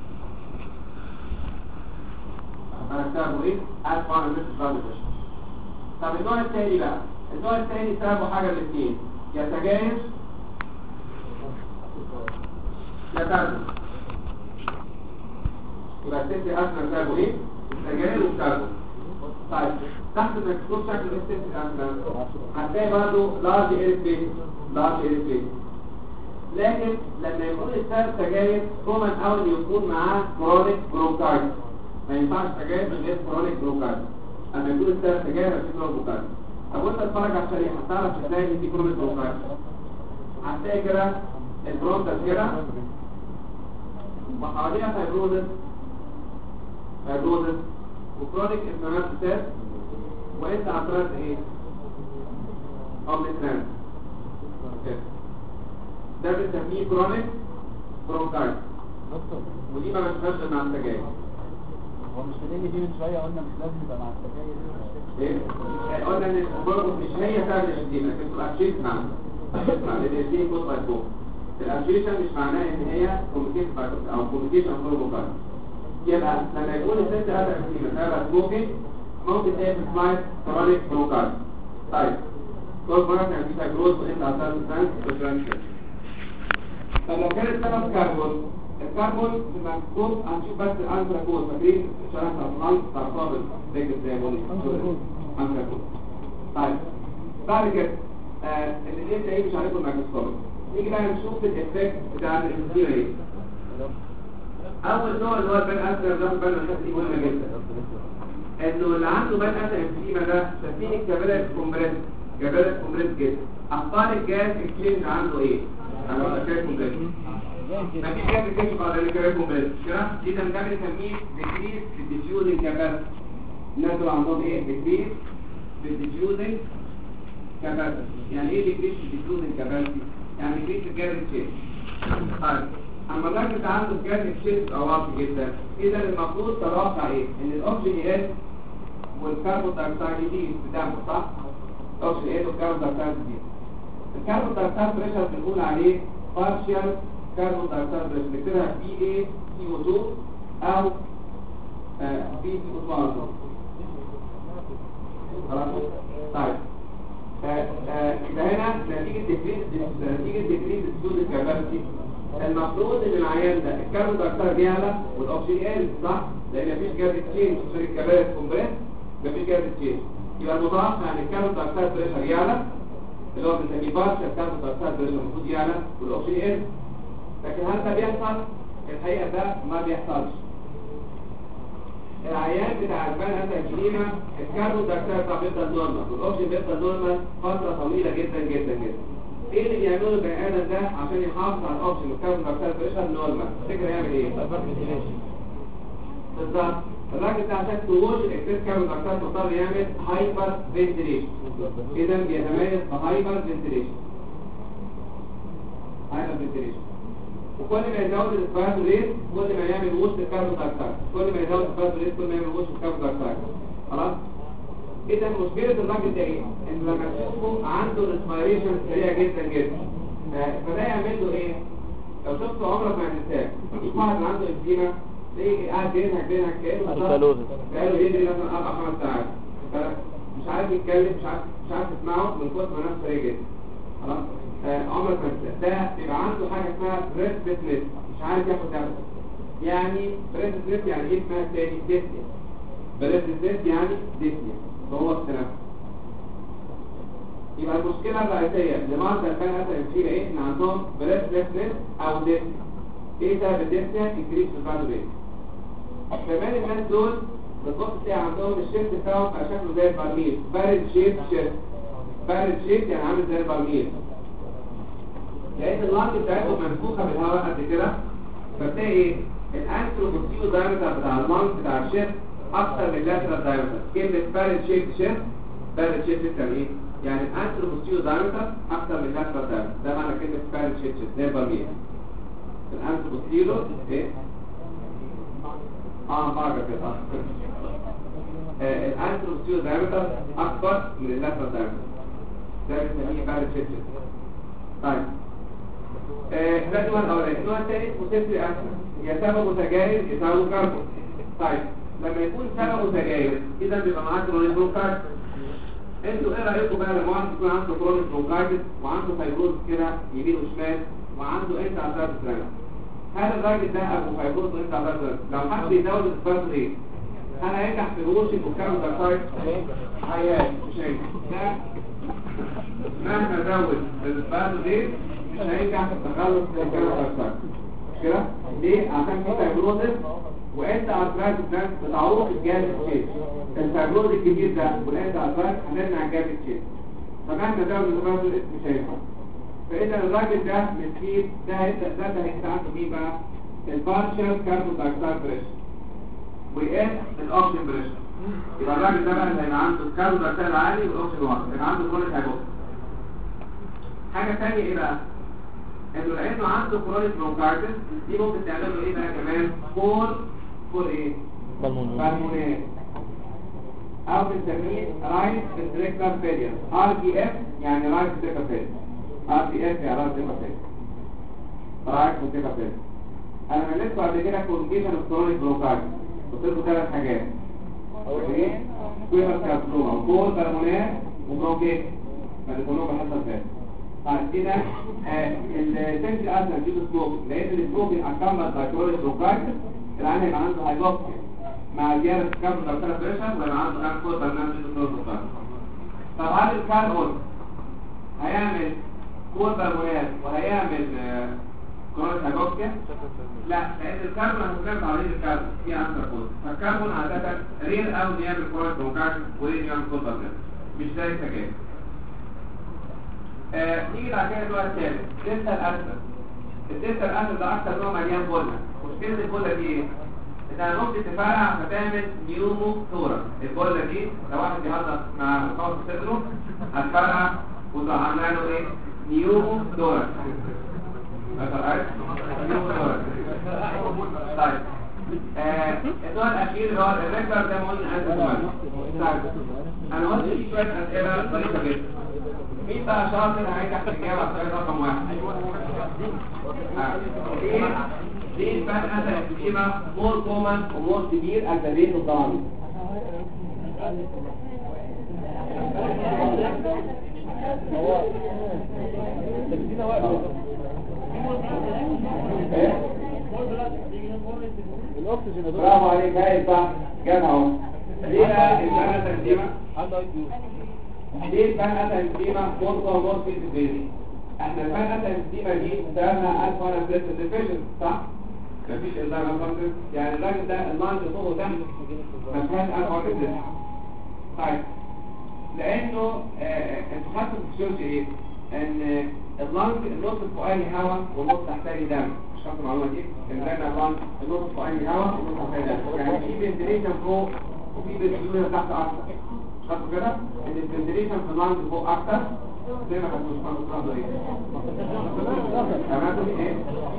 سببه ايه؟ ألفان أنزلت النظام الفيشن. طب النوع الثاني بقى النوع الثاني سببه حاجة من الاثنين يا سجاير يا كاربون. يبقى السيفتي أسمى سببه ايه؟ سجاير والكاربون. طيب تحت الميكروسكوب شكل السيفتي أسمى هتلاقي برضه لارج اير سبيس. لكن لما يكون السبب سجاير كومن اول يكون معاه كرونيك برونكايتس. ما ينفعش سجاير من غير كرونيك برونكايتس. لما يكون السبب سجاير في برونكايتس. طب وانت تتفرج على الشريحه هتعرف ازاي ان في كرونيك برونكايتس. هتلاقي كده البرونكاس كده وحواليها فايبروزس وكرونيك انفلاماتوري وانت عطرات ايه؟ اومنتران ده بنسميه كرونيك برونكايتس. ودي ما بتشتغلش مع السجاير. هو مش اللي دي من شويه قلنا مش لازم يبقى مع السجاير. ايه قلنا ان برضه مش هي سبب الاشتيما لكن الابشيشن معناها الاثنين كود باي فوق. الابشيشن مش معناه ان هي كوميونيكيشن او كوميونيكيشن برونكايتس. يبقى لما يكون الست هذا الاشتيما سبب سموكينج ممكن تلاقي في سلايد كرونيك برونكايتس. طيب كل مرة كان في فايبروز وانت عطار الفرنس والفرنسيس. طب لو كان السبب الكربون في الميكروسكوب هنشوف بس الانتراكول. فاكرين شرح بتاع الصابر رجل زي ما بقول انتراكول. طيب بعد كده الاثنين تلاقيه مش عليكم الميكروسكوب. نيجي بقى نشوف الايفكت بتاع الانسولين ايه. اول نوع اللي هو البان اسيد ده البان اسيد دي مهمه جدا. انه اللي عنده بان اسيد انسولين ده شايفين الكابيلاريز كومبريس جدا. اخطار الجاز الكلينج عنده ايه؟ انا بقول لك كومبريس. ما فيش جاز الكلينج بعد اللي كومبريس كده. اذا ده بنسميه ديكريس في الديفيوزنج كاباسيتي. الناس اللي عندهم ايه؟ ديكريس في الديفيوزنج كاباسيتي. يعني ايه ديكريس في الديفيوزنج كاباسيتي؟ يعني ديكريس في الجاز الكلينج. طيب اما الراجل ده عنده الجاز الكلينج واطي جدا. اذا المفروض تتوقع ايه؟ ان الاكسجين والكربون دايوكسيد دي في دمه صح؟ اوكسجين ايه والكربون دايوكسيد دي. الكربون دايوكسيد بريشر بنقول عليه بارشال كربون دايوكسيد بريشر. نكتبها PaCO2 او PCO2 على طول. خلاص؟ طيب يبقى هنا نتيجة ديكريز السود الكاباسيتي المفروض ان العيان ده الكربون دايوكسيد يعلى والاكسجين يقل صح؟ لان مفيش جاز اكسشينج في الكباري كومبريس مفيش جاز اكسشينج. يبقى المتوقع ان الكربون دايوكسيد بريشر يعلى اللي هو بنسميه بارشال الكربون دايوكسيد بريشر المفروض يعلى والاكسجين يقل. لكن هل ده بيحصل؟ الحقيقه ده ما بيحصلش. العيان بتاع البان انفيما الكربون دايوكسيد بتاعه بيفضل نورمال والاكسجين بيفضل نورمال فتره طويله جدا جدا جدا. ايه اللي بيعمله البني ادم ده عشان يحافظ على الاكسجين والكربون دايوكسيد بريشر نورمال؟ تفتكر يعمل ايه؟ بالظبط. الراجل ده عشان تقول الاكسس كربون دايوكسيد مضطر يعمل هايبر فنتيليشن. اذا بيتميز بهايبر فنتيليشن. هايبر فنتيليشن. وكل ما يزود الاسبيراتو ريت كل ما يعمل وش الكربون دايوكسيد، كل ما يزود الاسبيراتو ريت كل ما يعمل وش الكربون دايوكسيد. خلاص؟ اذا مشكله الراجل ده ايه؟ ان لما تشوفه عنده ريسبيريشن سريع جدا جدا. فده يعمل له ايه؟ لو شفته عمرك ما هتنساه. مش واحد عنده انفيما تلاقيه قاعد بينهك كانه بقاله يجري مثلا 4-5 ساعات. مش عارف يتكلم، مش عارف تسمعه من كتر ما نفسه سريع جدا. خلاص؟ عمرك ما تنساه. ده بيبقى عنده حاجه اسمها بريسبتنس، مش عارف ياخد نفسه. يعني بريسبتنس يعني ايه اسمها تاني؟ ديسنيا. بريسبتنس يعني ديسنيا. فهو التنفس. يبقى المشكله الرئيسيه لمرضى البان انفيما ايه؟ ان عندهم بريسبتنس او ديسنيا. ايه سبب الديسنيا؟ انكريس في البان ريت. كمان الناس دول بتبص تلاقي عندهم الشيفت بتاعهم بقى شكله زي البرميل، بارد شيب شيفت. بارد شيب يعني عامل زي البرميل. لان اللانج بتاعتهم منفوخه بالهواء قد كده، فتلاقي ايه؟ الانتروبوستيرو دايمتر بتاع اللانج بتاع الشيفت اكتر من اللاترال دايمتر. كلمه بارد شيب شيفت، بارد شيب يعني ايه؟ يعني الانتروبوستيرو دايمتر اكتر من اللاترال دايمتر. ده معنى كلمه بارد شيب شيفت زي البرميل. الانتروبوستيرو ايه؟ باجة كده. الانتروبوستيرو دايمتر اكبر من اللاترال دايمتر. ده بنسميه بارد شيب شيفت. طيب ده النوع الاولاني. النوع الثاني اسمه سيبتري اسما، يا سببه سجاير يا سببه كربون. طيب لما يكون سببه سجاير اذا بيبقى معاه كرونيك برونكايتس. انتوا ايه رايكم بقى لما واحد يكون عنده كرونيك برونكايتس وعنده فيبروز كده يمين وشمال وعنده انت عصار سرنا؟ هل الراجل ده ابو فيبروز وانت عصار سرنا لو حد بيزود الاسبرت ريت هل هينجح في الوشن والكربون دايوكسيد؟ حياه مش هينجح. مهما زود الاسبرت ريت مش هينجح في التخلص من الكربون دايوكسيد. مش كده؟ ليه؟ عشان في فيبروزس وانت ارترايتس ده بتعوق الجهاز الشيء. الفيبروز الكبير ده والانت ارترايتس هنمنع الجهاز الشيء. فمهما زود الاسبرت ريت مش هينفع. فاذا الراجل ده مسكين ده هيبدا عنده مين بقى؟ البارشال كربون دايوكسيد بريشر ويقل الاكسجين بريشر. يبقى الراجل ده بقى اللي هيبقى عنده الكربون دايوكسيد عالي والاكسجين واطي، يبقى عنده كرونيك هايبوكسيا. حاجه ثانيه ايه بقى؟ انه لانه عنده كرونيك برونكايتس دي ممكن تعمل له ايه بقى كمان؟ فور ايه؟ بالمونات او بنسميه رايت فنتريكولار فيلير. RVF يعني رايت فنتريكولار فيلير. RVF يعني رايت فنتريكولار فيلير. رايت فنتريكولار فيلير. انا مليتكم قبل كده كونجيشن اوف كرونيك برونكايتس، قلت لكم 3 حاجات. ايه؟ كويفر كارسوما وكول بالمونات وبرونكيت. فنقولهم بحصل ثاني. كده السنتري ارتر دي سموك، لان السموك اكمل دايكلوريك برونكايتس العيان هيبقى عنده هايبوكسيا مع زياده الكربون دايوكسيد بريشر ويبقى عنده انفور برنامج الدكتور. طب هل الكربون هيعمل كول بالمونات وهيعمل كرونيك هايبوكسيا؟ لا، لان الكربون هتكمل عليه الكربون في انتر كود. فالكربون عاده رير قوي يعمل كرونيك برونكايتس ورير يعمل كول بالمونات، مش زي السجاير. نيجي بعد كده النوع الثالث ديستال اسيد. الديستال اسيد ده اكتر نوع مليان بوله. مشكله البوله دي ايه؟ انها ممكن تفرقع فتعمل نيومو ثورا. البوله دي لو واحد بيهزر مع خاص صدره هتفرقع وطلعنا له ايه؟ نيومو ثورا. نيومو ثورا. طيب النوع الاخير اللي هو الريكتر ده مهم عندنا. طيب انا قلت في شويه اسئله طريقه جدا. مين بقى شاطر هينجح في الإجابة على السؤال رقم 1؟ ليه البان انفيما more common or more severe at the rate of down؟ برافو عليك، هاي صح، جاب اهو. ليه بقى البان انفيما؟ ليه البان انفيما فرصه ومور في البيبي؟ احنا البان انفيما دي سببها الفا نيوكليس ديفيشن، صح؟ مفيش انزيم فانكشن، يعني الراجل ده اللانج فوقه ده ما فيهاش الكحول ريزيستنس. طيب لانه انتوا خدتوا في الفسيولوجي ايه؟ ان اللانج النص الفوقاني هواء والنص التحتاني دم، مش خدتوا المعلومه دي؟ ان دايما اللانج النص الفوقاني هواء والنص التحتاني دم، يعني في فنتيليشن فوق وفي فنتيليشن تحت اكتر. خدتوا كده؟ ان الفنتيليشن في اللانج فوق اكتر زي ما خدتوش خدتوا الكلام ايه؟ تمام ايه؟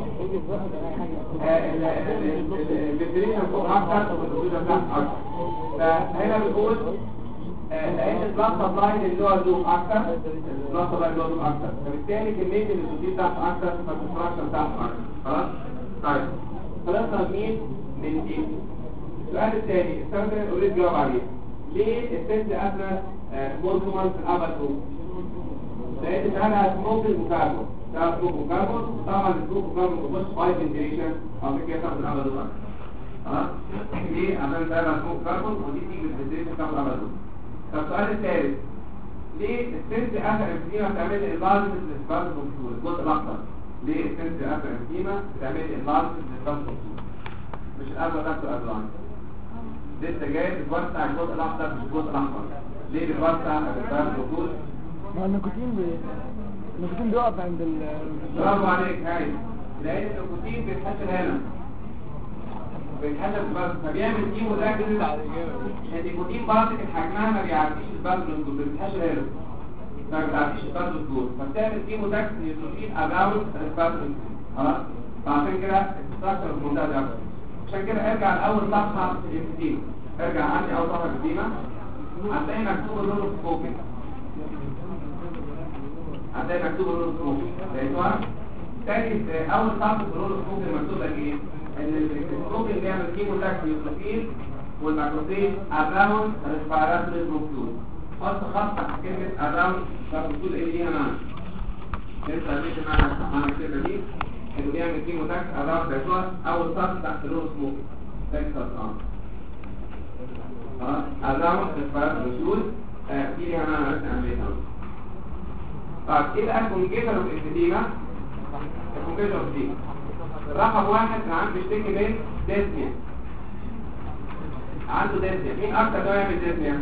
الفنتيليشن فوق اكتر والفنتيليشن تحت اكتر. فهنا بنقول لان البلاد سبلاي اللي هو دوب اكتر، البلاد سبلاي اللي هو دوب اكتر، فبالتالي كميه الاكسجين بتاعته اكتر، فالكونتراكشن بتاعته اكتر. خلاص؟ طيب خلصنا مين من دي؟ السؤال الثاني السؤال اوريدي جاوب عليه. ليه الست قادره مولتومال في الابل تو؟ لان فعلا سموك المكربون، ده سموك مكربون، طبعا السموك مكربون بيخش باي فنتيليشن عشان كده تاخد الابل تو. خلاص؟ ليه؟ عشان ده سموك مكربون ودي تيجي بالفنتيليشن تاخد الابل تو. طب السؤال الثالث، ليه السنس اثر انفيما بتعمل انلارجمنت للسباز كونتور الجزء الاخضر؟ ليه السنس اثر انفيما بتعمل انلارجمنت للسباز كونتور؟ مش الازرق نفسه الازرق لسه جاي بتوسع الجزء الاخضر مش الجزء الاحمر. ليه بتوسع السباز كونتور؟ ما النيكوتين بيقف عند برافو عليك هاي، لان النيكوتين بيتحشر هنا بيتحشر بس فبيعمل كيمو تراكتس. النيكوتين بارتكل حجمها ما بيعديش البازل بتتحشر هنا ما بتعديش البازل دول، فبتعمل كيمو تراكتس نيوتروفين اراوند البازل. خلاص؟ فعشان كده الستراكشر في المنطقه دي اكتر. عشان كده ارجع لاول صفحه في الانفيتيما، ارجع عندي اول صفحه في الانفيتيما هتلاقي مكتوب الرول سموكينج، هتلاقي مكتوب الرول سموكينج لقيتوها؟ تاني اول صفحه في الرول سموكينج مكتوب لك ايه؟ ان السموكينج بيعمل كيمو تراكتس نيوتروفين والماكروفيج اراوند ريسبيراتوري بروكيول. حط خط تحت كلمه اراوند بروكيول ايه ليها معنى؟ انت قريت معنى الكلمه دي انه بيعمل كيمو تراكتس اراوند ريسبيراتوري. اول سطر تحت الرول سموكينج تكسر خلاص اراوند ريسبيراتوري بروكيول دي ليها معنى بس عمليها. طيب ايه بقى الكونجيتال اوف انفيديما؟ الكونجيتال اوف انفيديما رقم واحد عنده بيشتكي من ديزنيا، عنده ديزنيا. مين اكتر نوع يعمل ديزنيا؟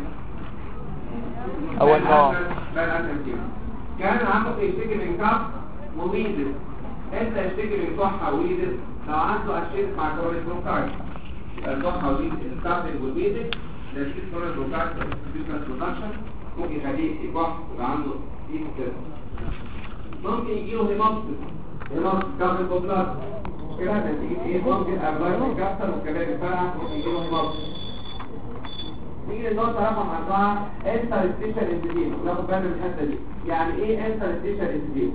اول نوع كان عنده يشتكي من كف وويزز. انت يشتكي من كحه وويزز لو عنده اشياء مع كرونيك برونكايتس. الكحه وويزز الكف والويزز ده شيء كرونيك برونكايتس برودكشن ممكن يخليه يكح ويبقى عنده ايه كده. ممكن يجيله هيموبسيس كافر بوبلاس كده نتيجه ايه؟ ممكن ابلايز يكسر والكباب يفرقع ممكن يجيله هيموبسيس. نيجي للنقطه رقم 4 انترستيشن انفيديما. ناخد بالنا من الحته دي. يعني ايه انترستيشن انفيديما؟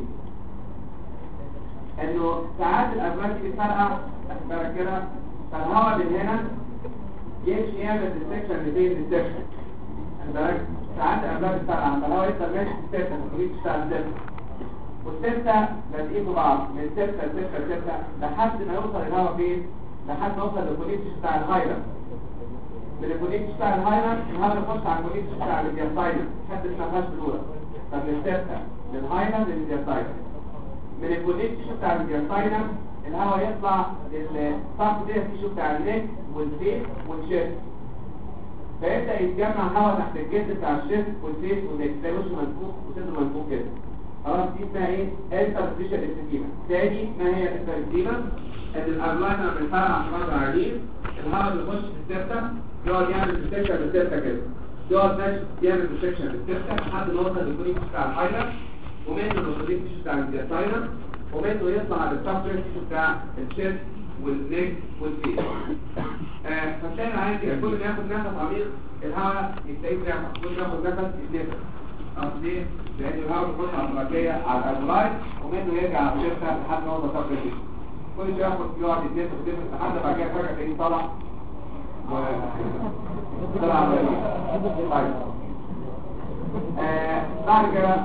انه ساعات الابلايز بتفرقع واخد بالك كده، فالهواء من هنا يمشي يعمل ديستكشن لبين ديستكشن. واخد بالك؟ ساعات الابلايز بتفرقع فالهواء يفضل ماشي في السته الخليج بتاع السته والستة لازقين في بعض من 6 ل 6 لحد ما يوصل الهواء فين؟ لحد ما يوصل للكونيكتش بتاع الهايلر. من الكونيكتش بتاع الهايلر الهواء يخش على الكونيكتش بتاع الميدياستاينم لحد ما فيهاش بلورة. طب من 6 للهايلر للميدياستاينم. من الكونيكتش بتاع الميدياستاينم الهواء يطلع للصف دي التيشو بتاع النك والفيس والشيست. فيبدأ يتجمع هواء تحت الجلد بتاع الشيست والفيس والنك زي وشه منفوخ وصدره منفوخ كده. خلاص دي اسمها ايه؟ انترستيشن انفيديما. تاني ما هي الانترستيشن؟ ان الابلاين لما بيتفرع عن مرضى عاديين الهواء بيخش في السيرتا يقعد يعمل ديستكشن بالسيرتا كده، يقعد ماشي يعمل ديستكشن بالسيرتا لحد ما يوصل للكونيكتش بتاع الهايلر ومنه للكونيكتش بتاع الدياستاينم ومنه يطلع على السبريتش بتاع الشيست والنك والفيس. فتلاقي العيان كده كل ما ياخد نفس عميق الهواء يبتدي يتنفس، كل ما ياخد نفس يتنفس. ليه؟ لأن الهواء بيخش على التراكية على الأبلايد ومنه يرجع على الشفة لحد ما يوصل صفر الجسم. كل شوية يقعد يتنفس لحد ما كده فجأة تلاقيه طلع طلع على طيب بعد كده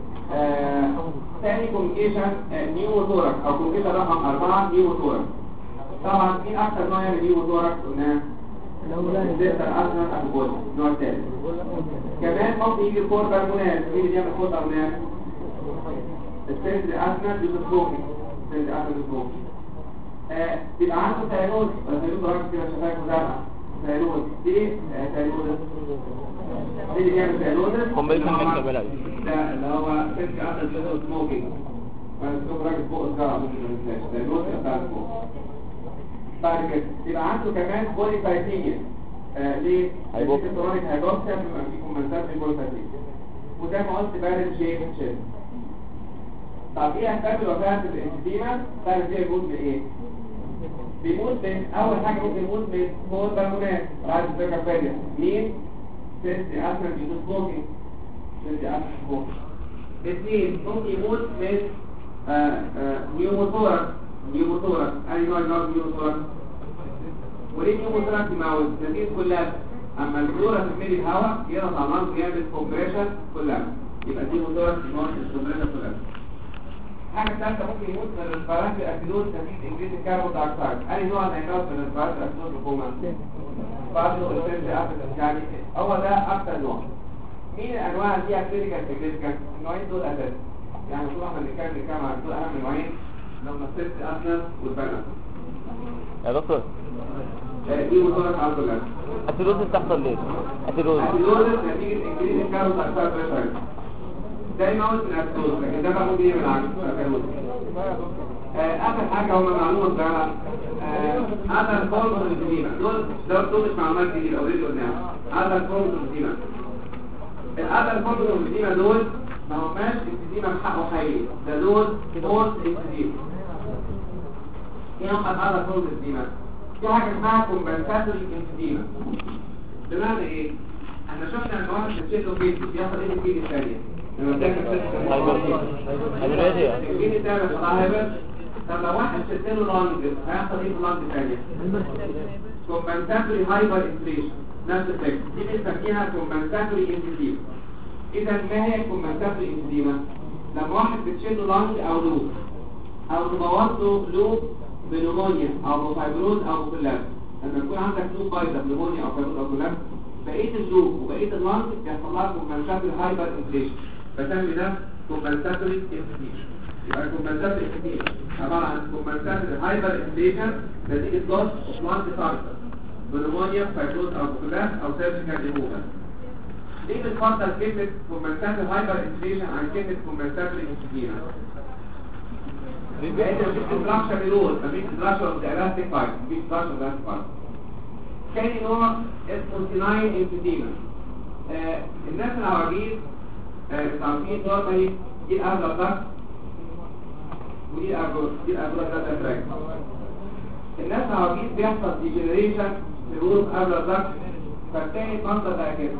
ثاني كوميونيكيشن نيو ثورك أو كوميونيكيشن رقم 4 نيو ثورك. طبعا مين أكثر نوع يعمل نيو ثورك؟ قلناه الزيت الأسنان أبوبولي النوع الثالث. كمان ممكن يجي الكور بالمونات. مين اللي بيعمل كور بالمونات؟ السيد الأسنان يوسف بوكي. السيد الأسنان يوسف بوكي. بيبقى عنده ثيرويد راجل كده شفايف مزرعه ثيرويد دي ثيرويد اللي بيعمل ثيرويد كومبليشن مكتمله ده اللي هو سلك عدد شغل سموكينج فالسوق راجل فوق الزرع ممكن ما ينساش ثيرويد بتاع الفوق. بعد كده يبقى عنده كمان بوليسايتيميا ليه؟ الكترونيك هيدروكسيا بيبقى فيه كومنسات في البوليسايتيميا وزي ما قلت بارد شيب شيب. طب ايه اسباب الوفاه في الانفيما؟ سبب فيها يموت من ايه؟ بيموت من اول حاجه ممكن يموت من فوق بالمونات بعد السكر مين؟ سيستي اسمن بيدوس سموكينج سيستي اسمن سموكينج. اثنين ممكن يموت من نيوموثوركس اي نوع نيوموثوركس. وليه نيوموثوركس يموت؟ نتيجه كلها اما الفلورا تملي الهواء يضغط على النار ويعمل كومبريشن كلها يبقى نيوموثوركس يموت الكومبريشن كلها. حاجه ثالثه ممكن يموت من الريسبيراتوري اسيدوز نتيجه انجريز الكربون دايوكسيد. اي نوع من انواع الريسبيراتوري اسيدوز الحكومه بعد يعني هو ده اكثر نوع. مين الانواع اللي فيها كلينيكال سيجنيفيكانس؟ النوعين دول اساس يعني طول احنا بنتكلم عن دول اهم نوعين لما السيست اسنان والبنات. يا دكتور دي مصارك على كلها. السيروز بتحصل ليه؟ السيروز نتيجه انجريز الكربون دايوكسيد بريشر ده يموت من الاسيدوز لكن ده بقى ممكن يعمل عكس. اخر حاجه هم معلومه بقى هذا الفورم الانزيم دول مش معلومات جديده اوريدي قلناها. هذا الفورم الانزيم هذا الفورم الانزيم دول ما هماش انزيم بحقه حقيقي ده دول فورس انزيم. ايه هم هذا الفورم الانزيم؟ في حاجه اسمها كومبنساتوري انزيم. بمعنى ايه؟ احنا شفنا ان واحد بتشيله فيديو بيحصل ايه في الفيديو الثانيه لما بتاكل الجين الثاني بيطلع هايبر. طب لو واحد شلت له لانج هيحصل ايه في اللانج الثانيه؟ كومبنساتوري هايبر انفليشن نفس الفكره دي بنسميها كومبنساتوري انفليشن. اذا ما هي كومبنساتوري انفليشن؟ لما واحد بتشيل له لانج او لوب او تبوظ له لوب بنمونيا او فايبروز او كولابس. لما يكون عندك لوب بايظه بنمونيا او فايبروز او كولابس بقيه اللوب وبقيه اللانج بيحصل لها كومبنساتوري هايبر انفليشن بسمي ده كومبنساتوري انفليشن. يبقى الكومبنساتوري انفليشن عباره عن كومبنساتوري هايبر انفليشن نتيجه لوس اوف لانج فانكشن بنمونيا فايبروز او كولابس او سيرجيكال ريموفال. ليه بنفضل كلمه كومبنساتوري هايبر انفليشن عن كلمه كومبنساتوري انفليشن؟ لان مفيش ستراكشر للود مفيش ستراكشر اوف ذا الاستيك بايب مفيش ستراكشر اوف الاستيك بايب. تاني نوع اسمه سيناين انفيديما. الناس العواجيز عارفين نورمالي دي الأرض ضغط ودي الأرض ضغط تراك. الناس العواجيز بيحصل ديجنريشن في الروز قبل الضغط فبتلاقي المنظر ده كده.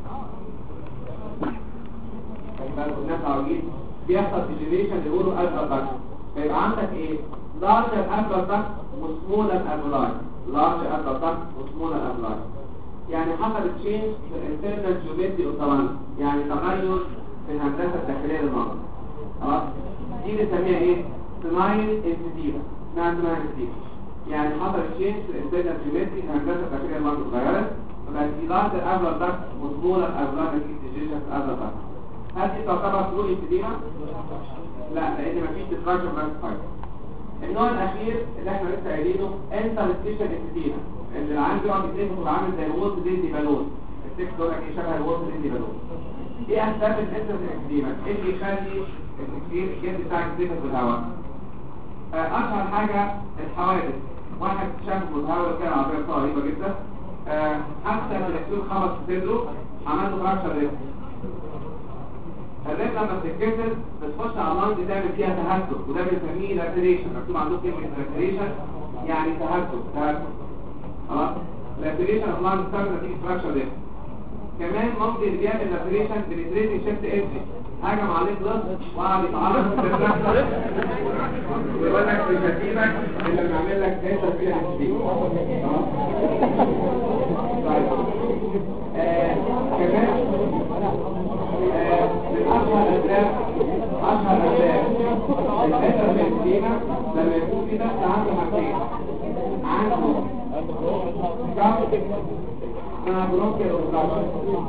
الناس العواجيز بيحصل ديجنريشن في الروز قبل الضغط فيبقى عندك ايه؟ لارجر قبل الضغط وسمولر الأبلاي لارجر قبل الضغط وسمولر الأبلاي. يعني حصل تشينج في الانترنال جيومتري اوف يعني تغير في الهندسه الداخليه للمنظر. خلاص دي بنسميها ايه؟ سمايل انفيديما. اسمها سمايل انفيديما يعني حصل تشينج في الانترنال جيومتري الهندسه الداخليه للمنظر اتغيرت فبقت في لارجر قبل الضغط وسمولر الأبلاي نتيجه ديجيشن في قبل الضغط. هل دي تعتبر سمول انفيديما؟ لا لان مفيش ديستراكشن بس فايت. النوع الاخير اللي احنا لسه قايلينه انترستيشن انفيديما اللي العين بيقعد يتنفخ وعامل زي الوولف زي بالون. التكست بيقول لك ايه شبه الوولف زي بالون. ايه اسباب الانترستيشن انفيديما؟ ايه اللي يخلي الجلد بتاعك يتنفخ بالهواء؟ اشهر حاجه الحوادث. واحد شاف متهور كده عربيه رهيبه جدا حتى الدكتور خبط في صدره عمل له فراكشر ريب. الريب لما بتتكسر بتخش على اللانج تعمل فيها تهتك وده بنسميه لاتريشن. مكتوب عندكم كلمه لاتريشن يعني تهتك. خلاص لاتريشن اوف لانج ستارت نتيجه فراكشر ريب. كمان ممكن بيعمل لاتريشن بنتريتنج شيفت ايدج هاجم عليك ضغط وقعد يتعرض للفراكشر ريب ويقول لك مش هسيبك الا لما اعمل لك انت فيها دي. كمان من اشهر اسباب الانترفيرنسينا لما يكون في ضغط عنده حاجتين عنده مع بروكيال اوبستراكشن.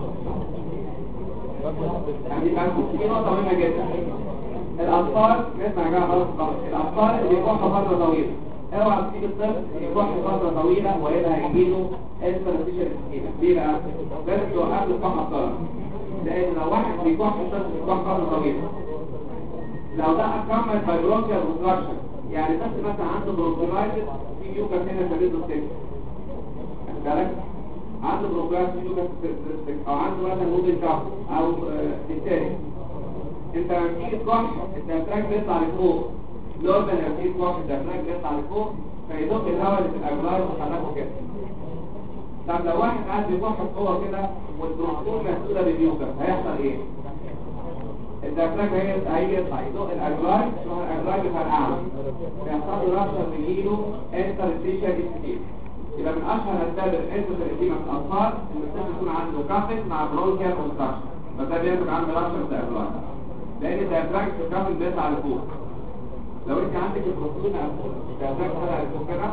يعني في نقطة مهمة جدا. الأطفال نسمع يا جماعة خلاص الأطفال اللي بيكحوا فترة طويلة اوعى تسيب الطفل يكح فتره طويله ويبقى هيجيله انترستيشن اسكيميا. ليه بقى؟ لازم توقف له الكحه بسرعه، لان لو واحد بيكح فتره طويله، لو ده اكمل بايبروكيال اوبستراكشن، يعني بس مثلا عنده بروكولايتس في ميوكس هنا شديد السكر، خد بالك؟ عنده بروكولايتس في ميوكس او عنده مثلا موديل كاف او بالتالي انت لما تيجي تكح الدافراج بيطلع لفوق، نورمال لما تيجي تكح الدافراج بيطلع لفوق فيدق الهواء اللي في الابراج ويحركه كده. طب لو واحد قاعد بيكح بقوه كده والبروكول مسؤوله بالميوكس هيحصل ايه؟ الدافراج هيجي يطلع يدق الابراج، تروح الابراج فرقعه بيحصل له رابشر بيجيله انترستيشن اسكيميا. يبقى من اشهر اسباب الانترستيشن اسكيميا في الاطفال ان الطفل يكون عنده كافيت مع برونكيال اوبستراكشن، فده بيعمل عنده رابشر في الابراج، لان الدافراج في الكافيت بيطلع لفوق. لو انت عندك البروتين الدافراج طلع لفوق كده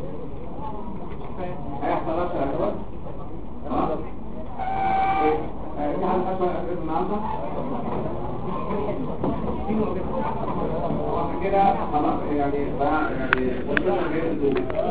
هيحصل رابشر الابراج. خلاص؟ في حد اشهر اسباب النهارده؟ كده خلاص يعني وصلنا لغايه